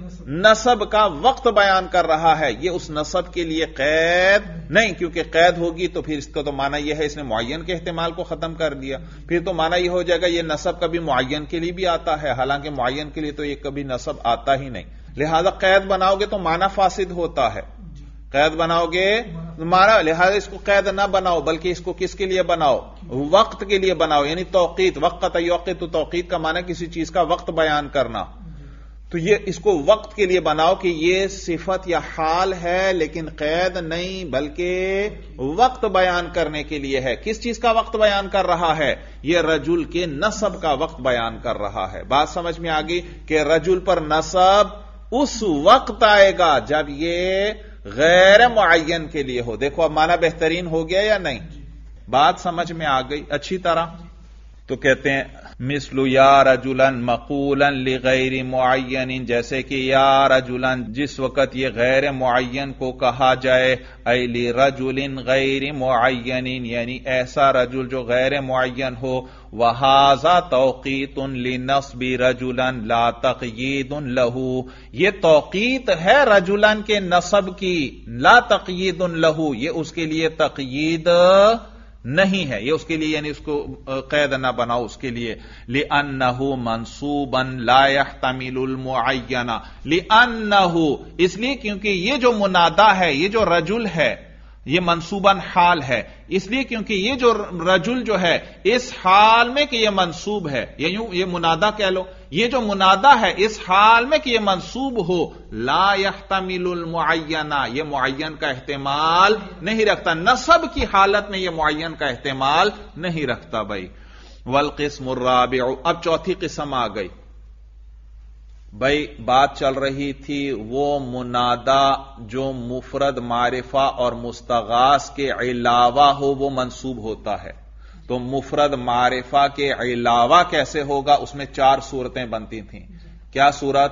نصب کا وقت بیان کر رہا ہے. یہ اس نصب کے لیے قید نہیں، کیونکہ قید ہوگی تو پھر اس کا تو معنی یہ ہے اس نے معین کے احتمال کو ختم کر دیا. پھر تو معنی یہ ہو جائے گا یہ نصب کبھی معین کے لیے بھی آتا ہے، حالانکہ معین کے لیے تو یہ کبھی نصب آتا ہی نہیں. لہذا قید بناؤ گے تو معنی فاسد ہوتا ہے. قید بناؤ گے معنی، لہذا اس کو قید نہ بناؤ بلکہ اس کو کس کے لیے بناؤ؟ وقت کے لیے بناؤ، یعنی توقیت. وقت یوقت، توقیت کا معنی کسی چیز کا وقت بیان کرنا. تو یہ اس کو وقت کے لیے بناؤ کہ یہ صفت یا حال ہے، لیکن قید نہیں بلکہ وقت بیان کرنے کے لیے ہے۔ کس چیز کا وقت بیان کر رہا ہے؟ یہ رجل کے نسب کا وقت بیان کر رہا ہے۔ بات سمجھ میں آ گئی کہ رجل پر نسب اس وقت آئے گا جب یہ غیر معین کے لیے ہو۔ دیکھو اب معنی بہترین ہو گیا یا نہیں؟ بات سمجھ میں آ گئی اچھی طرح؟ تو کہتے ہیں مثل یا رجلن مقولا لغیر معین، جیسے کہ یا رجلن جس وقت یہ غیر معین کو کہا جائے، اے لرجل غیر معین، یعنی ایسا رجل جو غیر معین ہو، وہذا توقیت لنصب رجلن لا تقیید لہ، یہ توقیت ہے رجلن کے نصب کی، لا تقیید لہ، یہ اس کے لیے تقیید نہیں ہے، یہ اس کے لیے یعنی اس کو قید نہ بناؤ اس کے لیے، لِأَنَّهُ مَنْصُوبًا لَا يَحْتَمِلُ الْمُعَيَّنَ، لِأَنَّهُ اس لیے کیونکہ یہ جو منادا ہے، یہ جو رجل ہے، یہ منصوباً حال ہے، اس لیے کیونکہ یہ جو رجل جو ہے اس حال میں کہ یہ منصوب ہے، یہ منادا کہہ لو، یہ جو منادا ہے اس حال میں کہ یہ منصوب ہو، لا يحتمل المعین، یہ معین کا احتمال نہیں رکھتا، نصب کی حالت میں یہ معین کا احتمال نہیں رکھتا بھائی۔ والقسم الرابع، اب چوتھی قسم آ گئی بھائی، بات چل رہی تھی وہ منادا جو مفرد معرفہ اور مستغاث کے علاوہ ہو وہ منصوب ہوتا ہے، تو مفرد معرفہ کے علاوہ کیسے ہوگا؟ اس میں 4 صورتیں بنتی تھیں۔ کیا صورت؟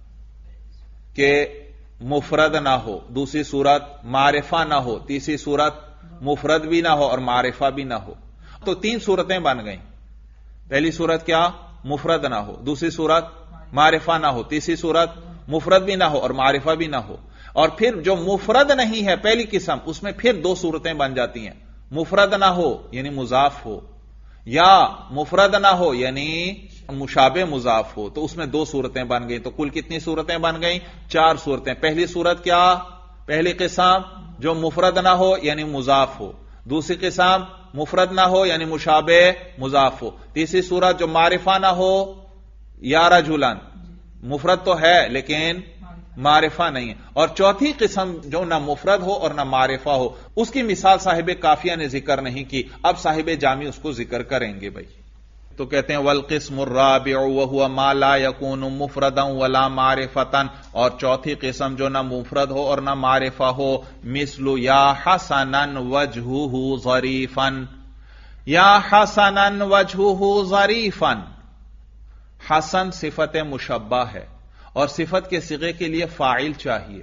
کہ مفرد نہ ہو، دوسری صورت معرفہ نہ ہو، تیسری صورت مفرد بھی نہ ہو اور معرفہ بھی نہ ہو، تو 3 صورتیں بن گئیں۔ پہلی صورت کیا؟ مفرد نہ ہو، دوسری صورت معرفہ نہ ہو، تیسری صورت مفرد بھی نہ ہو اور معرفہ بھی نہ ہو، اور پھر جو مفرد نہیں ہے پہلی قسم، اس میں پھر 2 صورتیں بن جاتی ہیں، مفرد نہ ہو یعنی مضاف ہو، یا مفرد نہ ہو یعنی مشابہ مضاف ہو، تو اس میں 2 صورتیں بن گئی، تو کل کتنی صورتیں بن گئیں؟ 4 صورتیں۔ پہلی صورت کیا؟ پہلی قسم جو مفرد نہ ہو یعنی مضاف ہو، دوسری قسم مفرد نہ ہو یعنی مشابہ مضاف ہو، تیسری صورت جو معرفہ نہ ہو، یا رجلن مفرد تو ہے لیکن معرفہ نہیں ہے، اور چوتھی قسم جو نہ مفرد ہو اور نہ معرفہ ہو، اس کی مثال صاحب قافیہ نے ذکر نہیں کی، اب صاحب جامی اس کو ذکر کریں گے بھائی۔ تو کہتے ہیں والقسم الرابع وهو ما لا يكون مفردا ولا معرفتا، اور چوتھی قسم جو نہ مفرد ہو اور نہ معرفہ ہو، مثل یا حسنا وجهه ظریفا، یا حسنا وجهه ظریفا، حسن صفت مشبہ ہے اور صفت کے صیغے کے لیے فاعل چاہیے۔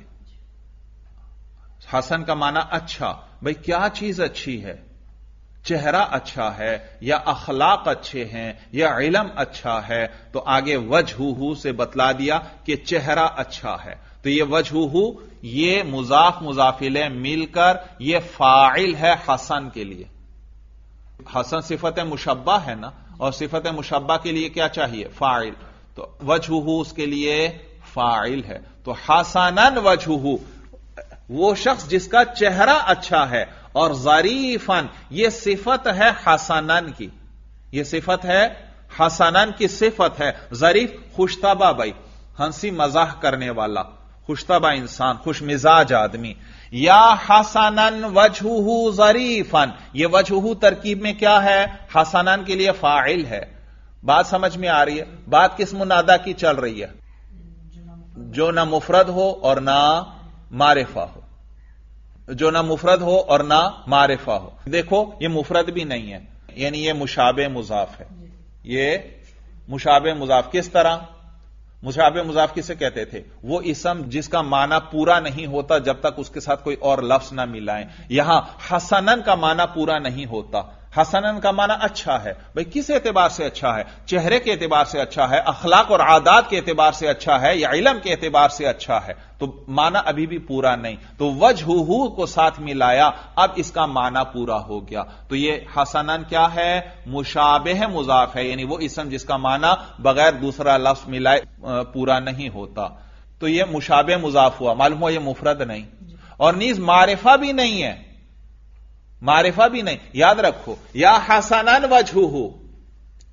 حسن کا معنی اچھا، بھئی کیا چیز اچھی ہے؟ چہرہ اچھا ہے، یا اخلاق اچھے ہیں، یا علم اچھا ہے، تو آگے وجہہ سے بتلا دیا کہ چہرہ اچھا ہے، تو یہ وجہہ یہ مضاف مضاف الیہ مل کر یہ فاعل ہے حسن کے لیے۔ حسن صفت مشبہ ہے نا، اور صفت مشبہ کے لیے کیا چاہیے؟ فاعل، تو وجہہ اس کے لیے فاعل ہے، تو حسناً وجہہ وہ شخص جس کا چہرہ اچھا ہے، اور ظریفاً یہ صفت ہے حسناً کی، یہ صفت ہے حسناً کی صفت ہے۔ ظریف خوشطبع بھائی، ہنسی مزاح کرنے والا، خوشطبع انسان، خوش مزاج آدمی۔ یا حسناً وجہہ ظریفاً، یہ وجہہ ترکیب میں کیا ہے؟ حسناً کے لیے فاعل ہے۔ بات سمجھ میں آ رہی ہے؟ بات کس منادا کی چل رہی ہے؟ جو نہ مفرد ہو اور نہ معرفہ ہو، جو نہ مفرد ہو اور نہ معرفہ ہو۔ دیکھو یہ مفرد بھی نہیں ہے، یعنی یہ مشابہ مضاف ہے، یہ مشابہ مضاف۔ کس طرح؟ مشابہ مضاف کسے کہتے تھے؟ وہ اسم جس کا معنی پورا نہیں ہوتا جب تک اس کے ساتھ کوئی اور لفظ نہ ملائیں۔ یہاں حسنن کا معنی پورا نہیں ہوتا، حسنن کا معنی اچھا ہے، بھئی کس اعتبار سے اچھا ہے؟ چہرے کے اعتبار سے اچھا ہے، اخلاق اور عادات کے اعتبار سے اچھا ہے، یا علم کے اعتبار سے اچھا ہے، تو معنی ابھی بھی پورا نہیں، تو وجہہ کو ساتھ ملایا، اب اس کا معنی پورا ہو گیا۔ تو یہ حسنن کیا ہے؟ مشابہ مضاف ہے، یعنی وہ اسم جس کا معنی بغیر دوسرا لفظ ملائے پورا نہیں ہوتا، تو یہ مشابہ مضاف ہوا، معلوم ہوا یہ مفرد نہیں، اور نیز معرفہ بھی نہیں ہے، معرفہ بھی نہیں۔ یاد رکھو یا حسناً وجہہ،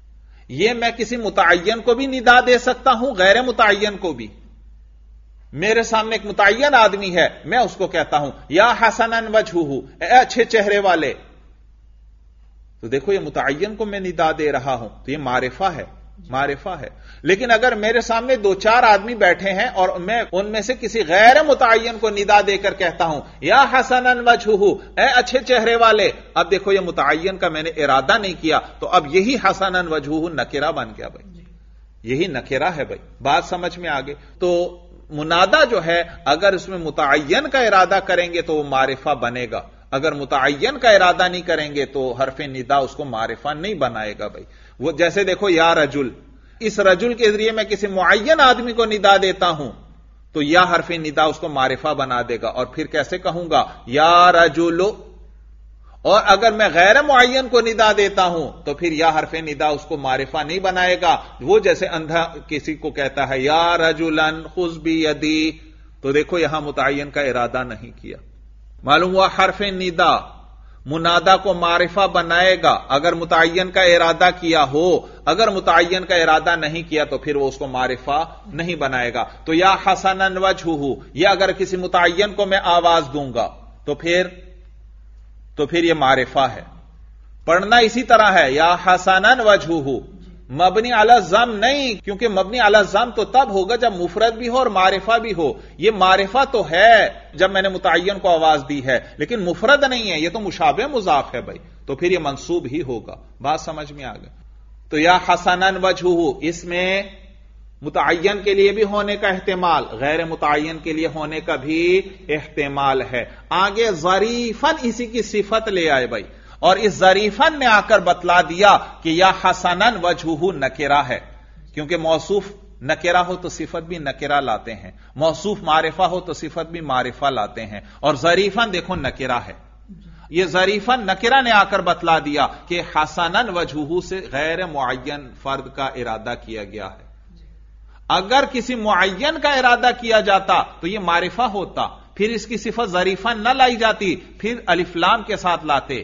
یہ میں کسی متعین کو بھی ندا دے سکتا ہوں، غیر متعین کو بھی. میرے سامنے ایک متعین آدمی ہے، میں اس کو کہتا ہوں یا حسنن وجہہ، اے اچھے چہرے والے. تو دیکھو یہ متعین کو میں ندا دے رہا ہوں، تو یہ معرفہ ہے، معرفہ ہے. لیکن اگر میرے سامنے دو چار آدمی بیٹھے ہیں اور میں ان میں سے کسی غیر متعین کو ندا دے کر کہتا ہوں یا حسنن وجہہ، اے اچھے چہرے والے، اب دیکھو یہ متعین کا میں نے ارادہ نہیں کیا، تو اب یہی حسنن وجہہ نکرہ بن گیا بھائی، یہی نکرہ ہے بھائی. بات سمجھ میں آگے؟ تو منادا جو ہے اگر اس میں متعین کا ارادہ کریں گے تو وہ معرفہ بنے گا، اگر متعین کا ارادہ نہیں کریں گے تو حرف ندا اس کو معرفہ نہیں بنائے گا بھائی. وہ جیسے دیکھو یا رجل، اس رجل کے ذریعے میں کسی معین آدمی کو ندا دیتا ہوں تو یا حرف ندا اس کو معرفہ بنا دے گا. اور پھر کیسے کہوں گا یا رجل. اور اگر میں غیر معین کو ندا دیتا ہوں تو پھر یا حرف ندا اس کو معرفہ نہیں بنائے گا. وہ جیسے اندھا کسی کو کہتا ہے یا رجلن خذ بیدی، تو دیکھو یہاں متعین کا ارادہ نہیں کیا. معلوم ہوا حرف ندا منادا کو معرفہ بنائے گا اگر متعین کا ارادہ کیا ہو، اگر متعین کا ارادہ نہیں کیا تو پھر وہ اس کو معرفہ نہیں بنائے گا. تو یا حسنن وجہہ، یا اگر کسی متعین کو میں آواز دوں گا تو پھر یہ معرفہ ہے. پڑھنا اسی طرح ہے یا حسنن وجہہ، مبنی علی الضم نہیں، کیونکہ مبنی علی الضم تو تب ہوگا جب مفرد بھی ہو اور معرفہ بھی ہو. یہ معرفہ تو ہے جب میں نے متعین کو آواز دی ہے، لیکن مفرد نہیں ہے، یہ تو مشابہ مضاف ہے بھائی، تو پھر یہ منصوب ہی ہوگا. بات سمجھ میں آ گئی؟ تو یا حسنن وجہہ، اس میں متعین کے لیے بھی ہونے کا احتمال، غیر متعین کے لیے ہونے کا بھی احتمال ہے. آگے ظریفاً اسی کی صفت لے آئے بھائی، اور اس ظریفاً نے آ کر بتلا دیا کہ یا حسنن وجہہ نکرہ ہے، کیونکہ موصوف نکرہ ہو تو صفت بھی نکرہ لاتے ہیں، موصوف معرفہ ہو تو صفت بھی معرفہ لاتے ہیں. اور ظریفاً دیکھو نکرہ ہے، یہ ظریفاً نکرہ نے آ کر بتلا دیا کہ حسنن وجہہ سے غیر معین فرد کا ارادہ کیا گیا ہے. اگر کسی معین کا ارادہ کیا جاتا تو یہ معرفہ ہوتا، پھر اس کی صفت ظریفاً نہ لائی جاتی، پھر الف لام کے ساتھ لاتے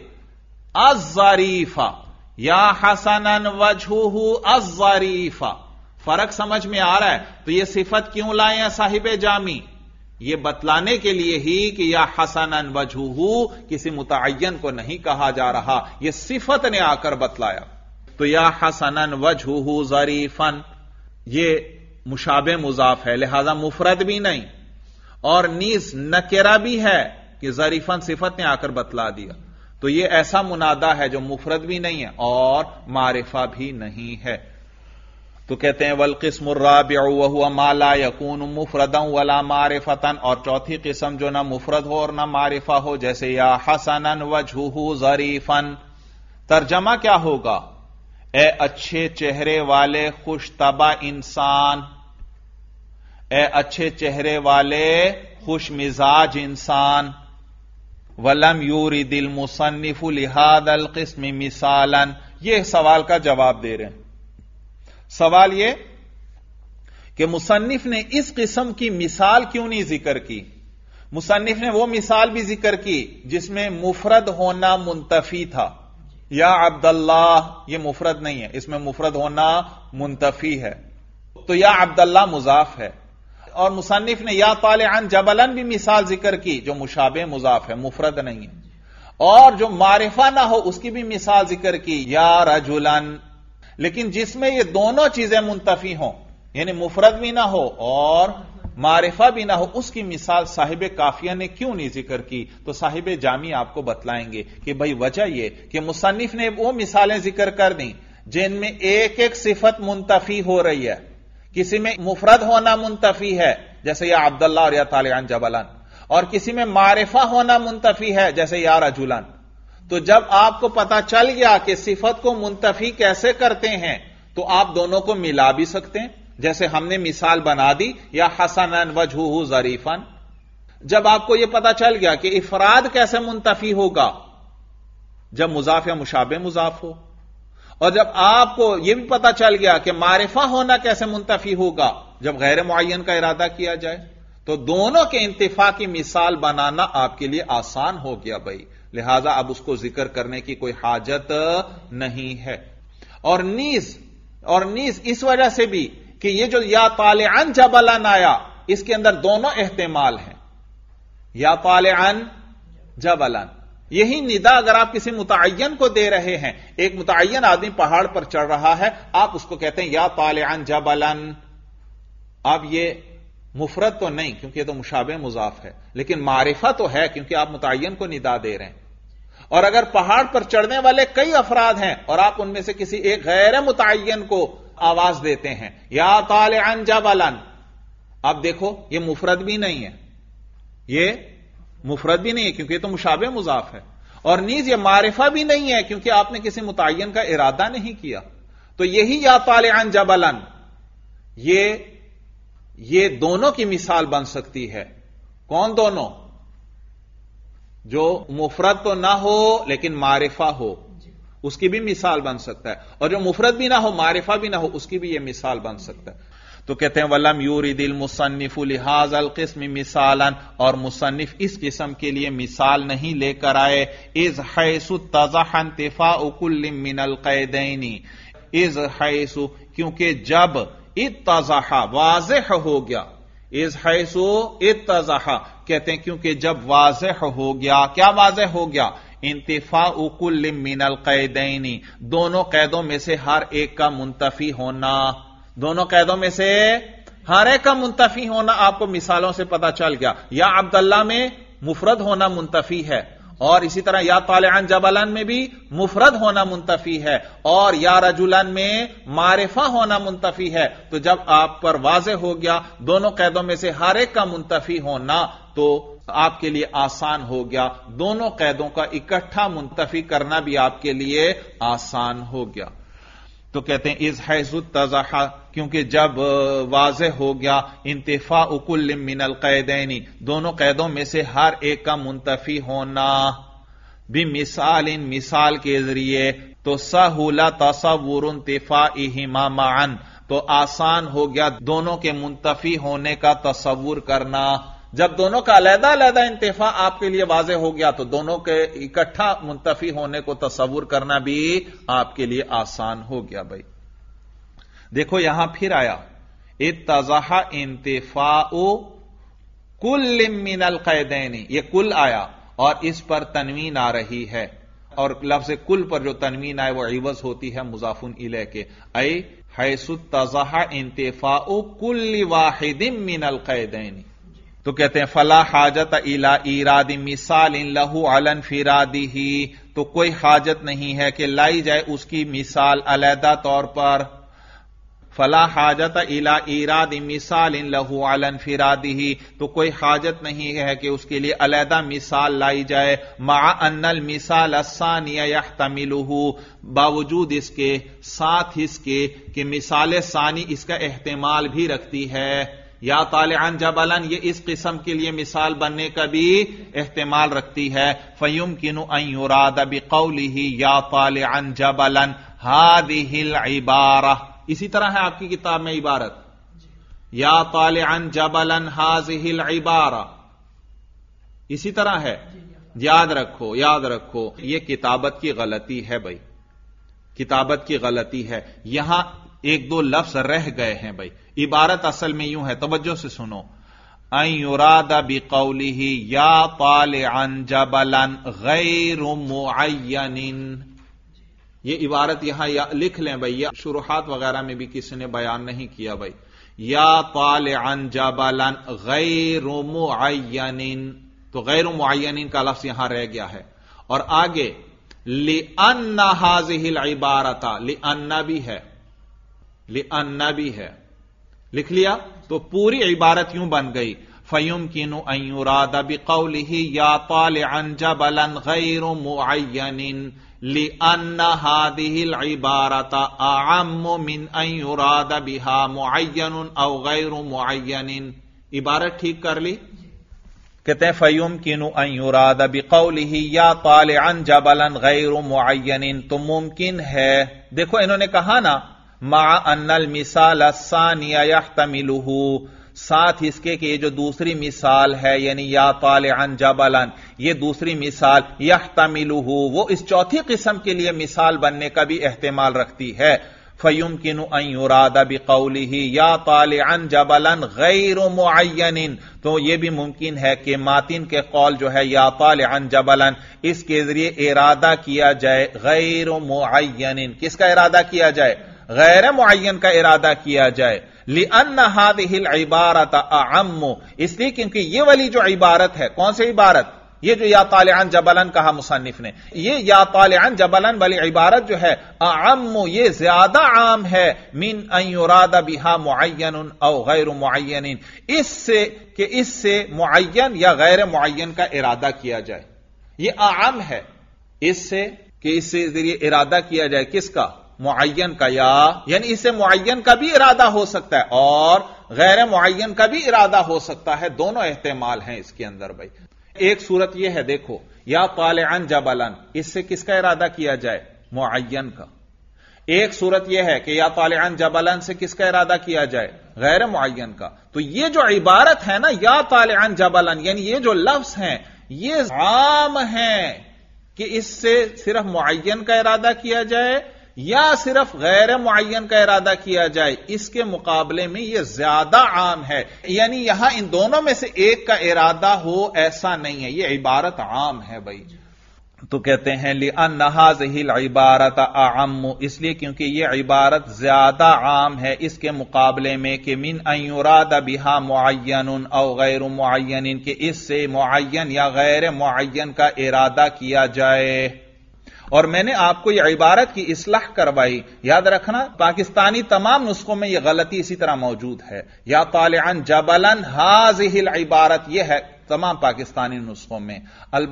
الظریفہ یا حسنن وجہہ الظریفہ. فرق سمجھ میں آ رہا ہے؟ تو یہ صفت کیوں لائے ہیں صاحب جامی؟ یہ بتلانے کے لیے ہی کہ یا حسنن وجہہ کسی متعین کو نہیں کہا جا رہا، یہ صفت نے آ کر بتلایا. تو یا حسنن وجہہ ظریفاً یہ مشابہ مضاف ہے، لہذا مفرد بھی نہیں، اور نیز نکرہ بھی ہے کہ ظریفاً صفت نے آ کر بتلا دیا. تو یہ ایسا منادا ہے جو مفرد بھی نہیں ہے اور معرفہ بھی نہیں ہے. تو کہتے ہیں والقسم الرابع وهو ما لا يكون مفردا ولا معرفتا، اور چوتھی قسم جو نہ مفرد ہو اور نہ معرفہ ہو، جیسے یا حسنن وجہہ ظریفا. ترجمہ کیا ہوگا؟ اے اچھے چہرے والے خوش طبع انسان، اے اچھے چہرے والے خوش مزاج انسان. وَلَمْ يُورِدِ الْمُصَنِّفُ لِهَذَا الْقِسْمِ مِثَالًا. یہ سوال کا جواب دے رہے ہیں. سوال یہ کہ مصنف نے اس قسم کی مثال کیوں نہیں ذکر کی؟ مصنف نے وہ مثال بھی ذکر کی جس میں مفرد ہونا منتفی تھا. یا عبداللہ یہ مفرد نہیں ہے، اس میں مفرد ہونا منتفی ہے، تو یا عبداللہ مضاف ہے. اور مصنف نے یا طالعاً جبلاً بھی مثال ذکر کی جو مشابہ مضاف ہے، مفرد نہیں ہے. اور جو معرفہ نہ ہو اس کی بھی مثال ذکر کی یا رجلاً، لیکن جس میں یہ دونوں چیزیں منتفی ہوں، یعنی مفرد بھی نہ ہو اور معرفہ بھی نہ ہو، اس کی مثال صاحب کافیہ نے کیوں نہیں ذکر کی؟ تو صاحب جامی آپ کو بتلائیں گے کہ بھائی وجہ یہ کہ مصنف نے وہ مثالیں ذکر کر دیں جن میں ایک ایک صفت منتفی ہو رہی ہے. کسی میں مفرد ہونا منتفی ہے جیسے یا عبداللہ اور یا طالعاً جبلاً، اور کسی میں معرفہ ہونا منتفی ہے جیسے یا رجلاً. تو جب آپ کو پتا چل گیا کہ صفت کو منتفی کیسے کرتے ہیں تو آپ دونوں کو ملا بھی سکتے ہیں، جیسے ہم نے مثال بنا دی یا حسنن وجہہ ظریفاً. جب آپ کو یہ پتا چل گیا کہ افراد کیسے منتفی ہوگا جب مضاف یا مشابہ مضاف ہو، اور جب آپ کو یہ بھی پتا چل گیا کہ معرفہ ہونا کیسے منتفی ہوگا جب غیر معین کا ارادہ کیا جائے، تو دونوں کے انتفاع کی مثال بنانا آپ کے لیے آسان ہو گیا بھائی، لہذا اب اس کو ذکر کرنے کی کوئی حاجت نہیں ہے. اور نیز اور نیز اس وجہ سے بھی کہ یہ جو یا طالعن جبلن آیا اس کے اندر دونوں احتمال ہیں. یا طالعن جبلن، یہی ندا اگر آپ کسی متعین کو دے رہے ہیں، ایک متعین آدمی پہاڑ پر چڑھ رہا ہے، آپ اس کو کہتے ہیں یا طالعن جبلن. اب یہ مفرد تو نہیں کیونکہ یہ تو مشابہ مضاف ہے، لیکن معرفہ تو ہے کیونکہ آپ متعین کو ندا دے رہے ہیں. اور اگر پہاڑ پر چڑھنے والے کئی افراد ہیں اور آپ ان میں سے کسی ایک غیر متعین کو آواز دیتے ہیں یا طالعن جبلن، اب دیکھو یہ مفرد بھی نہیں ہے، یہ مفرد بھی نہیں ہے کیونکہ یہ تو مشابہ مضاف ہے، اور نیز یہ معرفہ بھی نہیں ہے کیونکہ آپ نے کسی متعین کا ارادہ نہیں کیا. تو یہی یا طالعن جبلن یہ دونوں کی مثال بن سکتی ہے. کون دونوں؟ جو مفرد تو نہ ہو لیکن معرفہ ہو، اس کی بھی مثال بن سکتا ہے، اور جو مفرد بھی نہ ہو معرفہ بھی نہ ہو اس کی بھی یہ مثال بن سکتا ہے. تو کہتے ہیں وَلَمْ يُورِدِ الْمُصَنِّفُ لِهَذَا الْقِسْمِ مِثَالًا، اور مصنف اس قسم کے لیے مثال نہیں لے کر آئے. اِذْ حَيْثُ اتَّضَحَ انْتِفَاءُ كُلٍّ مِّنَ الْقَيْدَيْنِ، اِذْ حَيْثُ کیونکہ جب اتضح واضح ہو گیا، اِذْ حَيْثُ اتضح کہتے ہیں کیونکہ جب واضح ہو گیا. کیا واضح ہو گیا؟ انتفاء كل من القیدین، دونوں قیدوں میں سے ہر ایک کا منتفی ہونا، دونوں قیدوں میں سے ہر ایک کا منتفی ہونا آپ کو مثالوں سے پتا چل گیا. یا عبداللہ میں مفرد ہونا منتفی ہے، اور اسی طرح یا طالعن جبلن میں بھی مفرد ہونا منتفی ہے، اور یا رجلن میں معرفہ ہونا منتفی ہے. تو جب آپ پر واضح ہو گیا دونوں قیدوں میں سے ہر ایک کا منتفی ہونا تو آپ کے لیے آسان ہو گیا، دونوں قیدوں کا اکٹھا منتفی کرنا بھی آپ کے لیے آسان ہو گیا. تو کہتے ہیں اذ حیث اتضح کیونکہ جب واضح ہو گیا انتفاء کل من القیدین، دونوں قیدوں میں سے ہر ایک کا منتفی ہونا، بمثال مثال کے ذریعے، تو سہل تصور انتفائہما معا، تو آسان ہو گیا دونوں کے منتفی ہونے کا تصور کرنا. جب دونوں کا علیحدہ علیحدہ انتفاع آپ کے لیے واضح ہو گیا تو دونوں کے اکٹھا منتفی ہونے کو تصور کرنا بھی آپ کے لیے آسان ہو گیا. بھائی دیکھو یہاں پھر آیا اتضح انتفاء کل من القیدین، یہ کل آیا اور اس پر تنوین آ رہی ہے، اور لفظ کل پر جو تنوین آئے وہ عوض ہوتی ہے مضاف الیہ کے، ای حیث اتضح انتفاء کل واحد من القیدین. تو کہتے ہیں فلا حاجت الی ایراد مثال لہ علی انفرادہ، تو کوئی حاجت نہیں ہے کہ لائی جائے اس کی مثال علیحدہ طور پر. فلا حاجت الی ایراد مثال لہ علی انفرادہ، تو کوئی حاجت نہیں ہے کہ اس کے لیے علیحدہ مثال لائی جائے. مع ان المثال الثانی یحتملہ، باوجود اس کے، ساتھ اس کے کہ مثال ثانی اس کا احتمال بھی رکھتی ہے. یا طالعن جبلن یہ اس قسم کے لیے مثال بننے کا بھی احتمال رکھتی ہے. فیمکن ان یراد بقولہ یا طالعن جبلن ہذہ العبارہ، اسی طرح ہے آپ کی کتاب میں عبارت یا طالعن جبلن ہذہ العبارہ، اسی طرح ہے. یاد رکھو یاد رکھو یہ کتابت کی غلطی ہے بھائی، کتابت کی غلطی ہے. یہاں ایک دو لفظ رہ گئے ہیں بھائی. عبارت اصل میں یوں ہے، توجہ سے سنو، ان یراد بقولہ یا طالعن جبلن غیر معین، یہ عبارت یہاں لکھ لیں بھائی، یہ شروحات وغیرہ میں بھی کسی نے بیان نہیں کیا بھائی. یا طالعن جبلن غیر معین، تو غیر معین کا لفظ یہاں رہ گیا ہے. اور آگے لأن هذه العبارة، لأن بھی ہے، لأن بھی ہے، لکھ لیا. تو پوری عبارت یوں بن گئی فَيُمْكِنُ أَن يُرَادَ بِقَوْلِهِ يَا طَالِعًا جَبَلًا غَيْرُ مُعَيَّنٍ لِأَنَّ هَذِهِ الْعِبَارَةَ أَعَمُّ مِنْ أَن يُرَادَ بِهَا مُعَيَّنٌ أَوْ غَيْرُ مُعَيَّنٍ. عبارت ٹھیک کر لی. کہتے ہیں فَيُمْكِنُ أَن يُرَادَ بِقَوْلِهِ يَا طَالِعًا جَبَلًا غَيْرُ مُعَيَّنٍ، تو ممکن ہے. دیکھو انہوں نے کہا نا مع ان المثال الثانی یحتملہ، ساتھ اس کے کہ یہ جو دوسری مثال ہے یعنی یا طالعن جبلن، یہ دوسری مثال یحتملہ وہ اس چوتھی قسم کے لیے مثال بننے کا بھی احتمال رکھتی ہے. فَيُمْكِنُ أَن يُرَادَ بِقَوْلِهِ يَا طَالِعًا جَبَلًا غَيْرُ مُعَيَّنٍ، تو یہ بھی ممکن ہے کہ ماتن کے قول جو ہے یا طالعا جبلا، اس کے ذریعے ارادہ کیا جائے غیر معین، کس کا ارادہ کیا جائے؟ غیر معین کا ارادہ کیا جائے۔ لِأَنَّ هَذِهِ الْعِبَارَةَ أَعَمُّ، اس لیے کیونکہ یہ والی جو عبارت ہے، کون سی عبارت؟ یہ جو یا طالعا جبلا کہا مصنف نے، یہ یا طالعا جبلا والی عبارت جو ہے اعم، یہ زیادہ عام ہے من ان یراد بها معین او غیر معین، اس سے کہ اس سے معین یا غیر معین کا ارادہ کیا جائے، یہ اعم ہے اس سے کہ اس سے ذریعے ارادہ کیا جائے کس کا؟ معین کا، یا یعنی اس سے معین کا بھی ارادہ ہو سکتا ہے اور غیر معین کا بھی ارادہ ہو سکتا ہے، دونوں احتمال ہیں اس کے اندر بھائی۔ ایک صورت یہ ہے، دیکھو یا طالعا جبلا، اس سے کس کا ارادہ کیا جائے؟ معین کا۔ ایک صورت یہ ہے کہ یا طالعا جبلا سے کس کا ارادہ کیا جائے؟ غیر معین کا۔ تو یہ جو عبارت ہے نا یا طالعا جبلا، یعنی یہ جو لفظ ہیں یہ عام ہیں کہ اس سے صرف معین کا ارادہ کیا جائے یا صرف غیر معین کا ارادہ کیا جائے، اس کے مقابلے میں یہ زیادہ عام ہے، یعنی یہاں ان دونوں میں سے ایک کا ارادہ ہو ایسا نہیں ہے، یہ عبارت عام ہے بھائی۔ تو کہتے ہیں لِأَنَّ هَذِهِ الْعِبَارَةَ أَعَمُّ، اس لیے کیونکہ یہ عبارت زیادہ عام ہے اس کے مقابلے میں کہ من ان يراد بها معین او غیر معین، کہ اس سے معین یا غیر معین کا ارادہ کیا جائے۔ اور میں نے آپ کو یہ عبارت کی اصلاح کروائی، یاد رکھنا پاکستانی تمام نسخوں میں یہ غلطی اسی طرح موجود ہے، یا طالعا جبلا هذه العبارت، یہ ہے تمام پاکستانی نسخوں میں۔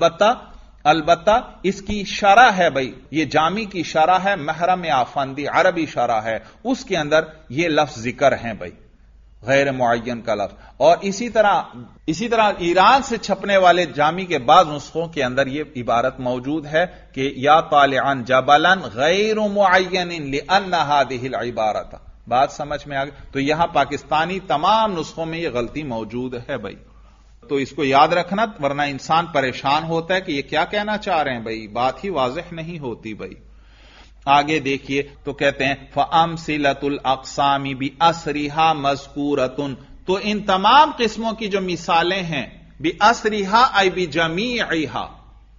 البتہ اس کی شرح ہے بھائی، یہ جامی کی شرح ہے، محرم آفندی عربی شرح ہے، اس کے اندر یہ لفظ ذکر ہیں بھائی، غیر معین کا لفظ۔ اور اسی طرح ایران سے چھپنے والے جامی کے بعض نسخوں کے اندر یہ عبارت موجود ہے کہ یا طالعا جبلا غیر معین لأن هذه العبارۃ، بات سمجھ میں آ گئی؟ تو یہاں پاکستانی تمام نسخوں میں یہ غلطی موجود ہے بھائی، تو اس کو یاد رکھنا، ورنہ انسان پریشان ہوتا ہے کہ یہ کیا کہنا چاہ رہے ہیں بھائی، بات ہی واضح نہیں ہوتی بھائی۔ آگے دیکھیے تو کہتے ہیں فَأَمْثِلَةُ الْأَقْسَامِ بِأَسْرِهَا مَذْكُورَةٌ، تو ان تمام قسموں کی جو مثالیں ہیں، بِأَسْرِهَا أي بِجَمِيعِهَا،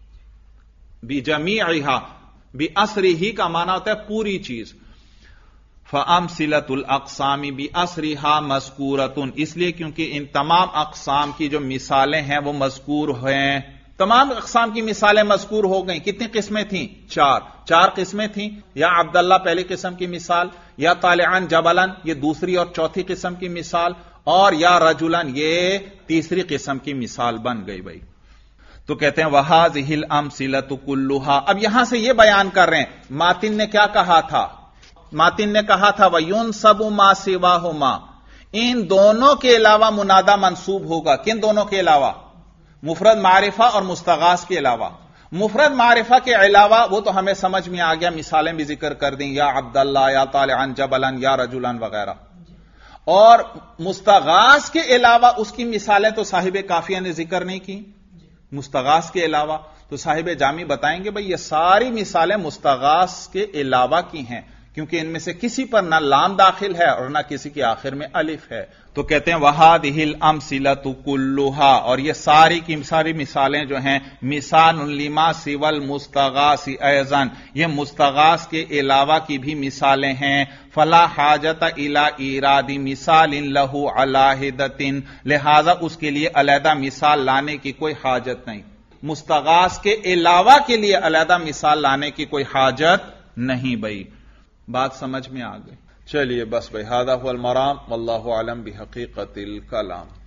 بِأَسْرِهِ کا معنی ہوتا ہے پوری چیز۔ فَأَمْثِلَةُ الْأَقْسَامِ بِأَسْرِهَا مَذْكُورَةٌ، اس لیے کیونکہ ان تمام اقسام کی جو مثالیں ہیں وہ مذکور ہیں، تمام اقسام کی مثالیں مذکور ہو گئیں۔ کتنی قسمیں تھیں؟ چار قسمیں تھیں، یا عبداللہ پہلی قسم کی مثال، یا طالعا جبلا یہ دوسری اور چوتھی قسم کی مثال، اور یا رجلا یہ تیسری قسم کی مثال بن گئی بھائی۔ تو کہتے ہیں وَهَذِهِ الْأَمْثِلَةُ كُلُّهَا، اب یہاں سے یہ بیان کر رہے ہیں ماتن نے کیا کہا تھا؟ ماتن نے کہا تھا وَيُنْصَبُ مَا سِوَاهُمَا، ان دونوں کے علاوہ منادہ منصوب ہوگا۔ کن دونوں کے علاوہ؟ مفرد معرفہ اور مستغاث کے علاوہ۔ مفرد معرفہ کے علاوہ وہ تو ہمیں سمجھ میں آ گیا، مثالیں بھی ذکر کر دیں، یا عبداللہ، یا طالعا جبلا، یا رجلا وغیرہ۔ اور مستغاث کے علاوہ اس کی مثالیں تو صاحب کافیہ نے ذکر نہیں کی، مستغاث کے علاوہ تو صاحب جامی بتائیں گے بھئی یہ ساری مثالیں مستغاث کے علاوہ کی ہیں، کیونکہ ان میں سے کسی پر نہ لام داخل ہے اور نہ کسی کے آخر میں الف ہے۔ تو کہتے ہیں وَهَذِهِ الْأَمْثِلَةُ كُلُّهَا، اور یہ ساری کی ساری مثالیں جو ہیں مثال لما سوى المستغاث ايضا، یہ مستغاث کے علاوہ کی بھی مثالیں ہیں۔ فلا حاجت الى ایراد مثال له على حدة، لہذا اس کے لیے علیحدہ مثال لانے کی کوئی حاجت نہیں، مستغاث کے علاوہ کے لیے علیحدہ مثال لانے کی کوئی حاجت نہیں بھائی۔ بات سمجھ میں آ گئی؟ چلیے بس بھائی، ھذا هو المرام واللہ اعلم بحقیقت الکلام۔